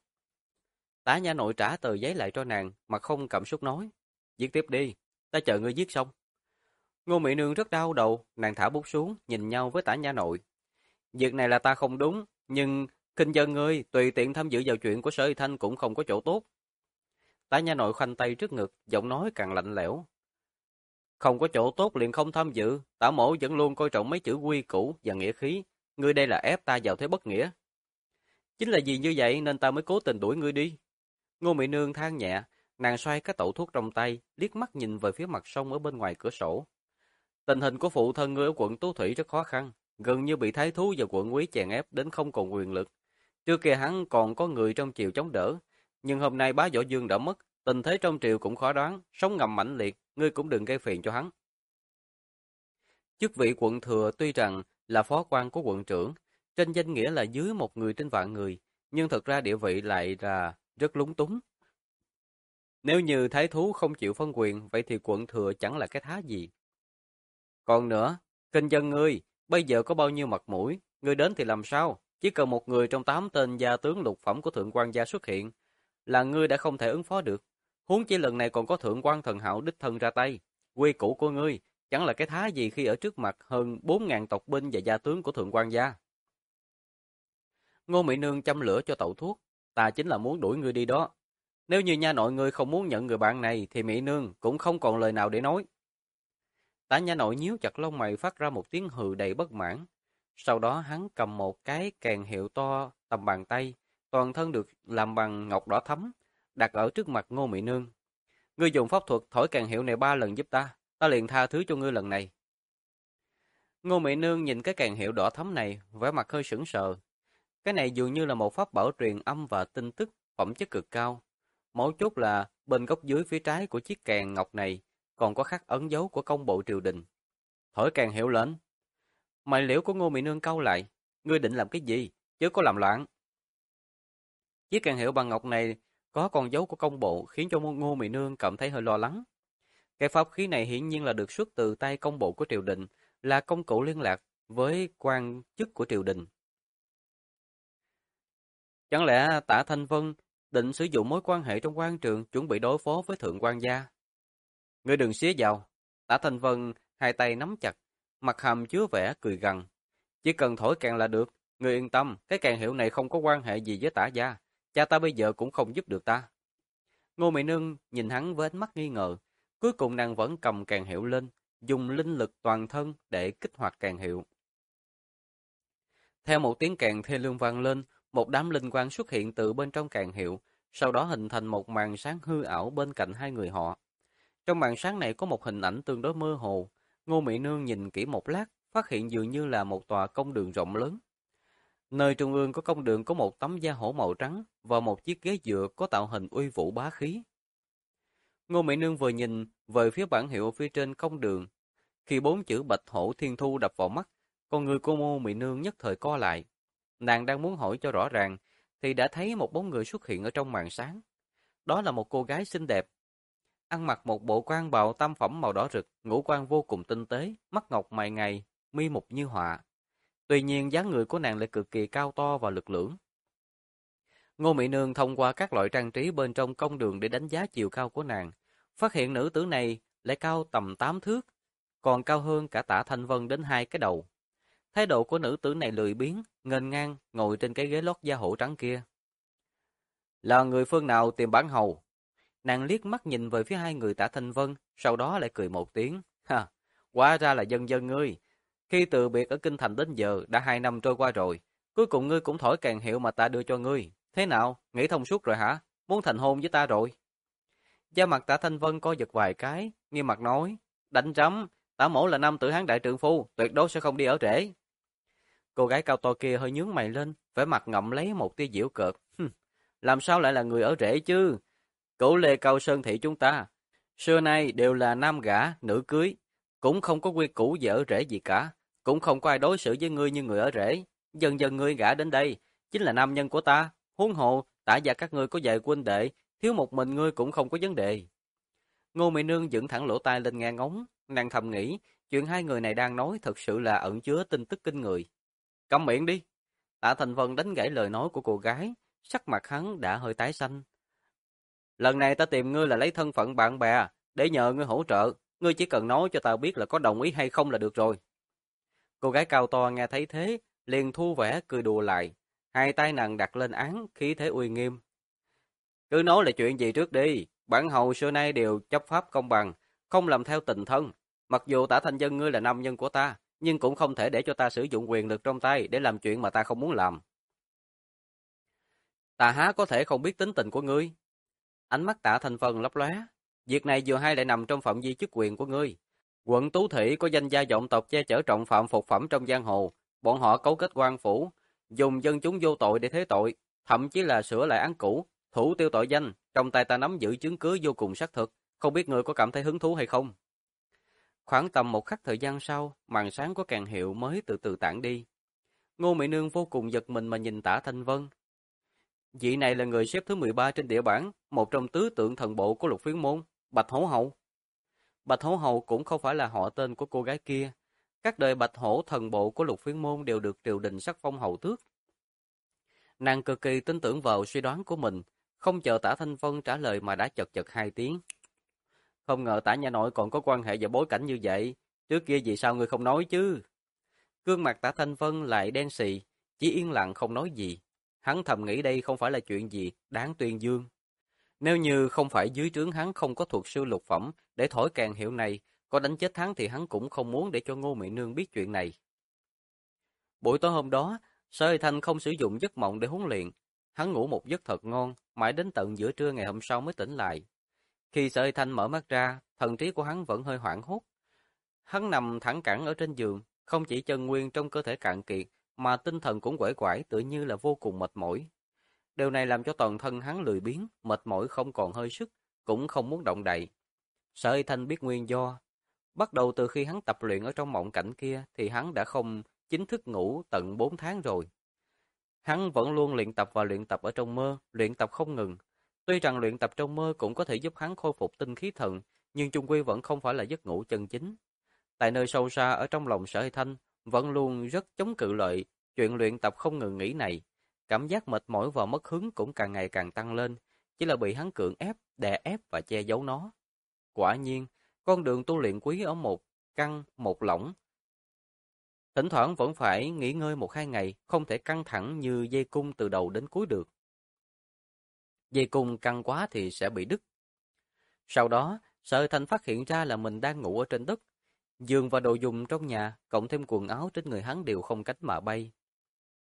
Tả Nhã Nội trả tờ giấy lại cho nàng, mà không cảm xúc nói: "Viết tiếp đi, ta chờ ngươi viết xong." Ngô Mị Nương rất đau đầu, nàng thả bút xuống, nhìn nhau với Tả Nhã Nội. "Việc này là ta không đúng, nhưng khinh dân ngươi tùy tiện tham dự vào chuyện của Sở Y Thanh cũng không có chỗ tốt." Tả Nha Nội khoanh tay trước ngực, giọng nói càng lạnh lẽo. "Không có chỗ tốt liền không tham dự, Tả mỗ vẫn luôn coi trọng mấy chữ quy củ và nghĩa khí, ngươi đây là ép ta vào thế bất nghĩa." "Chính là vì như vậy nên ta mới cố tình đuổi ngươi đi." Ngô Mị Nương than nhẹ, nàng xoay cái tẩu thuốc trong tay, liếc mắt nhìn về phía mặt sông ở bên ngoài cửa sổ. "Tình hình của phụ thân ngươi ở quận Tú Thủy rất khó khăn, gần như bị thái thú và quận úy chèn ép đến không còn quyền lực. Trước kia hắn còn có người trong triều chống đỡ, nhưng hôm nay bá Võ Dương đã mất, tình thế trong triều cũng khó đoán, sóng ngầm mãnh liệt, ngươi cũng đừng gây phiền cho hắn." Chức vị quận thừa tuy rằng là phó quan của quận trưởng, trên danh nghĩa là dưới một người trên vạn người, nhưng thực ra địa vị lại là rất lúng túng. Nếu như thái thú không chịu phân quyền, vậy thì quận thừa chẳng là cái thá gì. Còn nữa, kinh dân ngươi, bây giờ có bao nhiêu mặt mũi, ngươi đến thì làm sao? Chỉ cần một người trong 8 tên gia tướng lục phẩm của thượng quan gia xuất hiện, là ngươi đã không thể ứng phó được. Huống chi lần này còn có thượng quan Thần Hạo đích thân ra tay. Quy củ của ngươi chẳng là cái thá gì khi ở trước mặt hơn 4.000 tộc binh và gia tướng của thượng quan gia. Ngô Mị Nương châm lửa cho tẩu thuốc, ta chính là muốn đuổi ngươi đi đó. Nếu như nha nội ngươi không muốn nhận người bạn này thì Mị Nương cũng không còn lời nào để nói. Tả Nha Nội nhíu chặt lông mày phát ra một tiếng hừ đầy bất mãn. Sau đó hắn cầm một cái kèn hiệu to tầm bàn tay, toàn thân được làm bằng ngọc đỏ thắm, đặt ở trước mặt Ngô Mị Nương. "Ngươi dùng pháp thuật thổi kèn hiệu này 3 lần giúp ta liền tha thứ cho ngươi lần này." Ngô Mị Nương nhìn cái kèn hiệu đỏ thắm này, vẻ mặt hơi sững sờ. Cái này dường như là một pháp bảo truyền âm và tin tức, phẩm chất cực cao. Mấu chốt là bên góc dưới phía trái của chiếc kèn ngọc này còn có khắc ấn dấu của công bộ triều đình. Thổi kèn hiệu lên. Mày liễu của Ngô Mị Nương cau lại. Ngươi định làm cái gì? Chứ có làm loạn. Chiếc kèn hiệu bằng ngọc này có con dấu của công bộ khiến cho Ngô Mị Nương cảm thấy hơi lo lắng. Cái pháp khí này hiển nhiên là được xuất từ tay công bộ của triều đình, là công cụ liên lạc với quan chức của triều đình. Chẳng lẽ Tả Thanh Vân định sử dụng mối quan hệ trong quan trường chuẩn bị đối phó với thượng quan gia? Ngươi đừng xía vào. Tả Thanh Vân hai tay nắm chặt, mặt hàm chứa vẻ cười gằn. Chỉ cần thổi kèn là được, ngươi yên tâm, cái kèn hiệu này không có quan hệ gì với Tả gia. Cha ta bây giờ cũng không giúp được ta. Ngô Mị Nương nhìn hắn với ánh mắt nghi ngờ, cuối cùng nàng vẫn cầm kèn hiệu lên, dùng linh lực toàn thân để kích hoạt kèn hiệu. Theo một tiếng kèn thê lương vang lên, một đám linh quang xuất hiện từ bên trong kèn hiệu, sau đó hình thành một màn sáng hư ảo bên cạnh hai người họ. Trong màn sáng này có một hình ảnh tương đối mơ hồ. Ngô Mị Nương nhìn kỹ một lát, phát hiện dường như là một tòa công đường rộng lớn. Nơi trung ương của công đường có một tấm da hổ màu trắng và một chiếc ghế dựa có tạo hình uy vũ bá khí. Ngô Mị Nương vừa nhìn về phía bảng hiệu phía trên công đường, khi bốn chữ Bạch Hổ Thiên Thu đập vào mắt, con người của Ngô Mị Nương nhất thời co lại. Nàng đang muốn hỏi cho rõ ràng, thì đã thấy một bóng người xuất hiện ở trong màn sáng. Đó là một cô gái xinh đẹp, ăn mặc một bộ quan bào tam phẩm màu đỏ rực, ngũ quan vô cùng tinh tế, mắt ngọc mày ngài, mi mục như họa. Tuy nhiên dáng người của nàng lại cực kỳ cao to và lực lưỡng. Ngô Mị Nương thông qua các loại trang trí bên trong công đường để đánh giá chiều cao của nàng, phát hiện nữ tử này lại cao tầm 8 thước, còn cao hơn cả Tạ Thanh Vân đến 2 cái đầu. Thái độ của nữ tử này lười biếng, nghênh ngang ngồi trên cái ghế lót da hổ trắng kia. Là người phương nào tìm bản hầu? Nàng liếc mắt nhìn về phía hai người Tạ Thanh Vân, sau đó lại cười một tiếng. Ha, hóa ra là dân dân ngươi. Khi từ biệt ở Kinh Thành đến giờ đã 2 năm trôi qua rồi. Cuối cùng ngươi cũng thổi kèn hiệu mà ta đưa cho ngươi. Thế nào, nghĩ thông suốt rồi hả? Muốn thành hôn với ta rồi? Da mặt Tạ Thanh Vân co giật vài cái, nghiêm mặt nói. Đánh rắm, Tạ mổ là nam tử hán đại trượng phu, tuyệt đối sẽ không đi ở trễ. Cô gái cao to kia hơi nhướng mày lên, vẻ mặt ngậm lấy một tia giễu cợt. Làm sao lại là người ở rể chứ? Cửu Lê Cao Sơn thị chúng ta, xưa nay đều là nam gả, nữ cưới, cũng không có quy củ về ở rể gì cả, cũng không có ai đối xử với ngươi như người ở rể. Dần dần ngươi gả đến đây, chính là nam nhân của ta, huống hồ, Tạ gia các ngươi có vài huynh đệ, thiếu một mình ngươi cũng không có vấn đề. Ngô Mị Nương dựng thẳng lỗ tai lên nghe ngóng, nàng thầm nghĩ, chuyện hai người này đang nói thật sự là ẩn chứa tin tức kinh người. Câm miệng đi. Tạ Thành Vân đánh gãy lời nói của cô gái, sắc mặt hắn đã hơi tái xanh. Lần này ta tìm ngươi là lấy thân phận bạn bè, để nhờ ngươi hỗ trợ, ngươi chỉ cần nói cho ta biết là có đồng ý hay không là được rồi. Cô gái cao to nghe thấy thế, liền thu vẻ cười đùa lại, hai tay nàng đặt lên án, khí thế uy nghiêm. Cứ nói là chuyện gì trước đi, bản hầu xưa nay đều chấp pháp công bằng, không làm theo tình thân. Mặc dù Tả Thanh Dân ngươi là nam nhân của ta, nhưng cũng không thể để cho ta sử dụng quyền lực trong tay để làm chuyện mà ta không muốn làm. Ta há có thể không biết tính tình của ngươi. Ánh mắt Tạ Thanh Vân lấp lóe. Việc này vừa hay lại nằm trong phạm vi chức quyền của ngươi. Quận Tú Thị có danh gia vọng tộc che chở trọng phạm phục phẩm trong giang hồ. Bọn họ cấu kết quan phủ, dùng dân chúng vô tội để thế tội, thậm chí là sửa lại án cũ, thủ tiêu tội danh. Trong tay ta nắm giữ chứng cứ vô cùng xác thực. Không biết ngươi có cảm thấy hứng thú hay không? Khoảng tầm một khắc thời gian sau, màn sáng của kèn hiệu mới từ từ tản đi. Ngô Mị Nương vô cùng giật mình mà nhìn Tạ Thanh Vân. Vị này là người xếp thứ 13 trên địa bảng, một trong tứ tượng thần bộ của Lục Phiến môn, Bạch Hổ Hậu. Bạch Hổ Hậu cũng không phải là họ tên của cô gái kia. Các đời Bạch Hổ thần bộ của Lục Phiến môn đều được triều đình sắc phong hậu tước. Nàng cực kỳ tin tưởng vào suy đoán của mình, không chờ Tạ Thanh Vân trả lời mà đã chật chật hai tiếng. Không ngờ Tạ nhà nội còn có quan hệ và bối cảnh như vậy, trước kia vì sao ngươi không nói chứ? Gương mặt Tạ Thanh Vân lại đen xì, chỉ yên lặng không nói gì. Hắn thầm nghĩ đây không phải là chuyện gì đáng tuyên dương. Nếu như không phải dưới trướng hắn không có thuật sư lục phẩm để thổi kèn hiệu này, có đánh chết hắn thì hắn cũng không muốn để cho Ngô Mị Nương biết chuyện này. Buổi tối hôm đó, Sở Hải Thanh không sử dụng giấc mộng để huấn luyện. Hắn ngủ một giấc thật ngon, mãi đến tận giữa trưa ngày hôm sau mới tỉnh lại. Khi Sở Hải Thanh mở mắt ra, thần trí của hắn vẫn hơi hoảng hốt. Hắn nằm thẳng cẳng ở trên giường, không chỉ chân nguyên trong cơ thể cạn kiệt, mà tinh thần cũng uể oải tựa như là vô cùng mệt mỏi. Điều này làm cho toàn thân hắn lười biếng, mệt mỏi không còn hơi sức, cũng không muốn động đậy. Sở Y Thanh biết nguyên do. Bắt đầu từ khi hắn tập luyện ở trong mộng cảnh kia thì hắn đã không chính thức ngủ tận 4 tháng rồi. Hắn vẫn luôn luyện tập và luyện tập ở trong mơ, luyện tập không ngừng. Tuy rằng luyện tập trong mơ cũng có thể giúp hắn khôi phục tinh khí thần, nhưng chung quy vẫn không phải là giấc ngủ chân chính. Tại nơi sâu xa ở trong lòng Sở Y Thanh, vẫn luôn rất chống cự lại chuyện luyện tập không ngừng nghỉ này. Cảm giác mệt mỏi và mất hứng cũng càng ngày càng tăng lên, chỉ là bị hắn cưỡng ép, đè ép và che giấu nó. Quả nhiên, con đường tu luyện quý ở một căng, một lỏng. Thỉnh thoảng vẫn phải nghỉ ngơi 1-2 ngày, không thể căng thẳng như dây cung từ đầu đến cuối được. Dây cung căng quá thì sẽ bị đứt. Sau đó, Sở Thành phát hiện ra là mình đang ngủ ở trên đất. Giường và đồ dùng trong nhà, cộng thêm quần áo trên người hắn đều không cánh mà bay.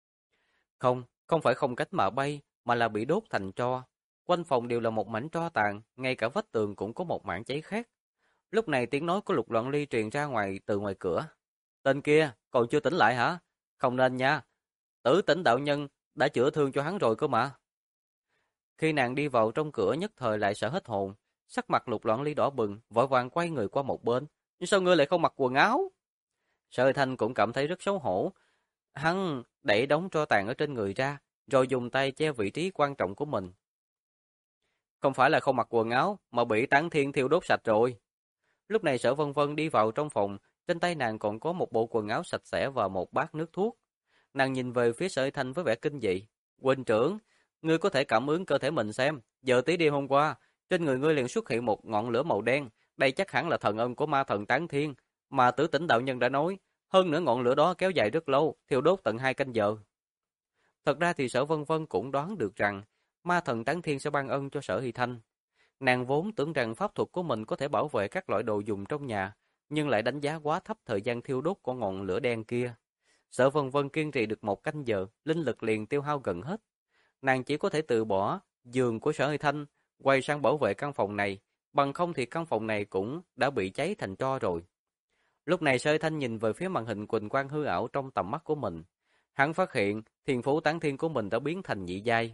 Không, không phải không cánh mà bay, mà là bị đốt thành tro. Quanh phòng đều là một mảnh tro tàn, ngay cả vách tường cũng có một mảng cháy khét. Lúc này tiếng nói của Lục Loan Ly truyền ra từ ngoài cửa. Tên kia, còn chưa tỉnh lại hả? Không nên nha. Tử Tỉnh đạo nhân đã chữa thương cho hắn rồi cơ mà. Khi nàng đi vào trong cửa nhất thời lại sợ hết hồn, sắc mặt Lục Loan Ly đỏ bừng, vội vàng quay người qua một bên. Nhưng sao ngươi lại không mặc quần áo? Sở Thanh cũng cảm thấy rất xấu hổ. Hắn đẩy đống tro tàn ở trên người ra, rồi dùng tay che vị trí quan trọng của mình. Không phải là không mặc quần áo, mà bị Tán Thiên thiêu đốt sạch rồi. Lúc này Sở Vân Vân đi vào trong phòng, trên tay nàng còn có một bộ quần áo sạch sẽ và một bát nước thuốc. Nàng nhìn về phía Sở Thanh với vẻ kinh dị. Huynh trưởng, ngươi có thể cảm ứng cơ thể mình xem. Giờ tí đêm hôm qua, trên người ngươi liền xuất hiện một ngọn lửa màu đen. Đây chắc hẳn là thần ân của ma thần Tán Thiên, mà Tử Tỉnh đạo nhân đã nói. Hơn nữa ngọn lửa đó kéo dài rất lâu, thiêu đốt tận 2 canh giờ. Thật ra thì Sở Vân Vân cũng đoán được rằng ma thần Tán Thiên sẽ ban ân cho Sở Hy Thanh. Nàng vốn tưởng rằng pháp thuật của mình có thể bảo vệ các loại đồ dùng trong nhà, nhưng lại đánh giá quá thấp thời gian thiêu đốt của ngọn lửa đen kia. Sở Vân Vân kiên trì được 1 canh giờ, linh lực liền tiêu hao gần hết. Nàng chỉ có thể từ bỏ giường của Sở Hy Thanh, quay sang bảo vệ căn phòng này, bằng không thì căn phòng này cũng đã bị cháy thành tro rồi. Lúc này Sở Hy Thanh nhìn về phía màn hình quỳnh quang hư ảo trong tầm mắt của mình. Hắn phát hiện thiên phú Tán Thiên của mình đã biến thành nhị giai.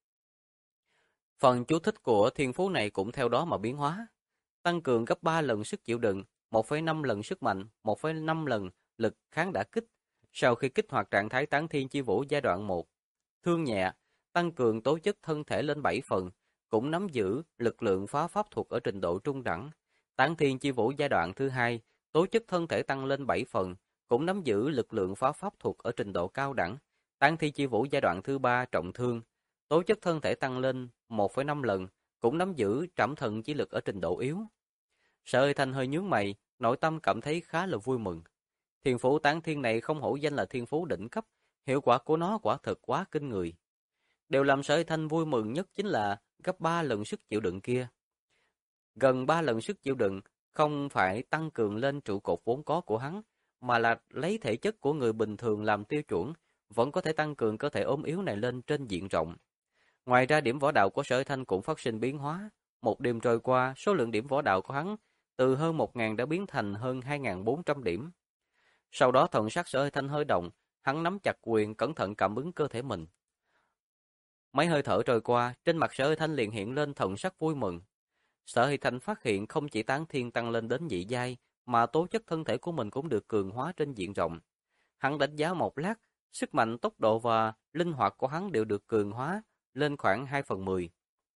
Phần chú thích của thiên phú này cũng theo đó mà biến hóa. Tăng cường gấp 3 lần sức chịu đựng, 1,5 lần sức mạnh, 1,5 lần lực kháng đả kích. Sau khi kích hoạt trạng thái Tán Thiên Chi Vũ giai đoạn 1, thương nhẹ, tăng cường tố chất thân thể lên 7 phần, cũng nắm giữ lực lượng phá pháp thuật ở trình độ trung đẳng. Tán Thiên Chi Vũ giai đoạn thứ 2, tố chất thân thể tăng lên 7 phần, cũng nắm giữ lực lượng phá pháp thuật ở trình độ cao đẳng. Tán Thiên Chi Vũ giai đoạn thứ 3 trọng thương, tố chất thân thể tăng lên 1,5 lần, cũng nắm giữ trảm thần chi lực ở trình độ yếu. Sở Hơi Thanh hơi nhướng mày, nội tâm cảm thấy khá là vui mừng. Thiên phú Tán Thiên này không hổ danh là thiên phú đỉnh cấp, hiệu quả của nó quả thực quá kinh người. Điều làm Sở Hơi Thanh vui mừng nhất chính là gấp 3 lần sức chịu đựng kia. Gần 3 lần sức chịu đựng không phải tăng cường lên trụ cột vốn có của hắn, mà là lấy thể chất của người bình thường làm tiêu chuẩn, vẫn có thể tăng cường cơ thể ốm yếu này lên trên diện rộng. Ngoài ra điểm võ đạo của Sở Thanh cũng phát sinh biến hóa. Một đêm trôi qua, số lượng điểm võ đạo của hắn từ hơn 1.000 đã biến thành hơn 2.400 điểm. Sau đó thần sắc Sở Thanh hơi động, hắn nắm chặt quyền cẩn thận cảm ứng cơ thể mình. Mấy hơi thở trôi qua, trên mặt Sở Thanh liền hiện lên thần sắc vui mừng. Sở Thanh phát hiện không chỉ Tán Thiên tăng lên đến nhị giai, mà tố chất thân thể của mình cũng được cường hóa trên diện rộng. Hắn đánh giá một lát, sức mạnh, tốc độ và linh hoạt của hắn đều được cường hóa lên khoảng 2/10.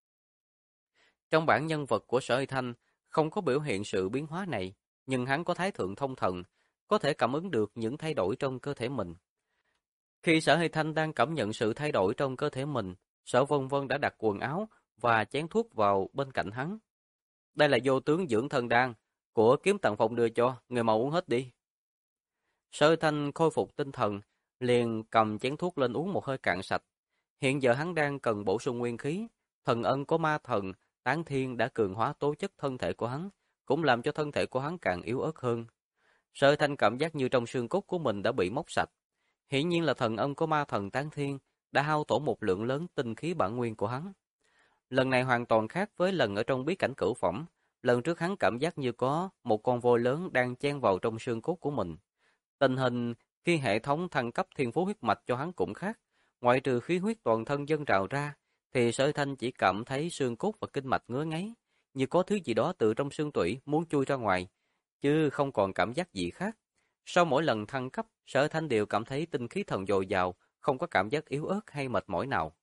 Trong bản nhân vật của Sở Hy Thanh không có biểu hiện sự biến hóa này, nhưng hắn có thái thượng thông thần, có thể cảm ứng được những thay đổi trong cơ thể mình. Khi Sở Hy Thanh đang cảm nhận sự thay đổi trong cơ thể mình, Sở Vân Vân đã đặt quần áo và chén thuốc vào bên cạnh hắn. Đây là vô tướng dưỡng thân đan của Kiếm Tần Phong đưa cho, người mau uống hết đi. Sở Hy Thanh khôi phục tinh thần, liền cầm chén thuốc lên uống một hơi cạn sạch. Hiện giờ hắn đang cần bổ sung nguyên khí, thần ân của ma thần Tán Thiên đã cường hóa tố chất thân thể của hắn, cũng làm cho thân thể của hắn càng yếu ớt hơn. Sở Thanh cảm giác như trong xương cốt của mình đã bị móc sạch. Hiển nhiên là thần ân của ma thần Tán Thiên đã hao tổn một lượng lớn tinh khí bản nguyên của hắn. Lần này hoàn toàn khác với lần ở trong bí cảnh cửu phẩm. Lần trước hắn cảm giác như có một con voi lớn đang chen vào trong xương cốt của mình. Tình hình khi hệ thống thăng cấp thiên phú huyết mạch cho hắn cũng khác. Ngoại trừ khí huyết toàn thân dâng trào ra, thì Sở Thanh chỉ cảm thấy xương cốt và kinh mạch ngứa ngáy, như có thứ gì đó từ trong xương tủy muốn chui ra ngoài, chứ không còn cảm giác gì khác. Sau mỗi lần thăng cấp, Sở Thanh đều cảm thấy tinh khí thần dồi dào, không có cảm giác yếu ớt hay mệt mỏi nào.